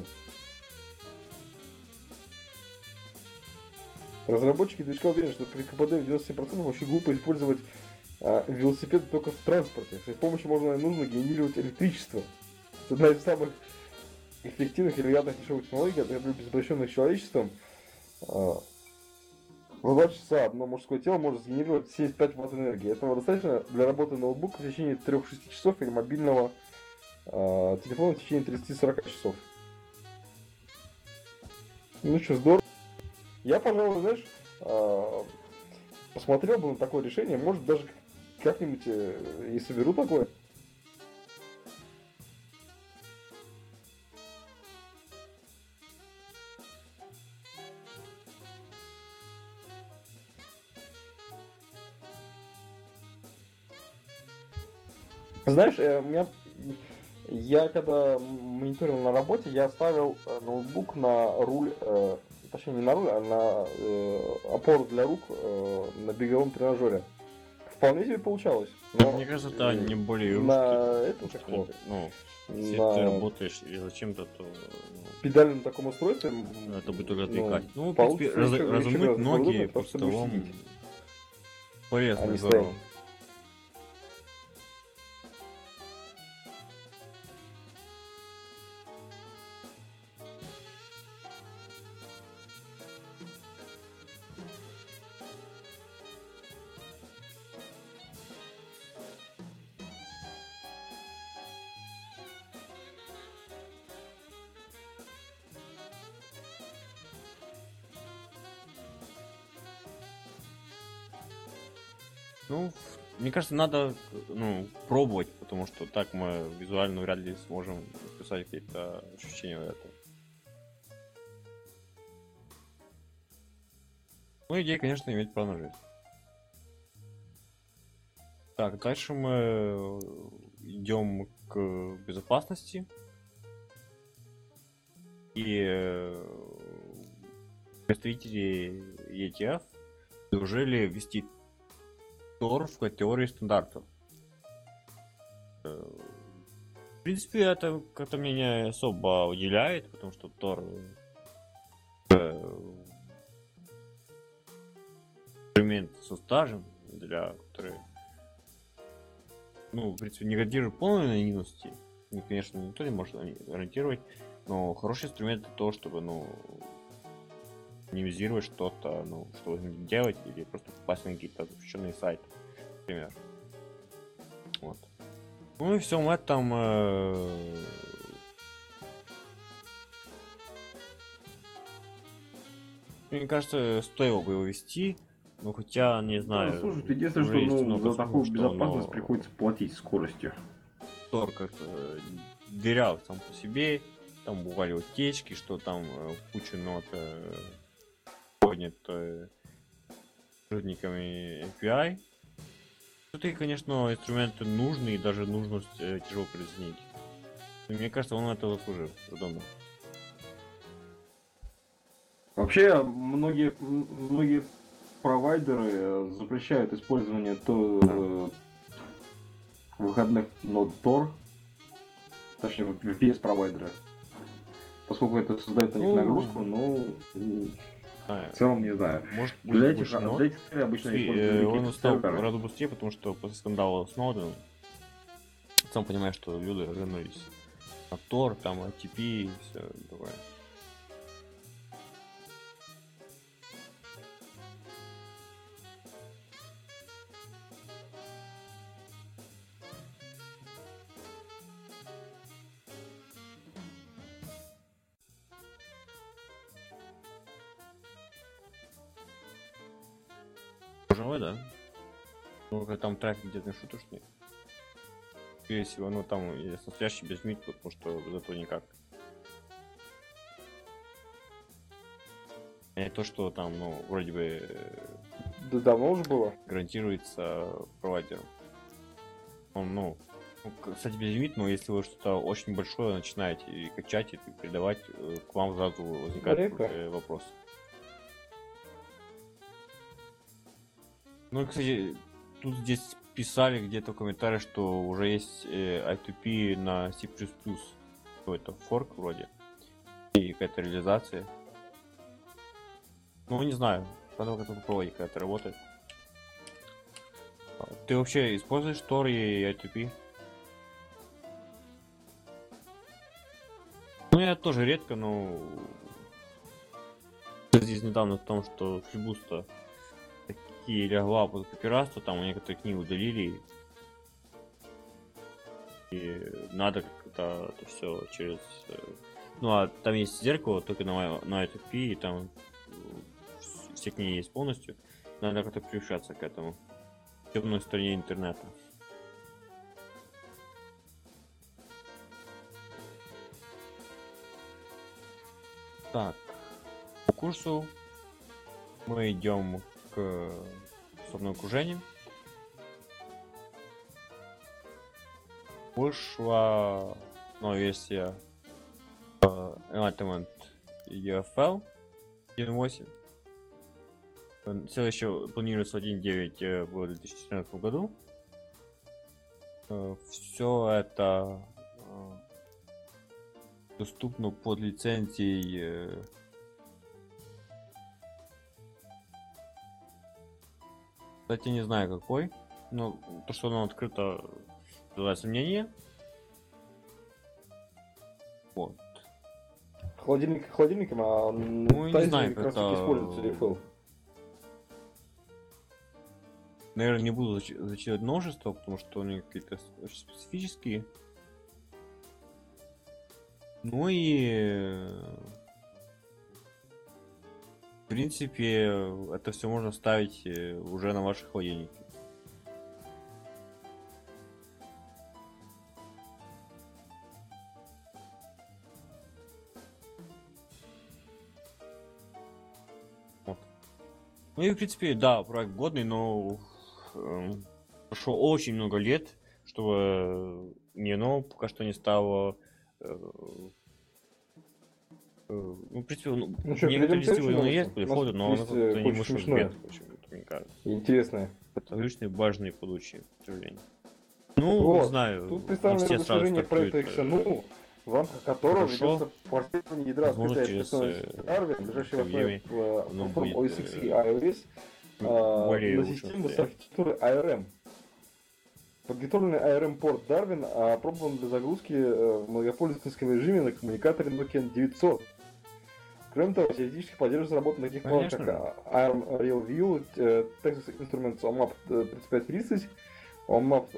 [SPEAKER 1] Разработчики движка уверены, что при КПД в 97% очень глупо использовать велосипед только в транспорте. С их помощью можно и нужно генерировать электричество. Это одна из самых эффективных и вероятных дешевых технологий, которые были обращенных человечеством. В 2 часа одно мужское тело может сгенерировать 75 Вт энергии. Этого достаточно для работы ноутбука в течение 3-6 часов или мобильного телефона в течение 30-40 часов. Ну что, здорово. Я, пожалуй, знаешь, посмотрел бы на такое решение, может даже как-нибудь и соберу такое. Знаешь, я когда мониторил на работе, я ставил ноутбук на руль, точнее не на руль, а на опору для рук на беговом тренажере. Вполне себе получалось. Но
[SPEAKER 2] Мне кажется, это не более
[SPEAKER 1] на
[SPEAKER 2] русский.
[SPEAKER 1] это такое.
[SPEAKER 2] Ну, если ты
[SPEAKER 1] На
[SPEAKER 2] работаешь или зачем-то, то
[SPEAKER 1] педальном таком устройстве
[SPEAKER 2] это будет только отвлекать. Ну, в
[SPEAKER 1] получится
[SPEAKER 2] принципе,
[SPEAKER 1] еще
[SPEAKER 2] разомнуть
[SPEAKER 1] раз
[SPEAKER 2] ноги
[SPEAKER 1] удобно,
[SPEAKER 2] под
[SPEAKER 1] потому что будешь
[SPEAKER 2] столом
[SPEAKER 1] сидеть,
[SPEAKER 2] полезно,
[SPEAKER 1] а не
[SPEAKER 2] здорово.
[SPEAKER 1] стоять.
[SPEAKER 2] Ну, мне кажется, надо, пробовать, потому что так мы визуально вряд ли сможем описать какие-то ощущения от этого. Ну, идея, конечно, иметь право на жизнь. Так, дальше мы идем к безопасности. И представители ETF предложили ввести Tor в категории стандартов. В принципе, это как-то меня не особо удивляет, потому что Tor инструмент со стажем, для который, в принципе, не гарантирует полной анонимности. Конечно, никто не может гарантировать, но хороший инструмент для того, чтобы, минимизировать что-то, что вы хотите делать, или просто попасть на какие-то защищенные сайты, например. Вот. Ну и всем этом мне кажется, стоило бы его вести, но хотя не знаю.
[SPEAKER 3] Слушай, единственное,
[SPEAKER 2] уже есть
[SPEAKER 3] что
[SPEAKER 2] много
[SPEAKER 3] за такую
[SPEAKER 2] слухов,
[SPEAKER 3] безопасность
[SPEAKER 2] что,
[SPEAKER 3] приходится платить скоростью.
[SPEAKER 2] Тор как-то дыряв сам по себе, там бывали утечки, что там куча нот поднят сотрудниками API. Тут, конечно, инструменты нужны, и даже нужность тяжело приценить. Мне кажется, он этого заслужил. Удобно.
[SPEAKER 3] Вообще, многие провайдеры запрещают использование выходных нод Tor, точнее VPS провайдеры, поскольку это создает на них нагрузку, но в целом не знаю.
[SPEAKER 2] Может,
[SPEAKER 3] для этих целей обычно
[SPEAKER 2] он стал гораздо быстрее, потому что после скандала с Snowden сам понимаешь, что люди вернулись на Tor, там ATP и все такое. Пожалуй, да. Ну, там трафик где-то шуточный. Скорее всего, ну там есть настоящий безмит, потому что зато никак. И то, что там, ну, вроде бы
[SPEAKER 1] Да давно уже было.
[SPEAKER 2] гарантируется провайдером. Он, ну, кстати, безлимит, но если вы что-то очень большое начинаете и качать, и передавать, к вам сразу возникает вопрос. Ну, кстати, тут здесь писали где-то в комментариях, что уже есть I2P на C++. Какой-то форк вроде. И какая-то реализация. Ну, не знаю. Надо как-то попробовать, как это работает. Ты вообще используешь Tor и I2P? Ну, я тоже редко, но... Здесь недавно в том, что фрибуста такие легла под копирайство, там у некоторых книг удалили. И надо как-то это все через... Ну, а там есть зеркало, только на I2P, и там все книги есть полностью. Надо как-то приучаться к этому. В темной стороне интернета. Так, по курсу мы идем к собственному окружению. Вышла новая версия Enlightenment UFL 1.8. Следующее планируется 1.9 в 2014 году. Все это доступно под лицензией кстати, не знаю какой, но то, что оно открыто, вызывает сомнения. Вот.
[SPEAKER 1] Холодильником, а
[SPEAKER 2] ну, не знаю,
[SPEAKER 1] как раз
[SPEAKER 2] это...
[SPEAKER 1] используется рефил.
[SPEAKER 2] Наверное, не буду зачитывать множество, потому что они какие-то очень специфические. Ну и... В принципе, это все можно ставить уже на ваши холодильники. Вот. Ну и в принципе, да, проект годный, но прошло очень много лет, чтобы оно пока что не стало. Ну, в принципе, некоторые тестирования оно есть, приходят, но оно как-то не вышло в бед, мне кажется.
[SPEAKER 1] Интересное.
[SPEAKER 2] Это лишние важные будущие, к сожалению. Ну,
[SPEAKER 1] вот,
[SPEAKER 2] не знаю.
[SPEAKER 1] Тут представлено достижение проекта XNU, в рамках которого ведется форсирование ядра операционной системы Darwin, ближайшей платформы OS X и iOS, на систему с архитектурой ARM. Подготовленный ARM-порт Darwin опробован для загрузки в многопользовательском режиме на коммуникаторе Nokia N900. Кроме того, теоретически поддерживается работа таких планов, как ARM RealView, Texas Instruments OMAP 3530, OMAP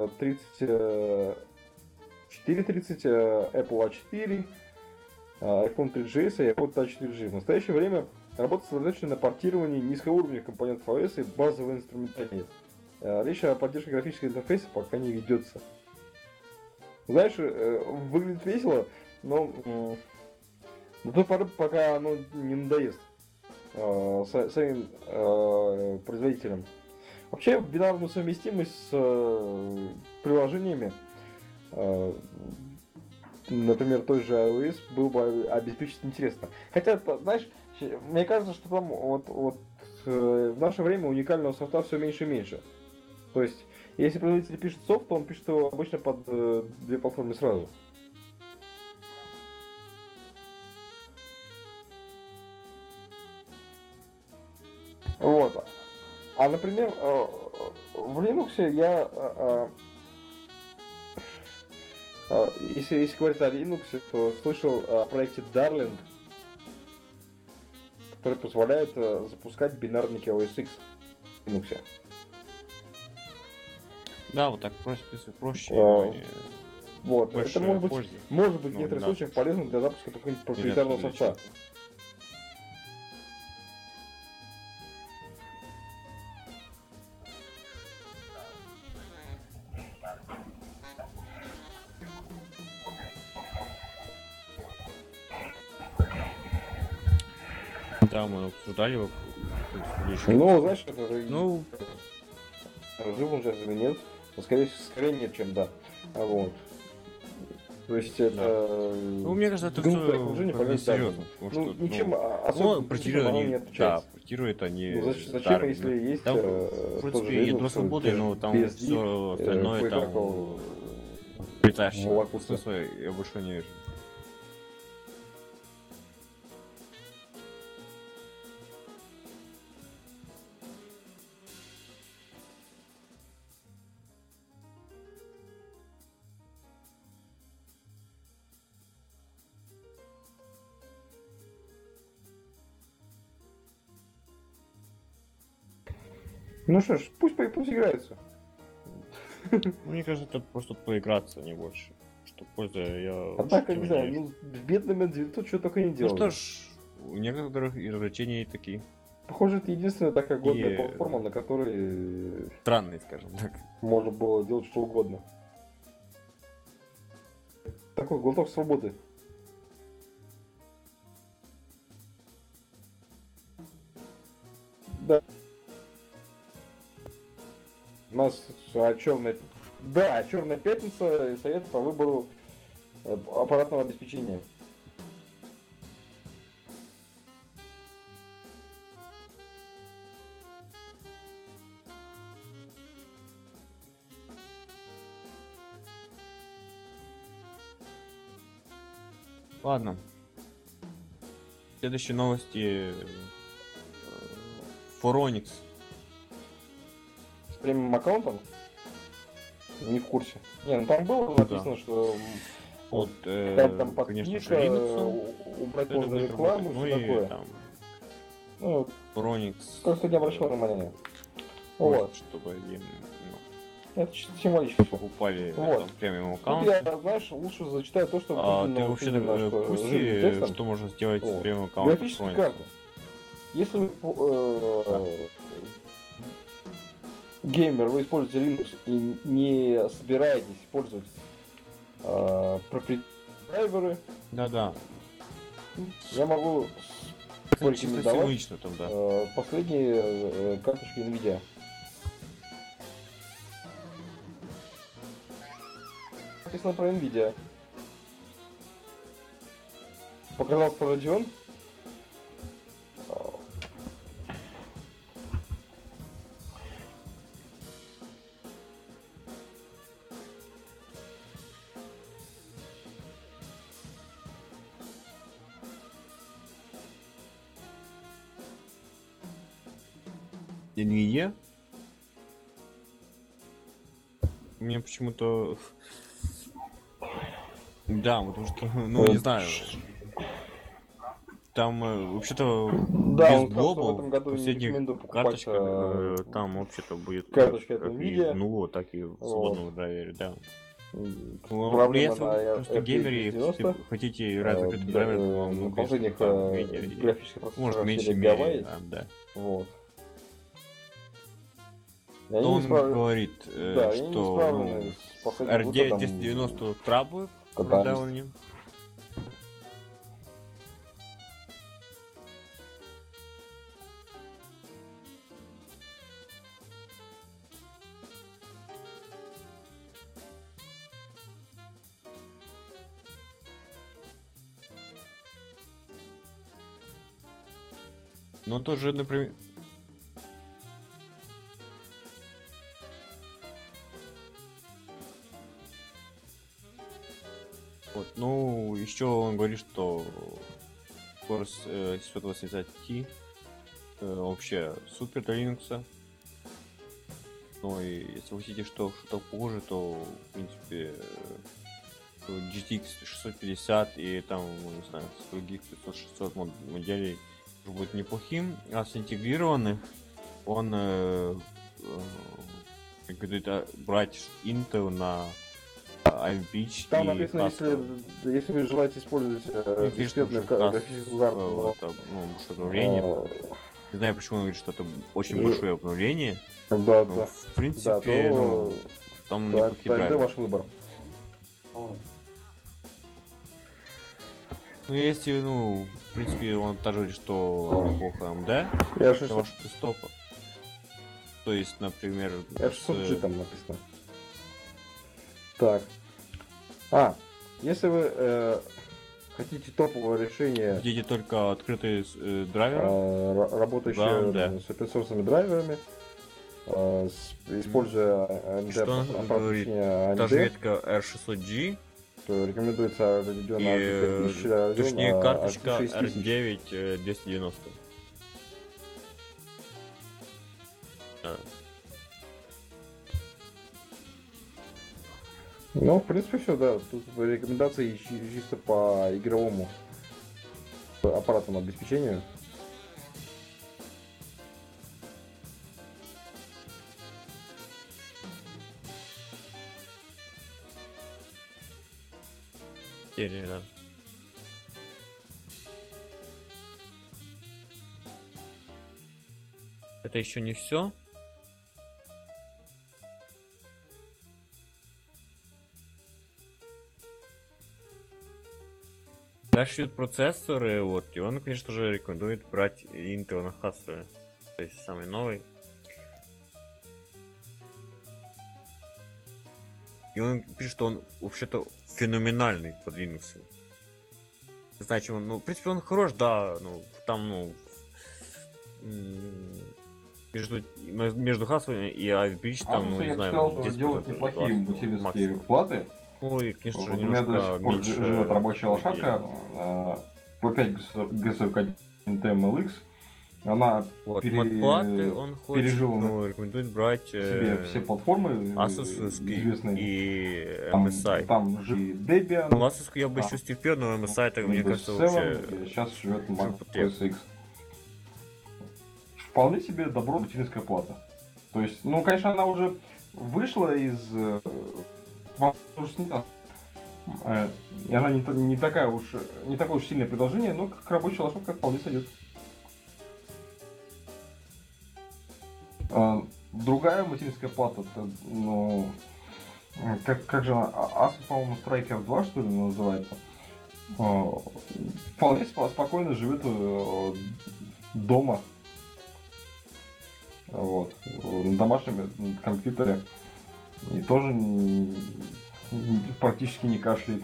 [SPEAKER 1] 3430, Apple A4, iPhone 3GS и iPod A4G. В настоящее время работа сосредоточена на портировании низкоуровневых компонентов iOS и базовой инструментарии. Речь о поддержке графического интерфейса пока не ведется. Знаешь, выглядит весело. но до той поры, пока оно не надоест самим производителям. Вообще, бинарную совместимость с приложениями, например, той же iOS, было бы обеспечить интересно. Хотя, знаешь, мне кажется, что там в наше время уникального софта все меньше и меньше. То есть, если производитель пишет софт, то он пишет его обычно под две платформы сразу. Вот. А, например, в Linux я, если говорить о Linux, то слышал о проекте Darling, который позволяет запускать бинарники OS X в Linux.
[SPEAKER 2] Да, вот так проще.
[SPEAKER 1] Вот,
[SPEAKER 2] Больше
[SPEAKER 1] это может
[SPEAKER 2] пользы.
[SPEAKER 1] быть в
[SPEAKER 2] Ну,
[SPEAKER 1] некоторых
[SPEAKER 2] да.
[SPEAKER 1] случаях полезно для запуска какого-нибудь проприетарного
[SPEAKER 2] Или
[SPEAKER 1] софта.
[SPEAKER 2] Да, мы обсуждали его.
[SPEAKER 1] Ну, знаешь, это
[SPEAKER 2] Ну,
[SPEAKER 1] жив он сейчас или нет, но скорее нет, чем да. Вот. То есть это...
[SPEAKER 2] ну, мне кажется, это
[SPEAKER 1] Группа
[SPEAKER 2] все
[SPEAKER 1] окружения
[SPEAKER 2] не
[SPEAKER 1] полезно.
[SPEAKER 2] серьезно.
[SPEAKER 1] Ну, ничем
[SPEAKER 2] ну,
[SPEAKER 1] особо
[SPEAKER 2] протирует
[SPEAKER 1] оно не
[SPEAKER 2] они, да,
[SPEAKER 1] отличается.
[SPEAKER 2] протирует они.
[SPEAKER 1] Ну, зачем,
[SPEAKER 2] старые,
[SPEAKER 1] если
[SPEAKER 2] да.
[SPEAKER 1] есть
[SPEAKER 2] Там, в
[SPEAKER 1] тот
[SPEAKER 2] принципе,
[SPEAKER 1] же
[SPEAKER 2] ядро
[SPEAKER 1] Linux,
[SPEAKER 2] свободы, но там
[SPEAKER 1] BSD,
[SPEAKER 2] все остальное там
[SPEAKER 1] кое-какого
[SPEAKER 2] притащит.
[SPEAKER 1] молоко.
[SPEAKER 2] Смысла я больше не вижу.
[SPEAKER 1] Ну что ж, пусть играется.
[SPEAKER 2] Мне кажется, это просто поиграться, не больше. Что польза я...
[SPEAKER 1] А так, как не знаю, ну, бедными 900 что только не
[SPEAKER 2] Ну
[SPEAKER 1] делали.
[SPEAKER 2] что ж, у некоторых развлечения такие
[SPEAKER 1] Похоже, это единственная такая годная
[SPEAKER 2] И-
[SPEAKER 1] платформа, на которой
[SPEAKER 2] странные, скажем так.
[SPEAKER 1] можно было делать что угодно. Такой глоток свободы. Да. У нас черная... Да, черная пятница и совет по выбору аппаратного обеспечения.
[SPEAKER 2] Ладно. Следующие новости. Phoronix.
[SPEAKER 1] С премиум аккаунтом? Не в курсе. Не, ну там было написано, что
[SPEAKER 2] Вот,
[SPEAKER 1] там
[SPEAKER 2] конечно же,
[SPEAKER 1] подписка,
[SPEAKER 2] Linux.
[SPEAKER 1] убрать
[SPEAKER 2] Это
[SPEAKER 1] можно
[SPEAKER 2] будет
[SPEAKER 1] рекламу,
[SPEAKER 2] работать. Ну
[SPEAKER 1] все
[SPEAKER 2] и
[SPEAKER 1] такое.
[SPEAKER 2] там
[SPEAKER 1] Ну,
[SPEAKER 2] Phoronix.
[SPEAKER 1] просто не обращал внимания. Вот.
[SPEAKER 2] Чтобы им
[SPEAKER 1] Это чисто символически.
[SPEAKER 2] покупали
[SPEAKER 1] Вот.
[SPEAKER 2] там премиум
[SPEAKER 1] Тут
[SPEAKER 2] аккаунт.
[SPEAKER 1] я, знаешь, лучше зачитаю то, что
[SPEAKER 2] А
[SPEAKER 1] выделено
[SPEAKER 2] ты вообще
[SPEAKER 1] именно,
[SPEAKER 2] в
[SPEAKER 1] что
[SPEAKER 2] курсе,
[SPEAKER 1] жирным текстом.
[SPEAKER 2] что можно сделать
[SPEAKER 1] Вот.
[SPEAKER 2] с премиум аккаунтом?
[SPEAKER 1] Графическая карта. Если вы геймер, вы используете Linux и не собираетесь использовать драйверы,
[SPEAKER 2] Да-да.
[SPEAKER 1] я могу
[SPEAKER 2] Чисто
[SPEAKER 1] порекомендовать
[SPEAKER 2] символично там, да.
[SPEAKER 1] последние карточки NVIDIA. Написано про NVIDIA. Показал про Radeon.
[SPEAKER 2] NVIDIA? Мне почему-то... Да, потому что, ну, не знаю. Там вообще-то
[SPEAKER 1] Да, он
[SPEAKER 2] без
[SPEAKER 1] сказал, что в
[SPEAKER 2] глобал
[SPEAKER 1] этом году
[SPEAKER 2] в
[SPEAKER 1] не
[SPEAKER 2] последних
[SPEAKER 1] рекомендую покупать
[SPEAKER 2] карточках там вообще-то будет
[SPEAKER 1] карточки
[SPEAKER 2] как
[SPEAKER 1] от
[SPEAKER 2] и
[SPEAKER 1] NVIDIA.
[SPEAKER 2] в нулу, так и в свободном драйвере, да. Ну,
[SPEAKER 1] Проблема
[SPEAKER 2] если
[SPEAKER 1] на
[SPEAKER 2] вы просто геймеры, и
[SPEAKER 1] 90,
[SPEAKER 2] хотите играть в какой-то драйвер, то вам
[SPEAKER 1] на
[SPEAKER 2] ну,
[SPEAKER 1] последних
[SPEAKER 2] конечно, там, видео,
[SPEAKER 1] графических
[SPEAKER 2] может,
[SPEAKER 1] процессорах
[SPEAKER 2] меньше
[SPEAKER 1] серии
[SPEAKER 2] мере,
[SPEAKER 1] Gavai.
[SPEAKER 2] да.
[SPEAKER 1] Вот. И
[SPEAKER 2] То
[SPEAKER 1] они
[SPEAKER 2] он
[SPEAKER 1] не справ-
[SPEAKER 2] говорит,
[SPEAKER 1] Да, и они не
[SPEAKER 2] что
[SPEAKER 1] справлены
[SPEAKER 2] ну,
[SPEAKER 1] с последним
[SPEAKER 2] R9
[SPEAKER 1] выходом
[SPEAKER 2] 1090 трабует
[SPEAKER 1] когда
[SPEAKER 2] продаванием. Но тоже, например... Вот, ну, еще он говорит, что скорость 780 Ti вообще супер для Linux. Ну и если вы хотите что-то похуже, то в принципе GTX 650 и там, не знаю, с других 500-600 моделей будет неплохим. А с интегрированных он говорит, брать Intel на iFbeach.
[SPEAKER 1] Там написано, если вы желаете использовать дискретную графическую карту,
[SPEAKER 2] большое обновление. Не знаю, почему он говорит, что это очень большое обновление.
[SPEAKER 1] Да,
[SPEAKER 2] но,
[SPEAKER 1] да.
[SPEAKER 2] в принципе,
[SPEAKER 1] да,
[SPEAKER 2] там
[SPEAKER 1] да,
[SPEAKER 2] неплохие драйверы.
[SPEAKER 1] ваш выбор.
[SPEAKER 2] Ну, если, в принципе, он также говорит, что плохо AMD
[SPEAKER 1] Я
[SPEAKER 2] для вашего десктопа. То есть, например...
[SPEAKER 1] F600G там написано. Так. Если вы хотите топовое решение...
[SPEAKER 2] Хотите только открытые драйверы?
[SPEAKER 1] Работающие с open source драйверами, используя AMD,
[SPEAKER 2] что он говорит? Даже ветка R600G.
[SPEAKER 1] То рекомендуется Radeon R5000,
[SPEAKER 2] точнее, карточка
[SPEAKER 1] R6000.
[SPEAKER 2] R9 290.
[SPEAKER 1] Ну, в принципе, все, да. Тут рекомендации чисто по игровому аппаратному обеспечению.
[SPEAKER 2] Серия, да. Это еще не все. Дальше идут процессоры, вот, и он, конечно же, рекомендует брать Intel на Haswell, то есть самый новый. И он пишет, что он вообще-то феноменальный под Linux. Не знаю, чем он, в принципе, он хорош, да, там, между Haswell и iFbeach, там,
[SPEAKER 3] я
[SPEAKER 2] не
[SPEAKER 3] бы
[SPEAKER 2] знаю,
[SPEAKER 3] сказал, что
[SPEAKER 2] 10%
[SPEAKER 3] делают неплохие бутилевские
[SPEAKER 2] максимум.
[SPEAKER 3] платы.
[SPEAKER 2] Ой, конечно,
[SPEAKER 3] Вот у меня до сих пор
[SPEAKER 2] меньше
[SPEAKER 3] живет рабочая лошадка P5 G41 TMLX. Она
[SPEAKER 2] вот, платы он хочет,
[SPEAKER 3] пережила
[SPEAKER 2] рекомендует брать
[SPEAKER 3] себе все платформы
[SPEAKER 2] Asus
[SPEAKER 3] известные.
[SPEAKER 2] и
[SPEAKER 3] Там,
[SPEAKER 2] MSI.
[SPEAKER 3] там же и Debian.
[SPEAKER 2] Asus я бы еще стерпел, но MSI, так, мне кажется, вообще...
[SPEAKER 3] Сейчас живет Mac
[SPEAKER 2] потреб.
[SPEAKER 3] OS X. Вполне себе добро материнская плата. То есть, конечно, она уже вышла из... И она не такое уж сильное предложение, но как рабочая лошадка вполне сойдет. Другая материнская плата, как же она, Asus, по-моему, Striker 2, что ли, называется, вполне спокойно живет дома, вот, на домашнем компьютере, и тоже практически не кашляет.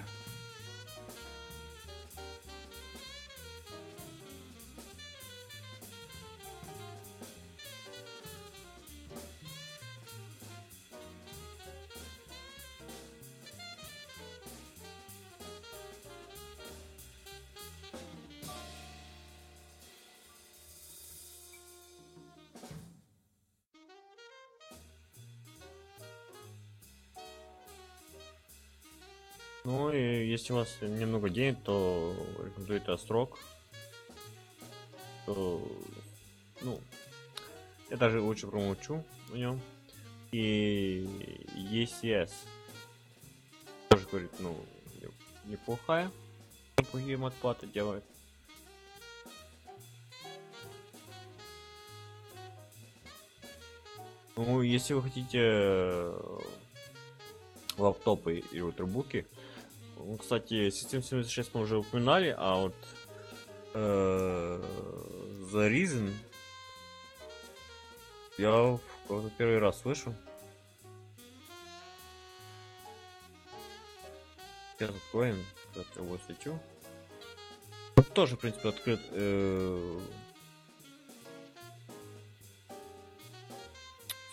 [SPEAKER 2] Ну и если у вас немного денег, то рекомендует Astrok. Я даже лучше промолчу о нем. И ECS тоже говорит, неплохие матплаты делает. Ну, если вы хотите лаптопы и ультрабуки, кстати, System 76 мы уже упоминали, а вот The Reason я первый раз слышу. Сейчас откроем его статью. Тоже, в принципе, открыт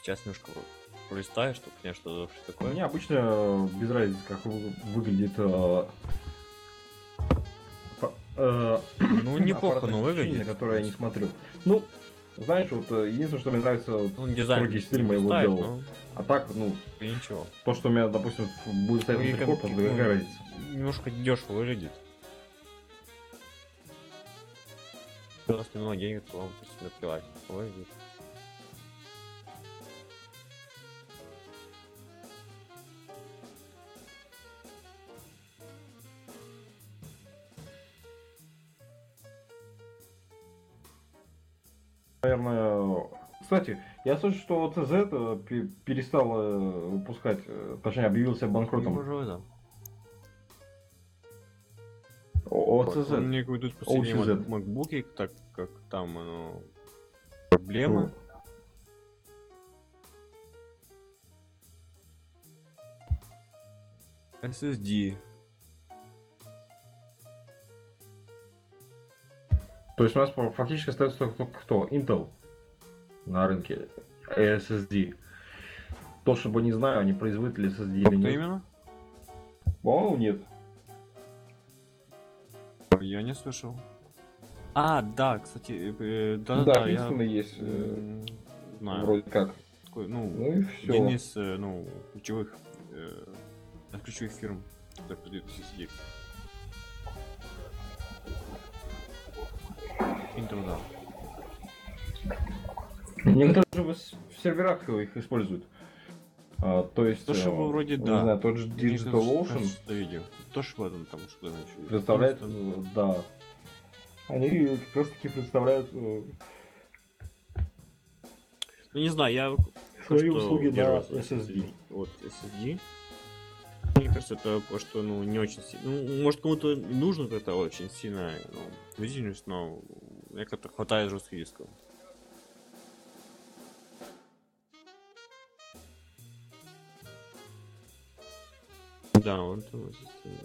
[SPEAKER 2] сейчас немножко пролистаю, чтобы понять, что это вообще такое.
[SPEAKER 3] Мне обычно без разницы, как выглядит
[SPEAKER 2] Ну, неплохо,
[SPEAKER 3] аппаратное
[SPEAKER 2] но
[SPEAKER 3] обеспечение,
[SPEAKER 2] выглядит.
[SPEAKER 3] на которое я не смотрю. Ну, знаешь, вот единственное, что мне нравится, вот,
[SPEAKER 2] Ну, дизайн
[SPEAKER 3] строгий стиль моего
[SPEAKER 2] ставит,
[SPEAKER 3] дела.
[SPEAKER 2] но
[SPEAKER 3] А так, ну,
[SPEAKER 2] и ничего.
[SPEAKER 3] то, что у меня, допустим, будет стоять
[SPEAKER 2] Ну, и
[SPEAKER 3] внутри корпуса, да какая разница?
[SPEAKER 2] немножко дешево выглядит. Просто много денег, то вам просто наплевать. Выглядит.
[SPEAKER 3] Наверное, кстати, я слышу, что CZ перестала выпускать, точнее, объявился
[SPEAKER 2] Ну,
[SPEAKER 3] банкротом.
[SPEAKER 2] пожалуй, да.
[SPEAKER 3] CZ.
[SPEAKER 2] Мне идут последние
[SPEAKER 3] OCZ.
[SPEAKER 2] макбуки, так как там проблемы. SSD.
[SPEAKER 3] То есть у нас фактически остается только кто? Intel на рынке SSD. То, чтобы не знаю, они производители SSD или
[SPEAKER 2] Кто
[SPEAKER 3] нет.
[SPEAKER 2] именно?
[SPEAKER 3] По-моему, нет.
[SPEAKER 2] Я не слышал. А, да, кстати,
[SPEAKER 3] Да,
[SPEAKER 2] да, я
[SPEAKER 3] единственный есть,
[SPEAKER 2] знаю.
[SPEAKER 3] вроде как.
[SPEAKER 2] Такой, ну,
[SPEAKER 3] Ну и все.
[SPEAKER 2] один из, ключевых фирм, которые продают SSD. Intel, да.
[SPEAKER 3] Некоторые же в серверах их используют. То есть,
[SPEAKER 2] Toshiba вроде
[SPEAKER 3] не
[SPEAKER 2] да.
[SPEAKER 3] знаю, тот же
[SPEAKER 2] Мне
[SPEAKER 3] Digital
[SPEAKER 2] кажется,
[SPEAKER 3] Ocean
[SPEAKER 2] что видел. Toshiba там что-то еще.
[SPEAKER 3] представляет, да. Они как раз таки представляют
[SPEAKER 2] Ну не знаю, я
[SPEAKER 3] свои
[SPEAKER 2] что
[SPEAKER 3] услуги на
[SPEAKER 2] удерживаюсь
[SPEAKER 3] SSD.
[SPEAKER 2] Вот SSD. Мне кажется, это что, ну, не очень сильно. Ну, может, кому-то нужно это очень сильно, ну, выделенность, но мне как-то хватает жестких дисков. Да, он там SSD.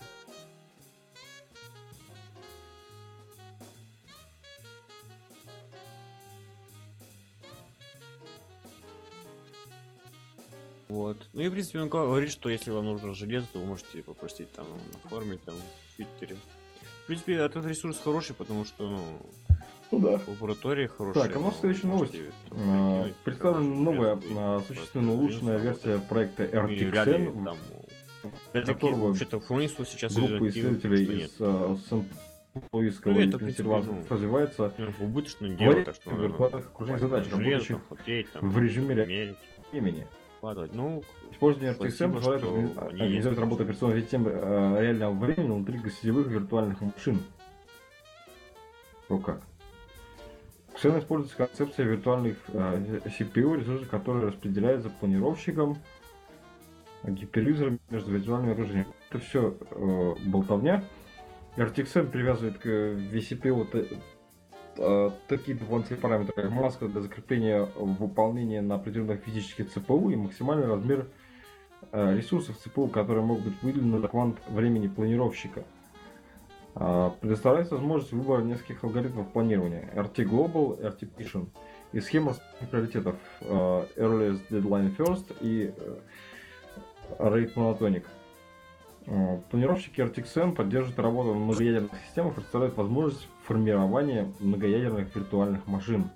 [SPEAKER 2] Вот. Ну и в принципе он говорит, что если вам нужно железо, то вы можете попросить там на форуме, там, в Твиттере. В принципе, этот ресурс хороший, потому что, ну,
[SPEAKER 3] Ну да.
[SPEAKER 2] лаборатории хорошие.
[SPEAKER 3] Так, а у нас следующая новость. Представлена новая, существенно улучшенная версия проекта RTXN, которого
[SPEAKER 2] вообще-то фронису сейчас
[SPEAKER 3] группа исследователей из Сент-Луисского и Пенсильванского развивается
[SPEAKER 2] в убыточном
[SPEAKER 3] в
[SPEAKER 2] дело, так что
[SPEAKER 3] виртуальных окружениях задач, работающих в режиме реального времени.
[SPEAKER 2] Ну,
[SPEAKER 3] Использование RTXN
[SPEAKER 2] спасибо,
[SPEAKER 3] позволяет
[SPEAKER 2] что они
[SPEAKER 3] организовать
[SPEAKER 2] есть.
[SPEAKER 3] работу операционной системы реального времени внутри гостевых виртуальных машин. Как? Ксен используется концепция виртуальных CPU, ресурсов, которые распределяются планировщиком, гиперюзером между виртуальными окружениями. Это все болтовня. RTXN привязывает к vCPU такие дополнительные параметры, как маска для закрепления выполнения на определенных физических ЦПУ и максимальный размер ресурсов ЦПУ, которые могут быть выделены на квант времени планировщика. Предоставляется возможность выбора нескольких алгоритмов планирования: RT Global, RT Partition и схема приоритетов Earliest Deadline First и Rate Monotonic. Планировщики RTXN поддерживают работу на многоядерных системах и представляют возможность формирования многоядерных виртуальных машин.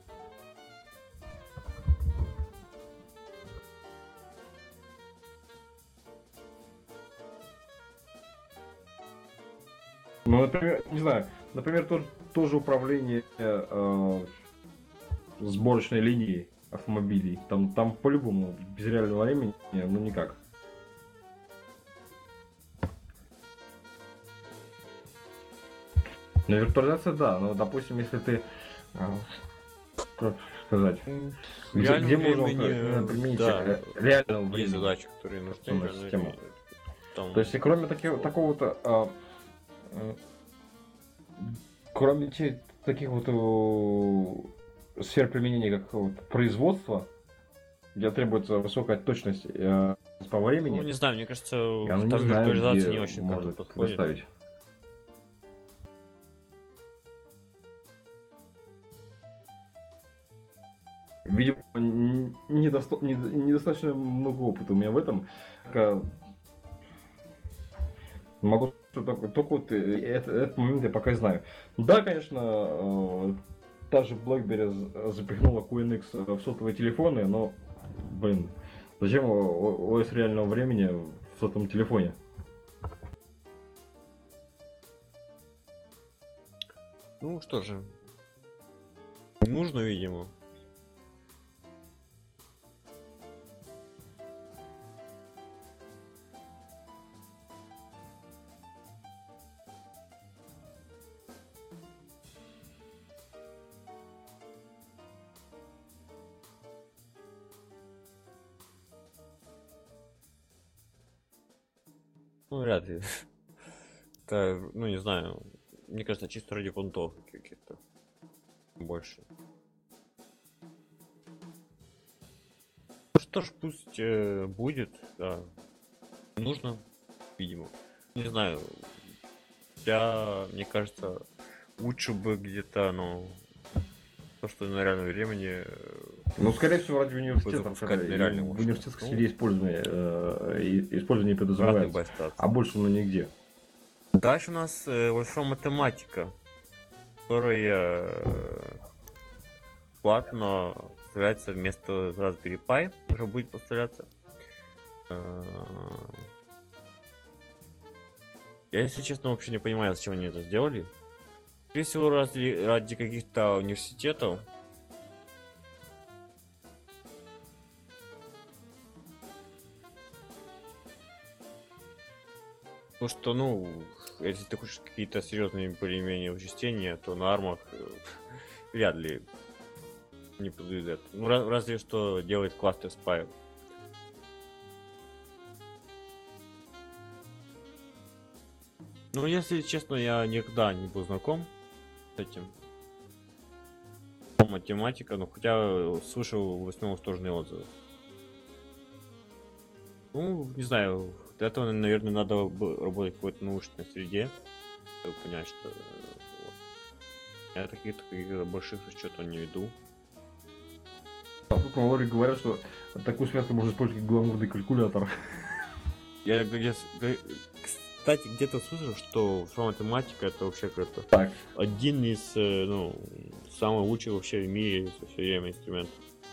[SPEAKER 3] Ну, например, не знаю, например, тоже управление сборочной линией автомобилей. Там по-любому без реального времени, ну никак. Но виртуализация, да, но, допустим, если ты, как сказать, где можно применить реального времени?
[SPEAKER 2] Есть задачи, которые нужны.
[SPEAKER 3] Систему. То есть, и кроме такого-то, кроме таких вот сфер применения, как вот производство, где требуется высокая точность по времени,
[SPEAKER 2] Ну, не знаю, мне кажется,
[SPEAKER 3] я
[SPEAKER 2] там
[SPEAKER 3] не знаю,
[SPEAKER 2] виртуализация
[SPEAKER 3] где
[SPEAKER 2] не очень
[SPEAKER 3] можно
[SPEAKER 2] подходит.
[SPEAKER 3] доставить. Видимо, недостаточно много опыта у меня в этом. Могу только вот этот момент я пока знаю. Да, конечно, та же BlackBerry запихнула QNX в сотовые телефоны, но, блин, зачем ОС реального времени в сотовом телефоне?
[SPEAKER 2] Ну что же, нужно, видимо. Ну, вряд ли. Это, ну, не знаю. Мне кажется, чисто ради понтов каких-то. Больше. Ну что ж, пусть будет, да. Нужно, видимо. Не знаю. Мне кажется, лучше бы где-то, ну, то, что на реальном времени.
[SPEAKER 3] Ну, скорее всего, ради университета. В
[SPEAKER 2] университетской
[SPEAKER 3] среде использование подразумевается. А больше, ну, нигде.
[SPEAKER 2] Дальше у нас вольфрам математика, которая платно поставляется вместо Raspberry Pi, уже будет поставляться. Я, если честно, вообще не понимаю, зачем они это сделали. Скорее всего, ради каких-то университетов. Потому что, ну, если ты хочешь какие-то серьезные более-менее вычисления, то на армах вряд ли не подойдет. Ну, разве что делает кластер спай. Ну, если честно, я никогда не был знаком с этим. Математика, но хотя слышал в основном восторженные отзывы. Ну, не знаю, для этого, наверное, надо работать в какой-то научной среде, чтобы понять, что вот. Я таких больших расчетов не веду.
[SPEAKER 3] Тут на лоре говорят, что такую связку можно использовать как гламурный калькулятор.
[SPEAKER 2] Я кстати, где-то слышал, что математика это вообще какой-то один из, ну, самых лучших вообще в мире за все время инструментов.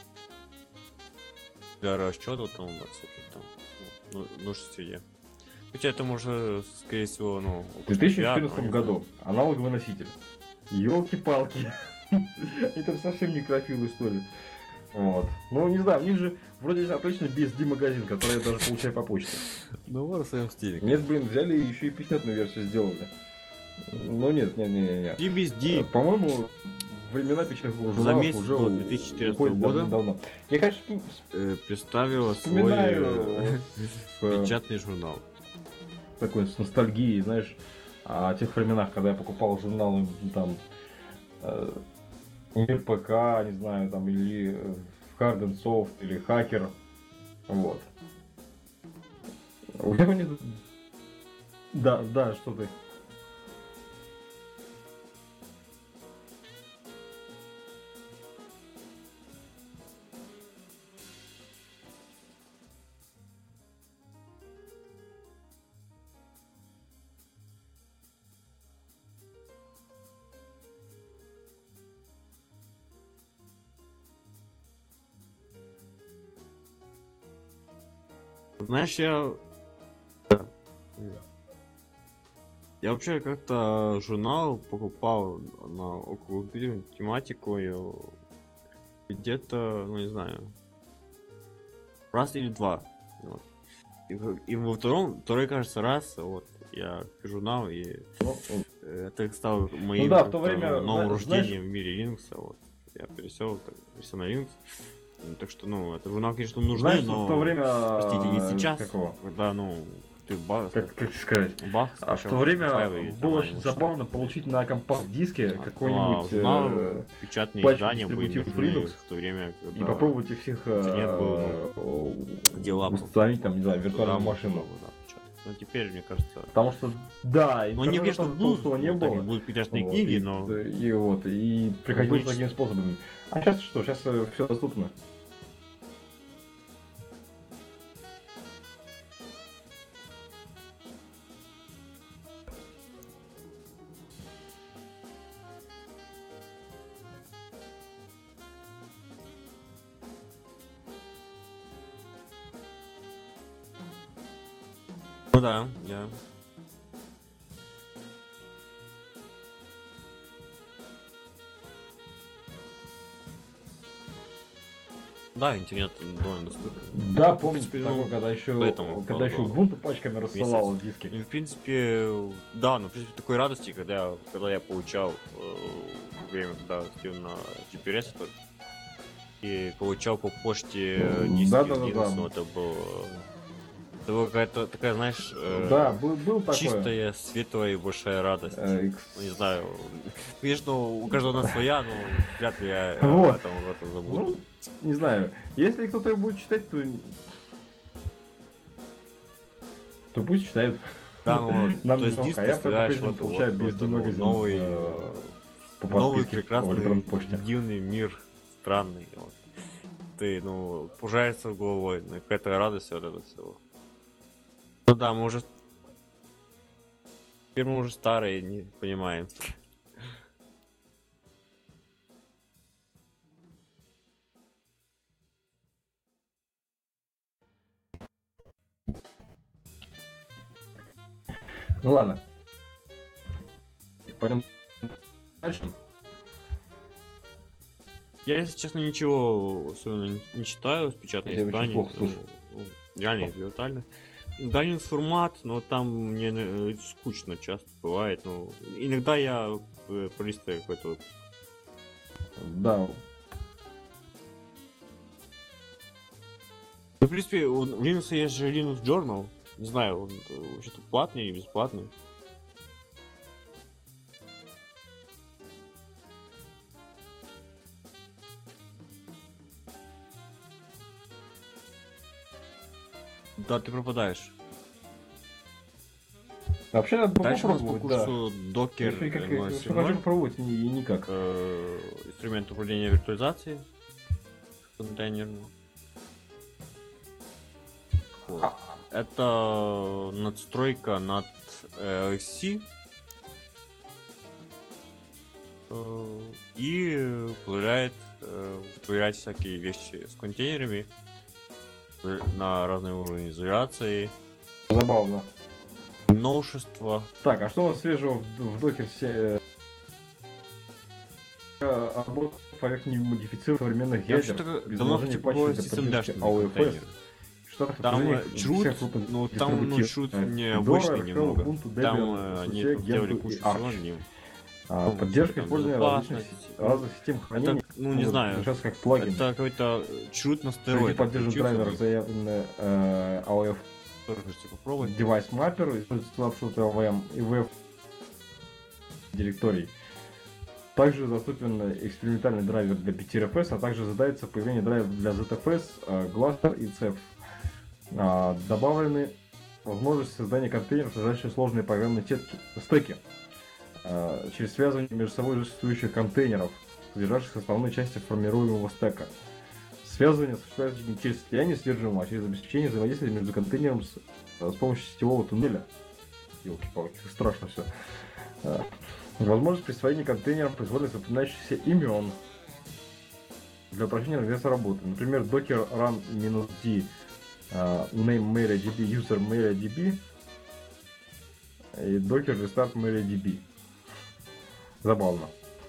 [SPEAKER 2] Для расчетов там, ну, нужной среде. Хотя это можно, скорее всего, ну...
[SPEAKER 3] В 2014 году аналоговый носитель. Ёлки-палки. Это совсем не крофилы, что ли. Вот. Ну, не знаю, у них же вроде отлично BSD-магазин, который я даже получаю по почте.
[SPEAKER 2] Ну, в своем стиле.
[SPEAKER 3] Нет, блин, взяли и еще и пятнетную версию сделали. Ну, нет.
[SPEAKER 2] BSD.
[SPEAKER 3] По-моему, времена печатных журналов уже
[SPEAKER 2] 2014 года
[SPEAKER 3] давно. Я, конечно,
[SPEAKER 2] представила свой печатный журнал.
[SPEAKER 3] Такой с ностальгией, знаешь, о тех временах, когда я покупал журналы там Мир ПК, не знаю, там, или Hard and Soft, или Hacker. Вот. У него нет... Да, что ты?
[SPEAKER 2] Знаешь, я вообще как-то журнал покупал на около тематику где-то, ну не знаю, раз или два. Вот. И во второй, кажется, раз, вот, я журнал, и это стало моим
[SPEAKER 3] в то время,
[SPEAKER 2] новым рождением в мире Linux. Вот. Я пересел на Linux. Так что, ну, это журнал, конечно, нужны,
[SPEAKER 3] знаешь,
[SPEAKER 2] но...
[SPEAKER 3] в то время...
[SPEAKER 2] Простите, не сейчас,
[SPEAKER 3] какого?
[SPEAKER 2] когда, ну, ты
[SPEAKER 3] как сказать?
[SPEAKER 2] А
[SPEAKER 3] в то время было очень забавно получить на компакт-диске какой-нибудь
[SPEAKER 2] печатные
[SPEAKER 3] патч
[SPEAKER 2] издания были
[SPEAKER 3] Linux
[SPEAKER 2] в то время, когда...
[SPEAKER 3] И попробовать их всех
[SPEAKER 2] дела
[SPEAKER 3] установить, там, не знаю, виртуальную машину.
[SPEAKER 2] но теперь, мне кажется...
[SPEAKER 3] Потому что, да,
[SPEAKER 2] Ну, они, конечно, будут,
[SPEAKER 3] толстого не было.
[SPEAKER 2] будут печатные
[SPEAKER 3] Вот,
[SPEAKER 2] книги,
[SPEAKER 3] и,
[SPEAKER 2] но...
[SPEAKER 3] И приходилось
[SPEAKER 2] Обычно.
[SPEAKER 3] такими способами. А сейчас что? Сейчас все доступно.
[SPEAKER 2] Ну да, я... Да, интернет довольно доступен.
[SPEAKER 3] Да, помню,
[SPEAKER 2] принципе,
[SPEAKER 3] такое,
[SPEAKER 2] ну,
[SPEAKER 3] когда еще
[SPEAKER 2] поэтому,
[SPEAKER 3] Ubuntu пачками рассылал диски.
[SPEAKER 2] И, в принципе, да, но в принципе такой радости, когда я получал время, когда сидел на GPRS и получал по почте диски
[SPEAKER 3] Да.
[SPEAKER 2] Linux, ну, это было какая-то такая, знаешь,
[SPEAKER 3] Да, был такое.
[SPEAKER 2] чистая, светлая и большая радость. Ну, не знаю, конечно, у каждого она своя, но вряд ли я
[SPEAKER 3] Вот.
[SPEAKER 2] об этом забуду.
[SPEAKER 3] Ну, не знаю. Если кто-то его будет читать, то пусть читает.
[SPEAKER 2] Да, ну,
[SPEAKER 3] Нам
[SPEAKER 2] то есть
[SPEAKER 3] не
[SPEAKER 2] диск
[SPEAKER 3] жалко. Я
[SPEAKER 2] представляешь,
[SPEAKER 3] по-прежнему получаю
[SPEAKER 2] вот
[SPEAKER 3] BSD магазин
[SPEAKER 2] новый,
[SPEAKER 3] по
[SPEAKER 2] новый
[SPEAKER 3] подписке в
[SPEAKER 2] прекрасный,
[SPEAKER 3] электронной почте.
[SPEAKER 2] дивный мир, странный. Вот. Ты, пужаешься головой, какая-то радость от этого всего. Ну да, теперь мы уже старые, не понимаем.
[SPEAKER 3] Ну ладно. Пойдем дальше.
[SPEAKER 2] Я, если честно, ничего особенно не читаю с печатных
[SPEAKER 3] Я очень
[SPEAKER 2] изданий.
[SPEAKER 3] плохо слышу.
[SPEAKER 2] Реально виртуально. Даний формат, но там мне скучно часто бывает. Иногда я пролистаю какой-то выпуск.
[SPEAKER 3] Да.
[SPEAKER 2] В принципе, в Linux есть же Linux Journal. Не знаю, он вообще-то платный или бесплатный. Да, ты пропадаешь.
[SPEAKER 3] Вообще надо
[SPEAKER 2] Дальше у нас по
[SPEAKER 3] попробовать, да.
[SPEAKER 2] курсу Docker
[SPEAKER 3] Что хочу попробовать, и никак.
[SPEAKER 2] инструмент управления виртуализацией контейнерный. Вот. Это надстройка над LXC и позволяет проверять всякие вещи с контейнерами на разные уровни изоляции.
[SPEAKER 3] Забавно.
[SPEAKER 2] Новшества.
[SPEAKER 3] Так, а что у нас свежего в Docker работа поверх немодифицированных современных
[SPEAKER 2] Я
[SPEAKER 3] ядер,
[SPEAKER 2] вообще-то
[SPEAKER 3] без
[SPEAKER 2] давно
[SPEAKER 3] вложения
[SPEAKER 2] хотел
[SPEAKER 3] патчей для
[SPEAKER 2] System
[SPEAKER 3] поддержки
[SPEAKER 2] Dash
[SPEAKER 3] AOFS.
[SPEAKER 2] контейнер.
[SPEAKER 3] Штатах
[SPEAKER 2] Там
[SPEAKER 3] подразделений
[SPEAKER 2] чрут,
[SPEAKER 3] всех крупных
[SPEAKER 2] там
[SPEAKER 3] дистрибутивов,
[SPEAKER 2] чрут
[SPEAKER 3] Fedora,
[SPEAKER 2] необычный
[SPEAKER 3] Hell,
[SPEAKER 2] немного.
[SPEAKER 3] Ubuntu,
[SPEAKER 2] Там
[SPEAKER 3] Debian,
[SPEAKER 2] они
[SPEAKER 3] SUSE,
[SPEAKER 2] сделали
[SPEAKER 3] Gentoo
[SPEAKER 2] кучу
[SPEAKER 3] и
[SPEAKER 2] всего
[SPEAKER 3] Arch.
[SPEAKER 2] ним.
[SPEAKER 3] Поддержка
[SPEAKER 2] там
[SPEAKER 3] использования
[SPEAKER 2] безопасность.
[SPEAKER 3] разных систем хранения.
[SPEAKER 2] Это, не знаю,
[SPEAKER 3] Сейчас как плагин.
[SPEAKER 2] это какой-то чрут на
[SPEAKER 3] Среди
[SPEAKER 2] стероидах.
[SPEAKER 3] поддерживает драйвер заявленный AOF
[SPEAKER 2] Тоже хочется попробовать.
[SPEAKER 3] Device Mapper, используется слабшут LVM и WF директорий. Также доступен экспериментальный драйвер для PTRFS, а также ожидается появление драйвера для ZFS, Gluster и CEF. Добавлены возможности создания контейнеров, содержащих сложные программные стеки через связывание между собой существующих контейнеров, содержащих основные части формируемого стека. Связывание осуществляется не через слияние содержимого, а через обеспечение взаимодействия между контейнером с помощью сетевого туннеля. Ёлки-палки, страшно все. Возможность присвоения контейнерам произвольно запоминающихся имен для упрощения организации работы. Например, docker run-d name MariaDB user MariaDB и docker restart MariaDB. Забавно.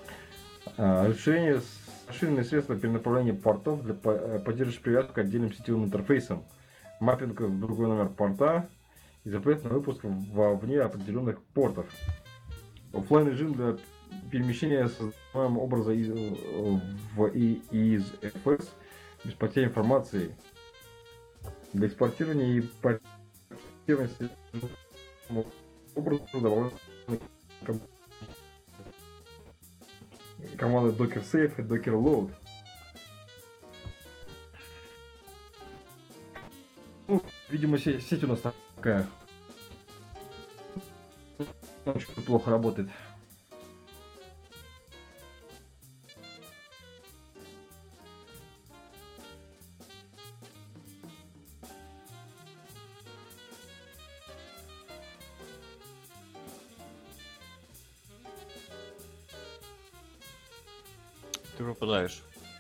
[SPEAKER 3] Расширенные средства перенаправления портов для поддержки привязки к отдельным сетевым интерфейсам, маппинг в другой номер порта и запрет на выпуск вне определенных портов. Оффлайн режим для перемещения создаваемого образа из FS без потери информации. Для экспортирования и портирования образа добавляются команды Docker Save и Docker Load. Видимо, сеть у нас такая Очень плохо работает.
[SPEAKER 2] Ты пропадаешь.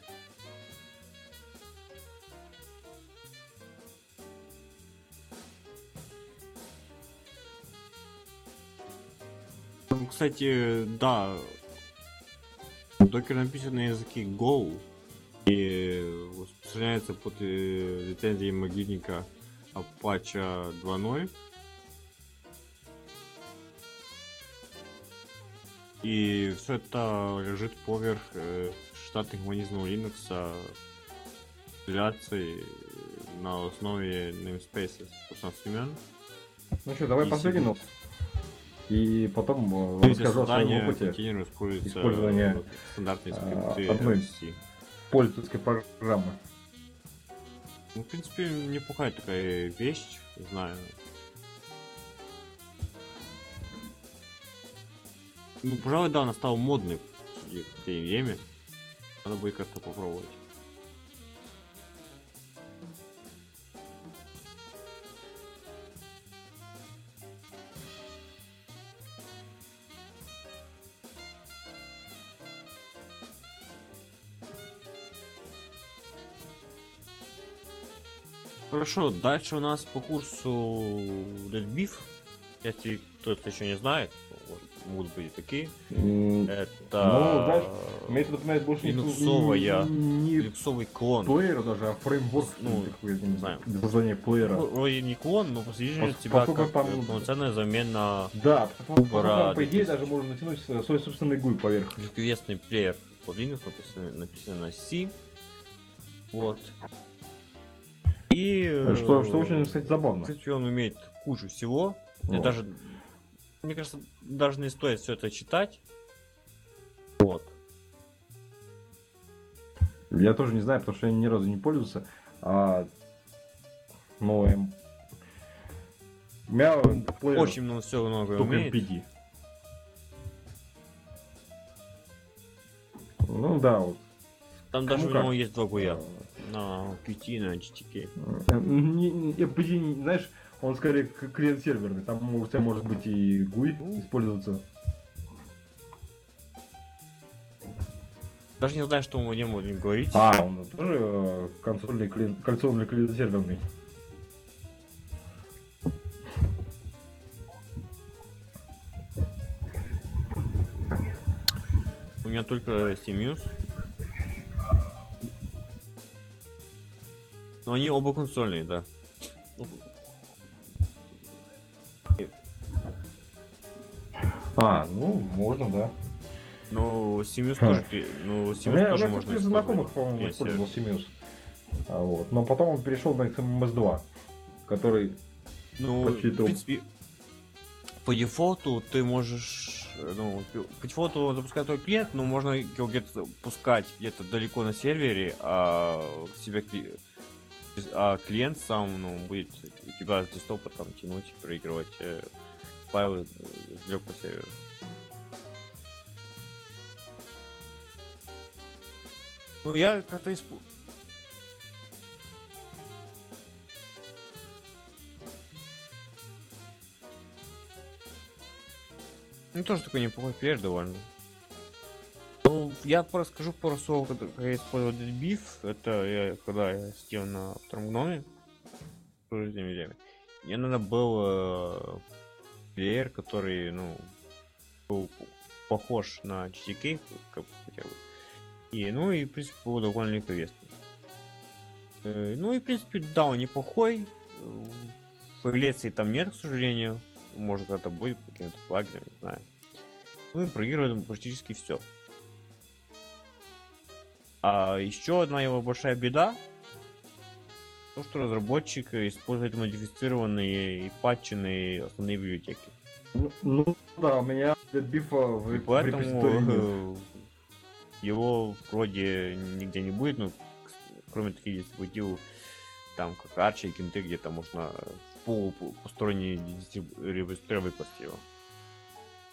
[SPEAKER 2] Ну, кстати, да, докер написан на языке Go и распространяется под лицензией могильника Apache 2.0. И все это лежит поверх штатных механизмов Linux компиляции на основе namespaces современ.
[SPEAKER 3] Ну что, давай
[SPEAKER 2] И
[SPEAKER 3] последний
[SPEAKER 2] себе-
[SPEAKER 3] нот. И потом
[SPEAKER 2] Для
[SPEAKER 3] расскажу о своем
[SPEAKER 2] создания
[SPEAKER 3] опыте
[SPEAKER 2] контейнера используется
[SPEAKER 3] использования,
[SPEAKER 2] стандартные скрипты
[SPEAKER 3] одной
[SPEAKER 2] C.
[SPEAKER 3] пользовательской программы.
[SPEAKER 2] Ну, в принципе, неплохая такая вещь, не знаю. Ну, пожалуй, да, она стала модной в этой время. Надо будет как-то попробовать. Хорошо, дальше у нас по курсу Dead Beef. Если кто-то еще не знает, вот, могут быть и такие. Это
[SPEAKER 3] Ну, знаешь, мне это напоминает больше
[SPEAKER 2] линуксовый клон.
[SPEAKER 3] плеера даже, а фреймворк,
[SPEAKER 2] Ну,
[SPEAKER 3] такой, я не
[SPEAKER 2] знаю.
[SPEAKER 3] знаю, название плеера.
[SPEAKER 2] Ну, вроде не клон, но посвящение
[SPEAKER 3] Пос-
[SPEAKER 2] тебя
[SPEAKER 3] поскольку
[SPEAKER 2] как
[SPEAKER 3] там-
[SPEAKER 2] полноценная замена
[SPEAKER 3] Да, потому что,
[SPEAKER 2] Пора
[SPEAKER 3] по идее,
[SPEAKER 2] 2000.
[SPEAKER 3] даже можно натянуть свой собственный гуй поверх.
[SPEAKER 2] известный плеер под Linux, написано на C. Вот. И
[SPEAKER 3] Что очень, кстати, забавно.
[SPEAKER 2] в принципе, он умеет кучу всего. И
[SPEAKER 3] Вот.
[SPEAKER 2] даже, мне кажется, даже не стоит все это читать. Вот.
[SPEAKER 3] Я тоже не знаю, потому что я ни разу не пользовался. Но у меня плеер
[SPEAKER 2] Очень много всего много
[SPEAKER 3] только
[SPEAKER 2] умеет.
[SPEAKER 3] MPD. Ну да, вот.
[SPEAKER 2] Там даже у
[SPEAKER 3] как?
[SPEAKER 2] него есть два гуя. На Qt и на GTK.
[SPEAKER 3] MPD, знаешь, он скорее клиент-серверный. Там у тебя может быть и GUI использоваться.
[SPEAKER 2] Даже не знаю, что мы о нем будем говорить.
[SPEAKER 3] Он тоже консольный клиент-серверный.
[SPEAKER 2] У меня только CMuse. Но они оба консольные, да.
[SPEAKER 3] Ну, можно, да.
[SPEAKER 2] Но CMuse
[SPEAKER 3] Хм.
[SPEAKER 2] тоже, ну,
[SPEAKER 3] У
[SPEAKER 2] CMuse
[SPEAKER 3] меня
[SPEAKER 2] тоже
[SPEAKER 3] кто-то
[SPEAKER 2] можно
[SPEAKER 3] из знакомых, по-моему,
[SPEAKER 2] если-
[SPEAKER 3] использовал Simius. Вот. Но потом он перешел на XMS2, который
[SPEAKER 2] Ну,
[SPEAKER 3] почти
[SPEAKER 2] в
[SPEAKER 3] топ.
[SPEAKER 2] принципе, по дефолту ты можешь, ну, по дефолту запускать твой клиент, но можно его где-то пускать где-то далеко на сервере, а клиент сам, ну, будет у тебя с десктопа там тянуть, проигрывать файлы далеко по серверу. Ну, я как-то Ну, тоже такой неплохой плеер довольно. Ну, я расскажу пару слов, как я использовал Deadbeef. Это когда я сидел на втором гноме. Мне надо был плеер, который, ну, был похож на GTK, хотя бы. И, ну, и, в принципе, был довольно легковесный. Ну, и, в принципе, да, он неплохой. Файлеции там нет, к сожалению. Может, это будет каким-то плагином, не знаю. Ну и проигрываем практически все. А еще одна его большая беда, то что разработчик использует модифицированные и патченные основные библиотеки.
[SPEAKER 3] Ну да, у меня Deadbeef в
[SPEAKER 2] И
[SPEAKER 3] репозитории нет.
[SPEAKER 2] поэтому его вроде нигде не будет, ну, кроме таких дистрибутивов, там как Arch и Кенты, где-то можно в полупосторонние репозитории выкласть его.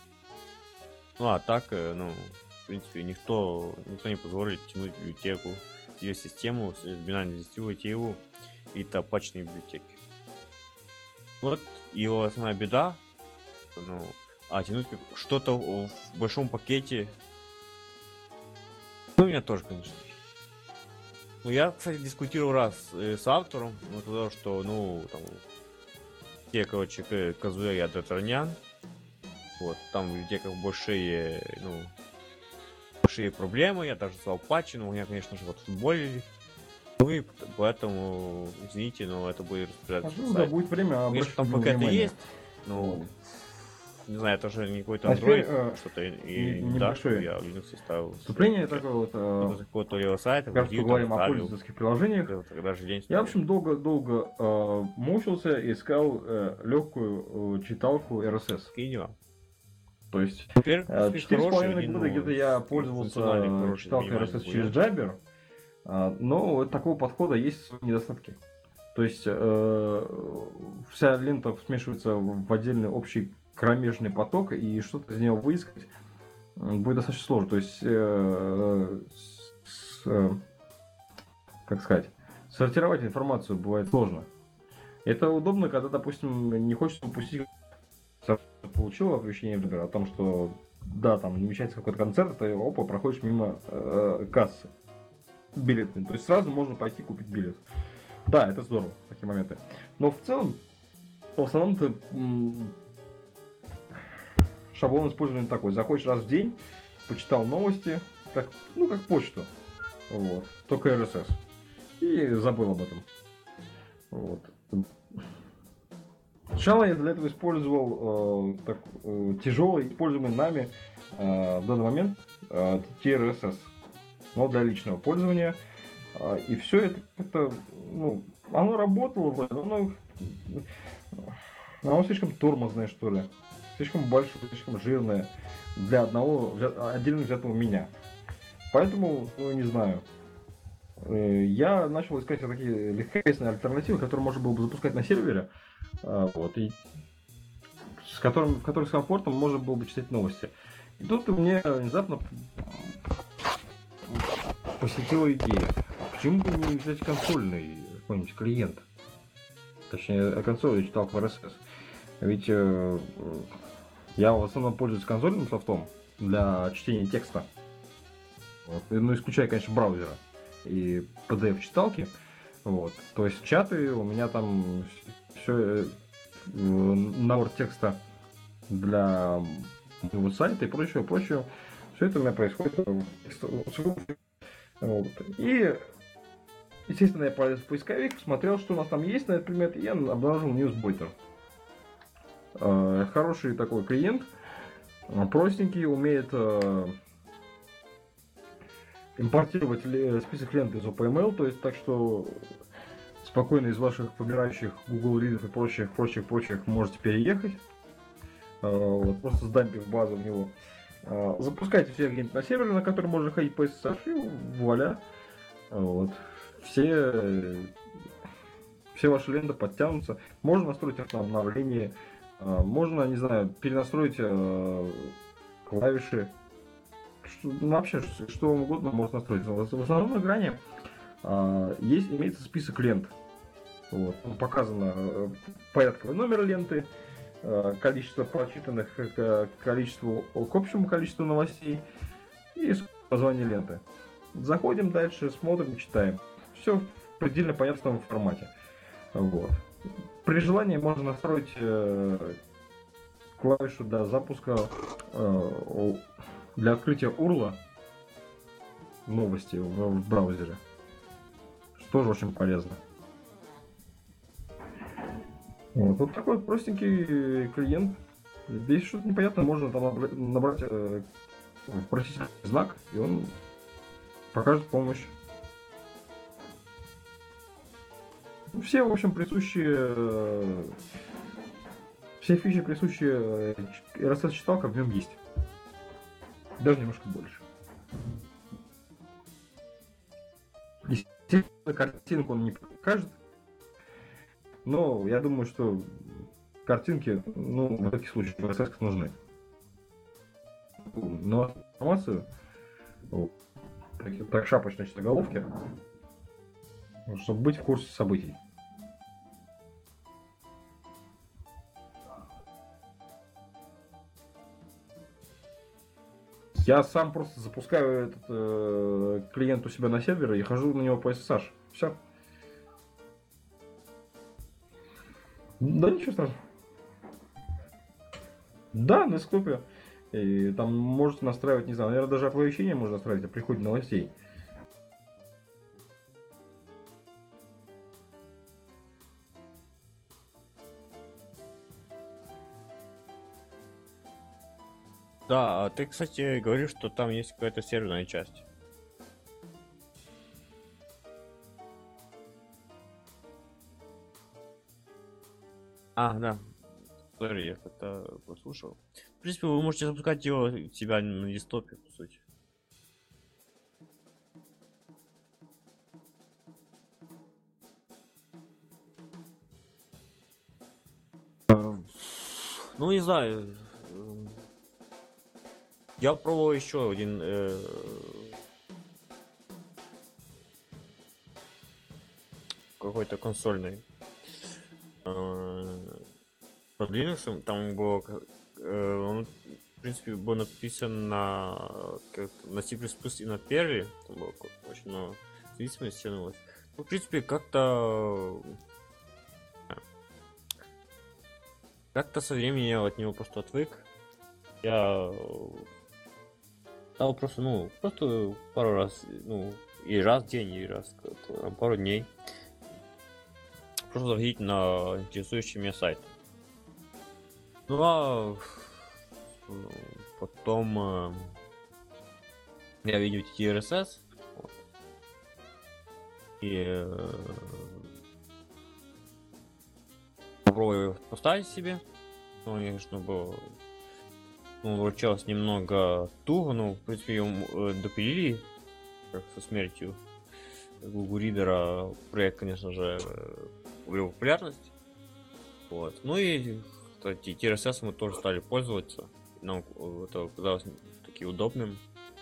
[SPEAKER 2] Ну а так, ну, в принципе, никто не позволит тянуть библиотеку, ее систему, бинарно инвестировать его и топачные библиотеки. Вот его основная беда, ну, а тянуть что-то в большом пакете, ну, у меня тоже, конечно. Ну, я, кстати, дискутировал раз с автором, он сказал, что, ну, там, те, короче, Казуэри от Д'Артаньян, вот, там в библиотеках большие, ну, большие проблемы, я даже сказал патчи, но у меня, конечно же, вот футболили. Ну и поэтому, извините, но это будет разбираться.
[SPEAKER 3] Ну, да, будет время,
[SPEAKER 2] конечно, там ПК-то есть, но, не знаю, это же не какой-то Android, что-то и
[SPEAKER 3] небольшое
[SPEAKER 2] я в Linux ставил.
[SPEAKER 3] вступление такое вот.
[SPEAKER 2] Какого-то сайта,
[SPEAKER 3] как поговорим о пользовательских приложениях. Я, в общем, долго мучился, искал легкую читалку RSS. То есть 4,5 года где-то я пользовался читалкой RSS через Jabber, но такого подхода есть свои недостатки. То есть вся лента смешивается в отдельный общий кромешный поток, и что-то из него выискать будет достаточно сложно. То есть, как сказать, сортировать информацию бывает сложно. Это удобно, когда, допустим, не хочется упустить, получил оповещение о том, что да, там намечается какой-то концерт, ты опа, проходишь мимо кассы билетной. То есть сразу можно пойти купить билет. Да, это здорово, такие моменты. Но в целом, в основном-то шаблон использования такой. Заходишь раз в день, почитал новости, как почту. Вот. Только RSS. И забыл об этом. Вот. Сначала я для этого использовал тяжелый, используемый нами в данный момент TRSS. Но для личного пользования. И все это ну, оно работало, но оно слишком тормозное, что ли. Слишком большое, слишком жирное для одного отдельно взятого меня. Поэтому, ну, не знаю. Я начал искать такие легковесные альтернативы, которые можно было бы запускать на сервере. Вот, и в которых с комфортом можно было бы читать новости. И тут мне внезапно посетила идея. Почему бы не взять консольный какой-нибудь клиент? Точнее, консоль я читал в RSS. Ведь я в основном пользуюсь консольным софтом для чтения текста. Вот. Ну, исключая, конечно, браузера и PDF-читалки. Вот. То есть чаты у меня там все набор текста для моего сайта и прочего. Все это у меня происходит. Вот. И, естественно, я полез в поисковик, посмотрел, что у нас там есть на этот предмет, и я обнаружил Newsboiter. Хороший такой клиент, простенький, умеет импортировать список лент из OPML, то есть так что спокойно из ваших побирающих Google Reader и прочих можете переехать, вот, просто сдампив базу в него. Запускайте все где-нибудь на сервере, на котором можно ходить по SSH, и вуаля. Вот. Все ваши ленты подтянутся. Можно настроить обновление. Можно, не знаю, перенастроить клавиши. Вообще, что вам угодно можно настроить. В основном на экране имеется список лент. Вот. Показано порядковый номер ленты, количество прочитанных, количество к общему количеству новостей и название ленты. Заходим дальше, смотрим, читаем. Все в предельно понятном формате. Вот. При желании можно настроить клавишу для запуска, для открытия URL новости в браузере. Что тоже очень полезно. Вот такой простенький клиент. Если что-то непонятно, можно там набрать вопросительный знак, и он покажет помощь. Все, в общем, все фичи, присущие RSS-читалкам, в нем есть. Даже немножко больше. Естественно, картинку он не покажет. Но я думаю, что картинки, в таких случаях в RSS нужны. но информацию так шапочной заголовке, чтобы быть в курсе событий. Я сам просто запускаю этот клиент у себя на сервере и хожу на него по SSH. Все. Да ничего страшного. Да, на десктопе. И там можете настраивать, не знаю, наверное, даже оповещение можно настраивать о приходе новостей.
[SPEAKER 2] Да, а ты, кстати, говоришь, что там есть какая-то серверная часть. А, да. Смотри, я как-то послушал. В принципе, вы можете запускать его у себя на десктопе, по сути. Ну, не знаю. Я пробовал еще один какой-то консольный под Linux. Там было он, в принципе, был написан на C++ и на Perl. Там было очень много зависимости. Ну, в принципе, как-то со временем я от него просто отвык. Я стал просто, просто пару раз, и раз в день, и раз пару дней просто заходить на интересующий меня сайт. Ну а потом я видел TRSS вот, и попробую поставить себе. Ну, конечно, было получалось немного туго, но в принципе ее допилили как со смертью Google Reader. Проект, конечно же, обрел популярность. Вот. Ну и TRSS мы тоже стали пользоваться. Нам это казалось таки удобным.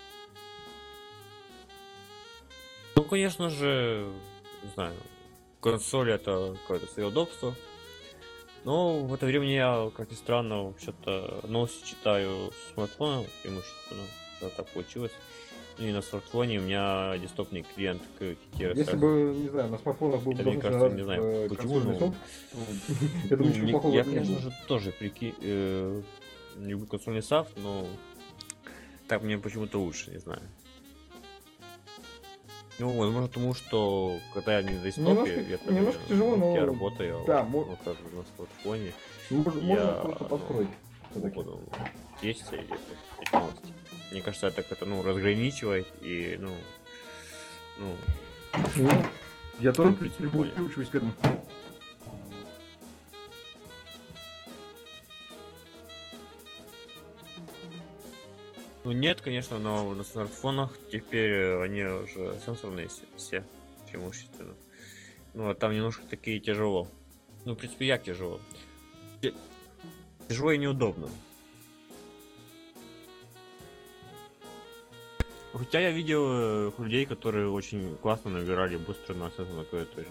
[SPEAKER 2] Ну, конечно же, не знаю, консоль это какое-то свое удобство. Но в это время я, как ни странно, вообще-то новости читаю с смартфона, преимущественно, когда так получилось. И на смартфоне у меня десктопный клиент к TRSS.
[SPEAKER 3] Если бы, не знаю, на смартфонах был бы
[SPEAKER 2] мне кажется, не знаю, почему,
[SPEAKER 3] софт, я думаю, ничего плохого
[SPEAKER 2] я,
[SPEAKER 3] не
[SPEAKER 2] конечно
[SPEAKER 3] было.
[SPEAKER 2] же, тоже люблю консольный софт, но так мне почему-то лучше, не знаю. Ну, возможно, потому что когда я не на десктопе,
[SPEAKER 3] немножко тяжело, но
[SPEAKER 2] я работаю
[SPEAKER 3] да,
[SPEAKER 2] как на смартфоне.
[SPEAKER 3] Можно просто построить.
[SPEAKER 2] Есть эти новости. Мне кажется, это как-то разграничивает и
[SPEAKER 3] я тоже
[SPEAKER 2] прикольно.
[SPEAKER 3] приучиваюсь к этому.
[SPEAKER 2] Ну нет, конечно, но на смартфонах теперь они уже сенсорные все преимущественно. Ну а там немножко такие тяжело. Ну, в принципе, як тяжело. Тяжело и неудобно. Хотя я видел людей, которые очень классно набирали быстро на сенсорной клавиатуре.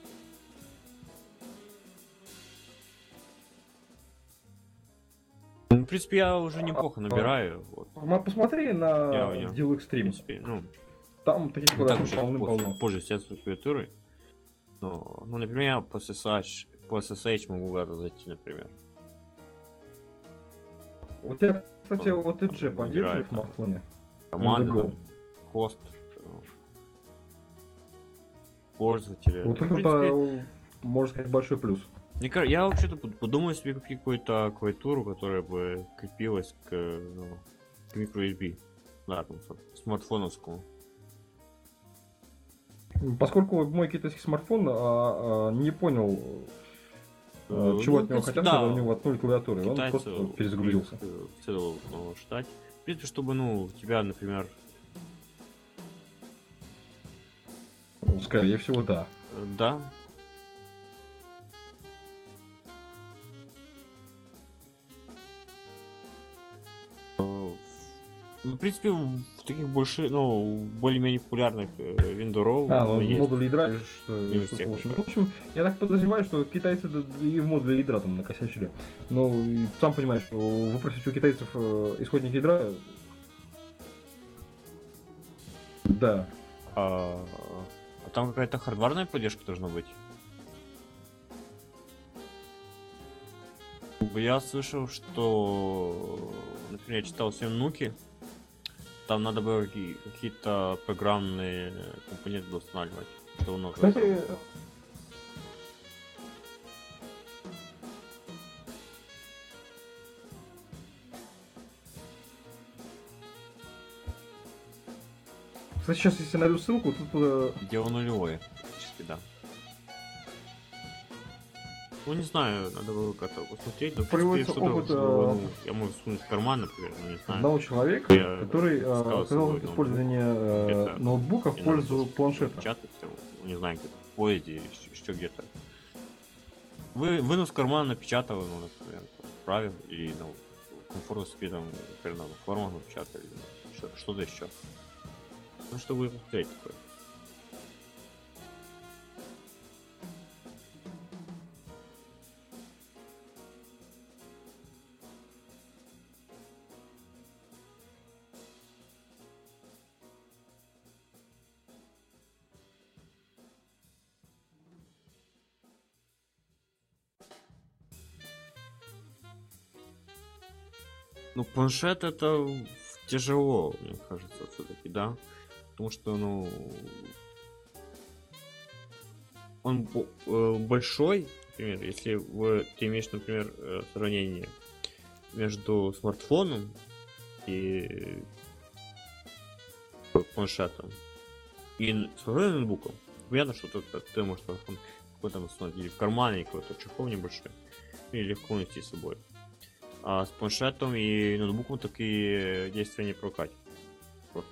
[SPEAKER 2] Ну, в принципе, я уже неплохо набираю. Вот.
[SPEAKER 3] Посмотри на Deal
[SPEAKER 2] В
[SPEAKER 3] Extreme.
[SPEAKER 2] принципе,
[SPEAKER 3] Там таких
[SPEAKER 2] так
[SPEAKER 3] полным-полно.
[SPEAKER 2] позже сенсорной клавиатурой. Но, например, я по SSH могу куда-то зайти, например.
[SPEAKER 3] У тебя, кстати, вот Edge поддерживает в смартфоне?
[SPEAKER 2] Команда, хост, пользователи.
[SPEAKER 3] Вот это, можно сказать, большой плюс.
[SPEAKER 2] Я вообще-то подумаю себе купить какую-то клавиатуру, которая бы крепилась к microUSB. Да, там, смартфоновскому.
[SPEAKER 3] Поскольку мой китайский смартфон не понял, чего от него хотят, когда у него воткнули клавиатуру, он просто перезагрузился.
[SPEAKER 2] Следовало ждать. В принципе, чтобы, у тебя, например...
[SPEAKER 3] Скорее всего, да.
[SPEAKER 2] Да. В принципе, в таких больше, ну, более-менее популярных вендоров
[SPEAKER 3] Ну,
[SPEAKER 2] есть.
[SPEAKER 3] модуль ядра,
[SPEAKER 2] Не у всех.
[SPEAKER 3] в общем, я так подозреваю, что китайцы и в модуле ядра там накосячили. Но и сам понимаешь, что выпросить у китайцев исходник ядра... Да.
[SPEAKER 2] А там какая-то хардварная поддержка должна быть? Я слышал, что, например, я читал 7 нуки, там надо было какие-то программные компоненты устанавливать. Давно.
[SPEAKER 3] Кстати, сейчас если найду ссылку, тут...
[SPEAKER 2] Дело нулевое, практически, да. Ну, не знаю, надо было как-то посмотреть, но в принципе,
[SPEAKER 3] Приводится
[SPEAKER 2] что-то,
[SPEAKER 3] опыт,
[SPEAKER 2] ну, я могу сунуть в карман, например, но не знаю.
[SPEAKER 3] одного человека,
[SPEAKER 2] Я
[SPEAKER 3] который
[SPEAKER 2] искал
[SPEAKER 3] сказал
[SPEAKER 2] свой
[SPEAKER 3] использование
[SPEAKER 2] где-то
[SPEAKER 3] ноутбука в
[SPEAKER 2] И
[SPEAKER 3] пользу
[SPEAKER 2] надо
[SPEAKER 3] планшета.
[SPEAKER 2] печатать, не знаю, где-то в поезде или еще где-то. Вынос в карман, напечатал, ну, например, отправил, или ну, комфортно себе там, например, на формах напечатал, или что-то еще. Ну, что будет посмотреть такое. Ну, планшет это тяжело, мне кажется, все-таки, да. Потому что, ну, он большой, например, если ты имеешь, например, сравнение между смартфоном и планшетом и смартфоном и ноутбуком. Понятно, что ты можешь телефон какой-то установить или в кармане, какой-то чехол небольшой, и легко нести с собой. А с планшетом и ноутбуком такие действия не прокатят. Просто.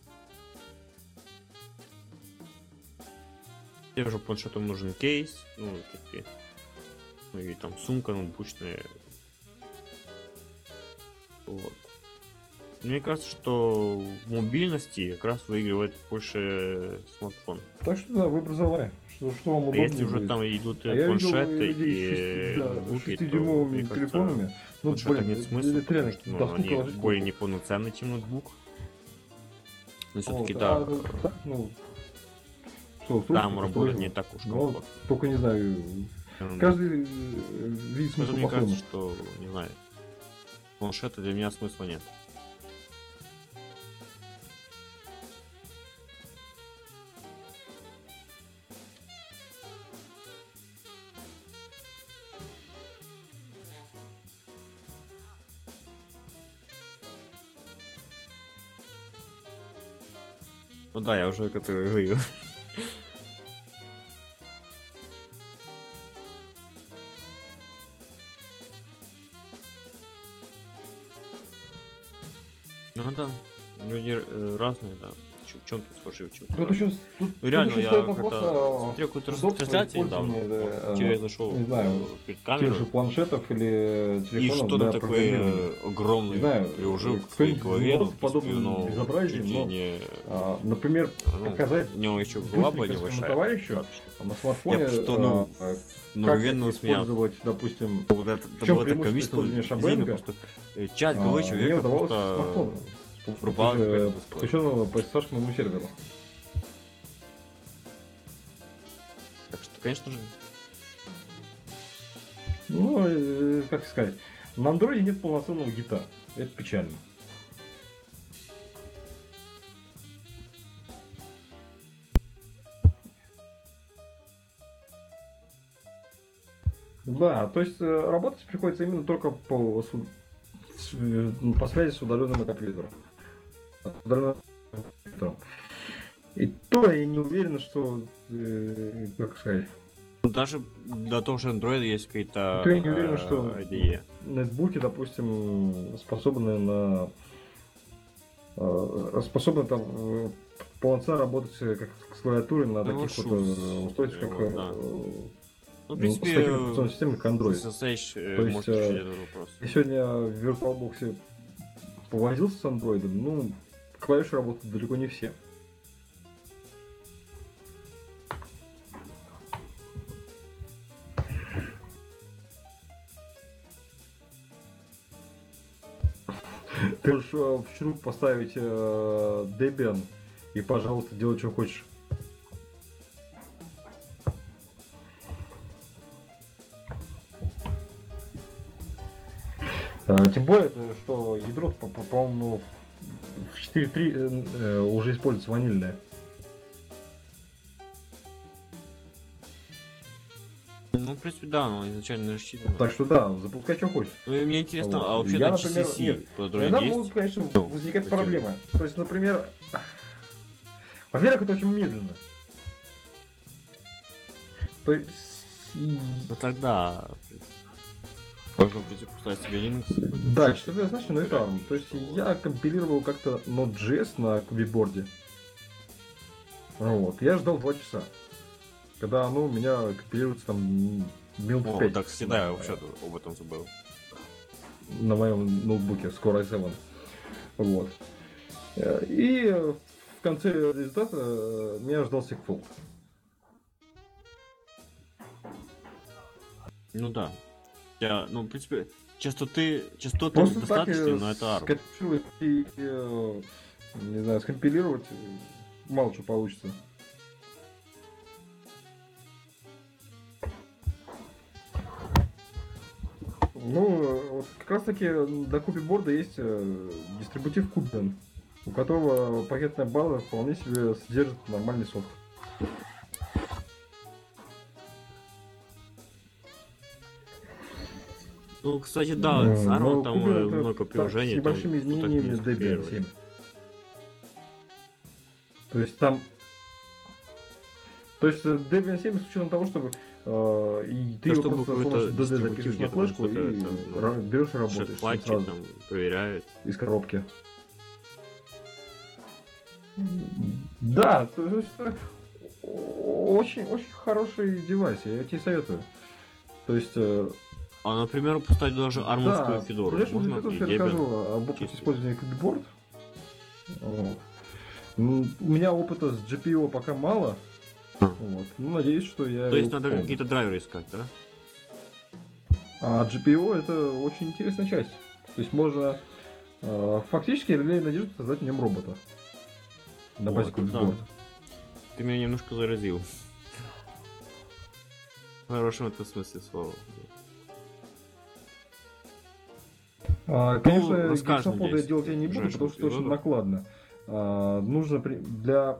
[SPEAKER 2] Тем же планшетом нужен кейс, ну, такие, ну и там сумка ноутбучная. Вот. Мне кажется, что в мобильности как раз выигрывает больше смартфон.
[SPEAKER 3] Так что да, выбор за вами. Что вам
[SPEAKER 2] А
[SPEAKER 3] удобнее
[SPEAKER 2] если уже
[SPEAKER 3] будет.
[SPEAKER 2] там идут
[SPEAKER 3] А я видел
[SPEAKER 2] планшеты
[SPEAKER 3] людей
[SPEAKER 2] и
[SPEAKER 3] с
[SPEAKER 2] ноутбуки, то,
[SPEAKER 3] 6-дюймовыми
[SPEAKER 2] мне кажется,
[SPEAKER 3] телефонами. Ну,
[SPEAKER 2] планшетам
[SPEAKER 3] блин,
[SPEAKER 2] нет смысла,
[SPEAKER 3] это реально
[SPEAKER 2] потому что, ну,
[SPEAKER 3] доску
[SPEAKER 2] они
[SPEAKER 3] положить
[SPEAKER 2] более
[SPEAKER 3] куда-то.
[SPEAKER 2] неполноценны, чем ноутбук. Но все-таки,
[SPEAKER 3] Вот,
[SPEAKER 2] да,
[SPEAKER 3] так, ну, что,
[SPEAKER 2] там
[SPEAKER 3] устройство,
[SPEAKER 2] работать
[SPEAKER 3] которое-
[SPEAKER 2] не так уж
[SPEAKER 3] Ну,
[SPEAKER 2] комфортно.
[SPEAKER 3] только не знаю, каждый видит
[SPEAKER 2] Даже
[SPEAKER 3] смысл
[SPEAKER 2] мне кажется,
[SPEAKER 3] по-своему.
[SPEAKER 2] что, не знаю, планшета для меня смысла нет. Ну да, я уже который говорил. Ну да, люди разные, да. В чем тут схожи, в чем
[SPEAKER 3] Тут еще, тут
[SPEAKER 2] реально,
[SPEAKER 3] еще
[SPEAKER 2] я
[SPEAKER 3] стоит
[SPEAKER 2] как-то
[SPEAKER 3] вопрос,
[SPEAKER 2] смотрел какую-то
[SPEAKER 3] удобства
[SPEAKER 2] трансляцию недавно.
[SPEAKER 3] использования,
[SPEAKER 2] Вот, я зашел
[SPEAKER 3] не знаю,
[SPEAKER 2] перед
[SPEAKER 3] тех
[SPEAKER 2] камерой,
[SPEAKER 3] же планшетов или
[SPEAKER 2] и
[SPEAKER 3] телефонов
[SPEAKER 2] что-то
[SPEAKER 3] для
[SPEAKER 2] такое
[SPEAKER 3] программирования.
[SPEAKER 2] огромное
[SPEAKER 3] Не знаю,
[SPEAKER 2] приложил к своей
[SPEAKER 3] кто-нибудь
[SPEAKER 2] голове, ну,
[SPEAKER 3] занимался
[SPEAKER 2] в принципе,
[SPEAKER 3] подобным
[SPEAKER 2] ну,
[SPEAKER 3] безобразием,
[SPEAKER 2] чуть ли
[SPEAKER 3] но,
[SPEAKER 2] не...
[SPEAKER 3] Например,
[SPEAKER 2] ну,
[SPEAKER 3] показать
[SPEAKER 2] у него еще голова была
[SPEAKER 3] быстренько
[SPEAKER 2] небольшая.
[SPEAKER 3] товарищу
[SPEAKER 2] достаточно.
[SPEAKER 3] на смартфоне,
[SPEAKER 2] Я что, ну,
[SPEAKER 3] как
[SPEAKER 2] мгновенно смеялся.
[SPEAKER 3] использовать, допустим,
[SPEAKER 2] Вот это
[SPEAKER 3] в чем
[SPEAKER 2] было так
[SPEAKER 3] преимущество
[SPEAKER 2] комично,
[SPEAKER 3] использования
[SPEAKER 2] удивительно,
[SPEAKER 3] Шабенга?
[SPEAKER 2] просто часть головы
[SPEAKER 3] мне
[SPEAKER 2] человека
[SPEAKER 3] удавалось
[SPEAKER 2] просто
[SPEAKER 3] смартфоном.
[SPEAKER 2] врубалась в эту скорость.
[SPEAKER 3] Подключенного по SSH-ному серверу.
[SPEAKER 2] Так что, конечно же,
[SPEAKER 3] Ну, как сказать, на андроиде нет полноценного гита. Это печально. Да, то есть работать приходится именно только по связи с удаленным компьютером. И то я не уверен, что, как сказать,
[SPEAKER 2] даже до того же Android есть какие-то
[SPEAKER 3] то я не уверен, что
[SPEAKER 2] IDE.
[SPEAKER 3] нетбуки, допустим, способны там полноценно работать как с клавиатурой на
[SPEAKER 2] Ну,
[SPEAKER 3] таких
[SPEAKER 2] шус.
[SPEAKER 3] вот устройствах, как
[SPEAKER 2] Да. Ну, в
[SPEAKER 3] с
[SPEAKER 2] принципе,
[SPEAKER 3] такими операционными системами, как Android.
[SPEAKER 2] SSH
[SPEAKER 3] То есть,
[SPEAKER 2] может решить этот вопрос.
[SPEAKER 3] Я сегодня в VirtualBox повозился с андроидом, ну, клавиши работают далеко не все. Ты можешь в шруб поставить Debian и, пожалуйста, делай, что хочешь. Тем более, что ядро, по-моему, в 4.3 уже используется ванильное.
[SPEAKER 2] Ну, в принципе, да, оно изначально рассчитано.
[SPEAKER 3] Так что да, запускай, что хочешь.
[SPEAKER 2] Ну, и мне интересно,
[SPEAKER 3] Вот.
[SPEAKER 2] а вообще
[SPEAKER 3] Я,
[SPEAKER 2] на
[SPEAKER 3] например,
[SPEAKER 2] GCC
[SPEAKER 3] нет.
[SPEAKER 2] по-другому
[SPEAKER 3] Иногда
[SPEAKER 2] есть?
[SPEAKER 3] могут, конечно,
[SPEAKER 2] Ну,
[SPEAKER 3] возникать
[SPEAKER 2] какие?
[SPEAKER 3] проблемы. То есть, например, во-первых, это очень медленно. То есть...
[SPEAKER 2] Ну, тогда... Можно, в принципе, поставить себе Linux.
[SPEAKER 3] Да, что ты знаешь, но это ARM. То есть я компилировал как-то Node.js на кубиборде. Вот. Я ждал 2 часа. Когда оно у меня компилируется там минут 5.
[SPEAKER 2] О, так всегда я вообще об этом забыл.
[SPEAKER 3] На моем ноутбуке Core i7. Вот. И в конце результата меня ждал segfault.
[SPEAKER 2] Ну да. Я, ну, в принципе, частоты
[SPEAKER 3] Просто
[SPEAKER 2] достаточно,
[SPEAKER 3] так
[SPEAKER 2] но это ARM.
[SPEAKER 3] скопировать и, не знаю, скомпилировать мало что получится. Ну, вот как раз таки до кубиборда есть дистрибутив Kuben, у которого пакетная база вполне себе содержит нормальный софт.
[SPEAKER 2] Ну, кстати, да, с ARM там
[SPEAKER 3] Kuben это
[SPEAKER 2] много приложений.
[SPEAKER 3] с небольшими
[SPEAKER 2] там, ну, так
[SPEAKER 3] изменениями
[SPEAKER 2] не
[SPEAKER 3] Debian
[SPEAKER 2] скопировать.
[SPEAKER 3] 7. То есть там... То есть Debian 7 с учетом того, чтобы и ты
[SPEAKER 2] Да,
[SPEAKER 3] его
[SPEAKER 2] чтобы
[SPEAKER 3] просто с
[SPEAKER 2] какой-то
[SPEAKER 3] помощью DD
[SPEAKER 2] дистрибутив
[SPEAKER 3] записываешь на
[SPEAKER 2] где-то
[SPEAKER 3] флешку
[SPEAKER 2] что-то
[SPEAKER 3] и
[SPEAKER 2] там, ну,
[SPEAKER 3] берешь и работаешь
[SPEAKER 2] Шеф-флачи
[SPEAKER 3] сразу
[SPEAKER 2] там проверяют.
[SPEAKER 3] из коробки. Да, то есть очень хороший девайс, я тебе советую. То есть...
[SPEAKER 2] А, например, поставить даже армовскую
[SPEAKER 3] да,
[SPEAKER 2] Федору.
[SPEAKER 3] я
[SPEAKER 2] Можно?
[SPEAKER 3] тебе
[SPEAKER 2] И Debian.
[SPEAKER 3] расскажу об опыте
[SPEAKER 2] чистый.
[SPEAKER 3] использования кубиборд. Вот. Ну, у меня опыта с GPO пока мало. Вот. Ну, надеюсь, что я...
[SPEAKER 2] То есть
[SPEAKER 3] его
[SPEAKER 2] надо
[SPEAKER 3] вспомню.
[SPEAKER 2] какие-то драйверы искать, да?
[SPEAKER 3] А GPO это очень интересная часть. То есть можно фактически релей надежду создать в нем робота. На базе
[SPEAKER 2] Вот, да.
[SPEAKER 3] кубиборд.
[SPEAKER 2] Ты меня немножко заразил. В хорошем это смысле слова.
[SPEAKER 3] Конечно,
[SPEAKER 2] расскажешь,
[SPEAKER 3] гексаподы я
[SPEAKER 2] надеюсь,
[SPEAKER 3] делать я не буду,
[SPEAKER 2] ближайшем
[SPEAKER 3] потому что очень
[SPEAKER 2] эпизоде.
[SPEAKER 3] накладно. Нужно для...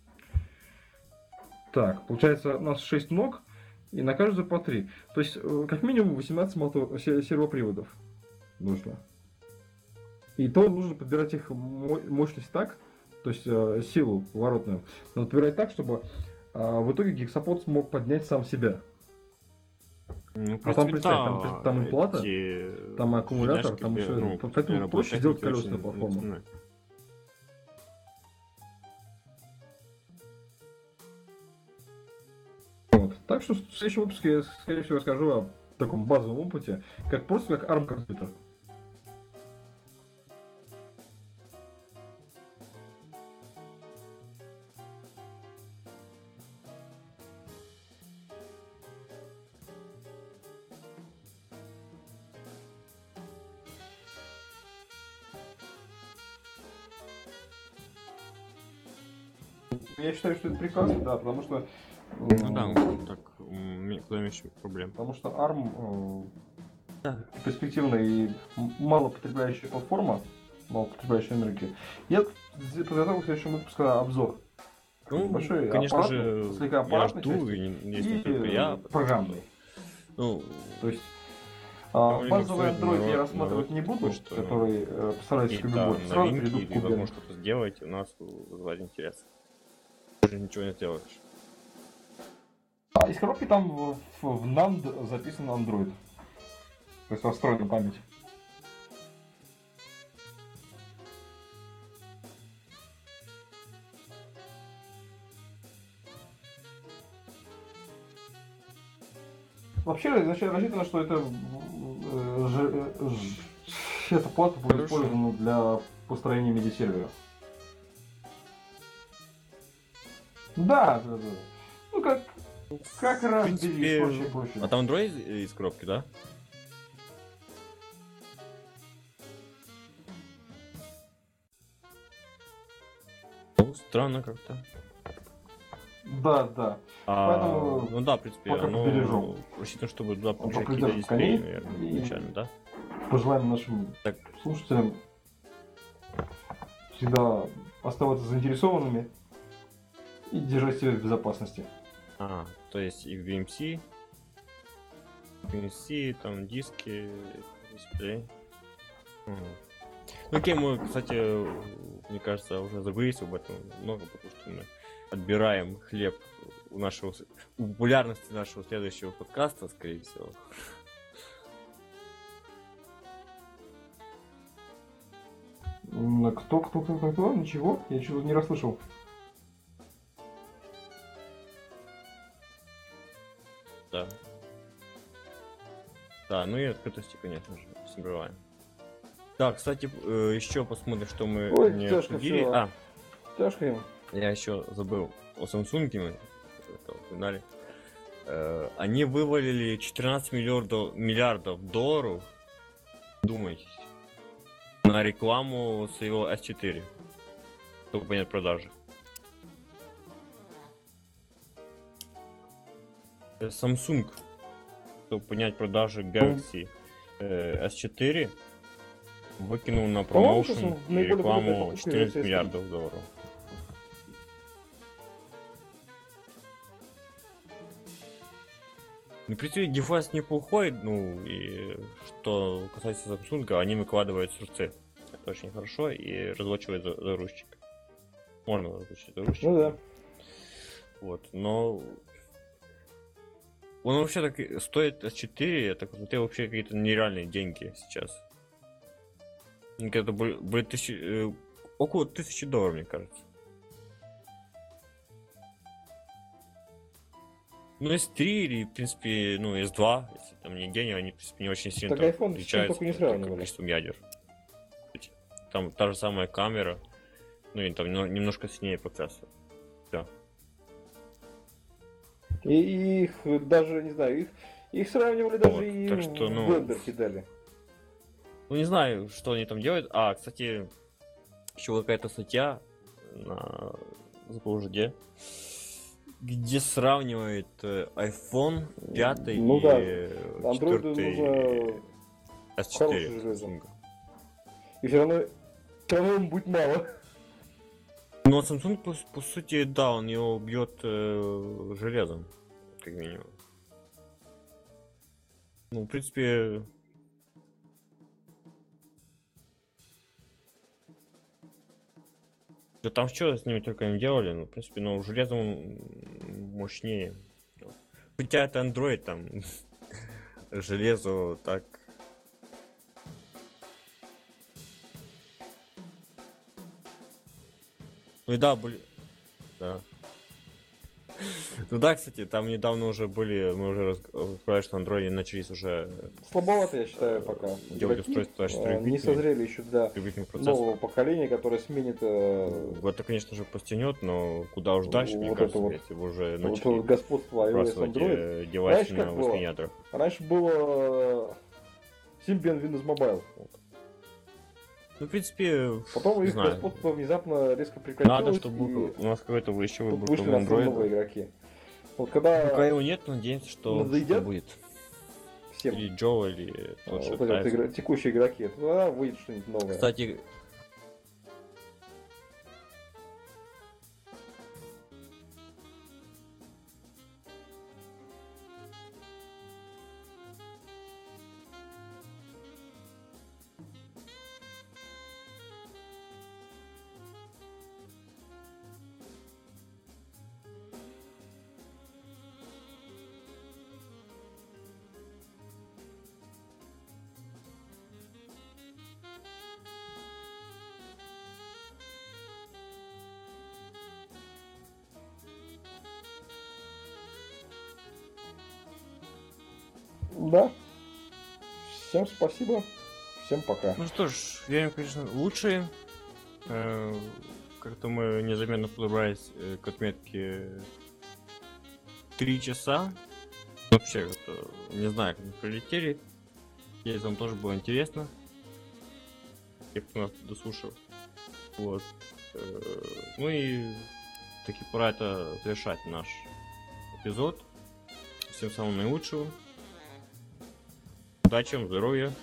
[SPEAKER 3] Так, получается, у нас 6 ног, и на каждую по 3. То есть, как минимум 18 сервоприводов нужно. И то нужно подбирать их мощность так, то есть силу воротную, но подбирать так, чтобы в итоге гексапод смог поднять сам себя.
[SPEAKER 2] Ну, в
[SPEAKER 3] А там,
[SPEAKER 2] принципе,
[SPEAKER 3] представь,
[SPEAKER 2] да,
[SPEAKER 3] там и плата,
[SPEAKER 2] эти
[SPEAKER 3] там и аккумулятор,
[SPEAKER 2] железки,
[SPEAKER 3] там еще...
[SPEAKER 2] ну,
[SPEAKER 3] поэтому проще сделать
[SPEAKER 2] робототехники
[SPEAKER 3] колесную
[SPEAKER 2] очень
[SPEAKER 3] платформу.
[SPEAKER 2] ценны.
[SPEAKER 3] Вот. Так что в следующем выпуске я, скорее всего, расскажу о таком базовом опыте, как просто как ARM компьютер. Я считаю, что это прекрасно, да, потому что...
[SPEAKER 2] Ну да, так, куда меньше проблем.
[SPEAKER 3] Потому что ARM перспективная и малопотребляющая платформа, малопотребляющая на рынке. Я подготовил к следующему выпуску обзор.
[SPEAKER 2] Ну,
[SPEAKER 3] Большой
[SPEAKER 2] конечно
[SPEAKER 3] аппаратный,
[SPEAKER 2] же,
[SPEAKER 3] слегка
[SPEAKER 2] я
[SPEAKER 3] аппаратной
[SPEAKER 2] жду,
[SPEAKER 3] части
[SPEAKER 2] и если не только я.
[SPEAKER 3] программный.
[SPEAKER 2] Ну,
[SPEAKER 3] То есть
[SPEAKER 2] Linux
[SPEAKER 3] базовый
[SPEAKER 2] стоит
[SPEAKER 3] Android я
[SPEAKER 2] народ-
[SPEAKER 3] рассматривать не буду,
[SPEAKER 2] народ, что
[SPEAKER 3] который поставляется в
[SPEAKER 2] и да,
[SPEAKER 3] кубиборд. Сразу
[SPEAKER 2] новинки,
[SPEAKER 3] перейду
[SPEAKER 2] и
[SPEAKER 3] к Kubernetes.
[SPEAKER 2] возможно что-то сделать, и у нас вызывает интерес. Даже ничего не сделаешь.
[SPEAKER 3] Из коробки там в NAND записан Android. То есть во встроенную память. Вообще, изначально рассчитано, что это
[SPEAKER 6] Вообще эта плата будет
[SPEAKER 2] Хорошо.
[SPEAKER 6] использована для построения медиасервера. Да. Ну как раз и
[SPEAKER 2] принципе,
[SPEAKER 6] прочее.
[SPEAKER 2] А там Android из коробки, да? Ну, странно как-то.
[SPEAKER 6] Да. Поэтому
[SPEAKER 2] Ну да, в принципе,
[SPEAKER 6] пока побережем.
[SPEAKER 2] рассчитано, чтобы туда получать
[SPEAKER 6] Попридём
[SPEAKER 2] какие-то дисплеи,
[SPEAKER 6] коней
[SPEAKER 2] наверное,
[SPEAKER 6] и-
[SPEAKER 2] изначально, да?
[SPEAKER 6] Пожелаем нашим
[SPEAKER 2] Так.
[SPEAKER 6] слушателям всегда оставаться заинтересованными и держать себя в безопасности.
[SPEAKER 2] То есть и в BMC, там диски, дисплей. Мгм. Ну, окей, мы, кстати, мне кажется, уже забылись об этом много, потому что мы отбираем хлеб у популярности нашего следующего подкаста, скорее всего.
[SPEAKER 6] Кто? Ничего? Я что-то не расслышал.
[SPEAKER 2] Да. Да, ну и открытости, конечно же, не забываем. Да, кстати, еще посмотрим, что мы
[SPEAKER 1] Ой,
[SPEAKER 2] не
[SPEAKER 1] тяжко
[SPEAKER 2] обсудили.
[SPEAKER 1] всё. Тяжко им.
[SPEAKER 2] Я еще забыл о Samsung, мы это упоминали. Они вывалили 14 миллиардов долларов, думайте, на рекламу своего S4, чтобы понять продажи. Samsung, чтобы понять продажи Galaxy S4, выкинул на
[SPEAKER 1] По-моему,
[SPEAKER 2] промоушен
[SPEAKER 1] сейчас
[SPEAKER 2] и
[SPEAKER 1] наиболее
[SPEAKER 2] рекламу
[SPEAKER 1] выгодная покупка
[SPEAKER 2] 14
[SPEAKER 1] версия
[SPEAKER 2] миллиардов долларов. Ну, в принципе, девайс неплохой, ну, и что касается Samsung, они выкладывают сурцы. Это очень хорошо, и разлочивают загрузчик. Можно разлучить загрузчик.
[SPEAKER 1] Ну да.
[SPEAKER 2] Вот, но... Он вообще так и стоит S4, я так смотрел, вообще какие-то нереальные деньги сейчас. Это были около $1000, мне кажется. Ну, S3 или, в принципе, ну, S2, если там не деньги, они, в принципе, не очень сильно
[SPEAKER 1] Так iPhone с чем
[SPEAKER 2] отличаются
[SPEAKER 1] только не
[SPEAKER 2] только
[SPEAKER 1] сравнивали.
[SPEAKER 2] количеством ядер. Там та же самая камера, ну и там немножко сильнее процессор. Да.
[SPEAKER 1] И их даже, не знаю, их сравнивали даже
[SPEAKER 2] Вот,
[SPEAKER 1] и
[SPEAKER 2] так что, ну,
[SPEAKER 1] в Blender кидали.
[SPEAKER 2] Ну, не знаю, что они там делают. Кстати, еще какая-то статья на забыл уже где сравнивает iPhone 5
[SPEAKER 1] Ну
[SPEAKER 2] и
[SPEAKER 1] да,
[SPEAKER 2] 4
[SPEAKER 1] Android нужно
[SPEAKER 2] S4
[SPEAKER 1] хорошее железо.
[SPEAKER 2] Samsung.
[SPEAKER 1] И все равно им будет мало.
[SPEAKER 2] Но Samsung, по сути, да, он его бьет железом, как минимум. Ну, в принципе... Да там что с ними только не делали, ну, в принципе, но железом он мощнее. Хотя это Android, там, железо так... Ну и да, были... Да. Ну да, кстати, там недавно уже были, мы уже сказали, что на Android начались уже
[SPEAKER 1] Слабовато, я считаю, пока.
[SPEAKER 2] делать
[SPEAKER 1] Игроки,
[SPEAKER 2] устройства
[SPEAKER 1] не созрели еще для
[SPEAKER 2] трехбитных процессоров.
[SPEAKER 1] нового поколения, которое сменит
[SPEAKER 2] Это, конечно же, постянет, но куда уж дальше, мне
[SPEAKER 1] вот
[SPEAKER 2] кажется,
[SPEAKER 1] это вот-
[SPEAKER 2] если вы уже
[SPEAKER 1] вот
[SPEAKER 2] начали
[SPEAKER 1] господство iOS
[SPEAKER 2] сбрасывать
[SPEAKER 1] Android.
[SPEAKER 2] девайсы
[SPEAKER 1] Знаешь,
[SPEAKER 2] на
[SPEAKER 1] как
[SPEAKER 2] 8
[SPEAKER 1] было?
[SPEAKER 2] ядрах.
[SPEAKER 1] Раньше было Symbian Windows Mobile.
[SPEAKER 2] Ну, в принципе,
[SPEAKER 1] Потом
[SPEAKER 2] не
[SPEAKER 1] их
[SPEAKER 2] знаю.
[SPEAKER 1] господство внезапно резко прекратилось.
[SPEAKER 2] Надо, чтобы
[SPEAKER 1] и
[SPEAKER 2] у нас какой-то еще
[SPEAKER 1] тут
[SPEAKER 2] выбор
[SPEAKER 1] вышли
[SPEAKER 2] был
[SPEAKER 1] на сцену новые
[SPEAKER 2] Android.
[SPEAKER 1] игроки. Вот когда
[SPEAKER 2] Пока его нет, надеемся, что
[SPEAKER 1] надоедят
[SPEAKER 2] будет.
[SPEAKER 1] всем
[SPEAKER 2] Или Джо, или тот же
[SPEAKER 1] вот эти вот
[SPEAKER 2] Тайсон.
[SPEAKER 1] текущие игроки, тогда выйдет что-нибудь новое.
[SPEAKER 2] Кстати,
[SPEAKER 1] Да. Всем спасибо. Всем пока.
[SPEAKER 2] Ну что ж, время, конечно, лучшее. Как-то мы незаметно подобрались к отметке 3 часа. Вообще, это, не знаю, как мы прилетели. Если вам тоже было интересно. Те, кто нас дослушал. Вот. Ну и таки пора это завершать наш эпизод. Всем самого наилучшего. Удачи вам, здоровья.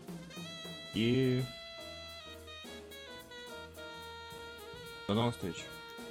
[SPEAKER 2] И до новых встреч.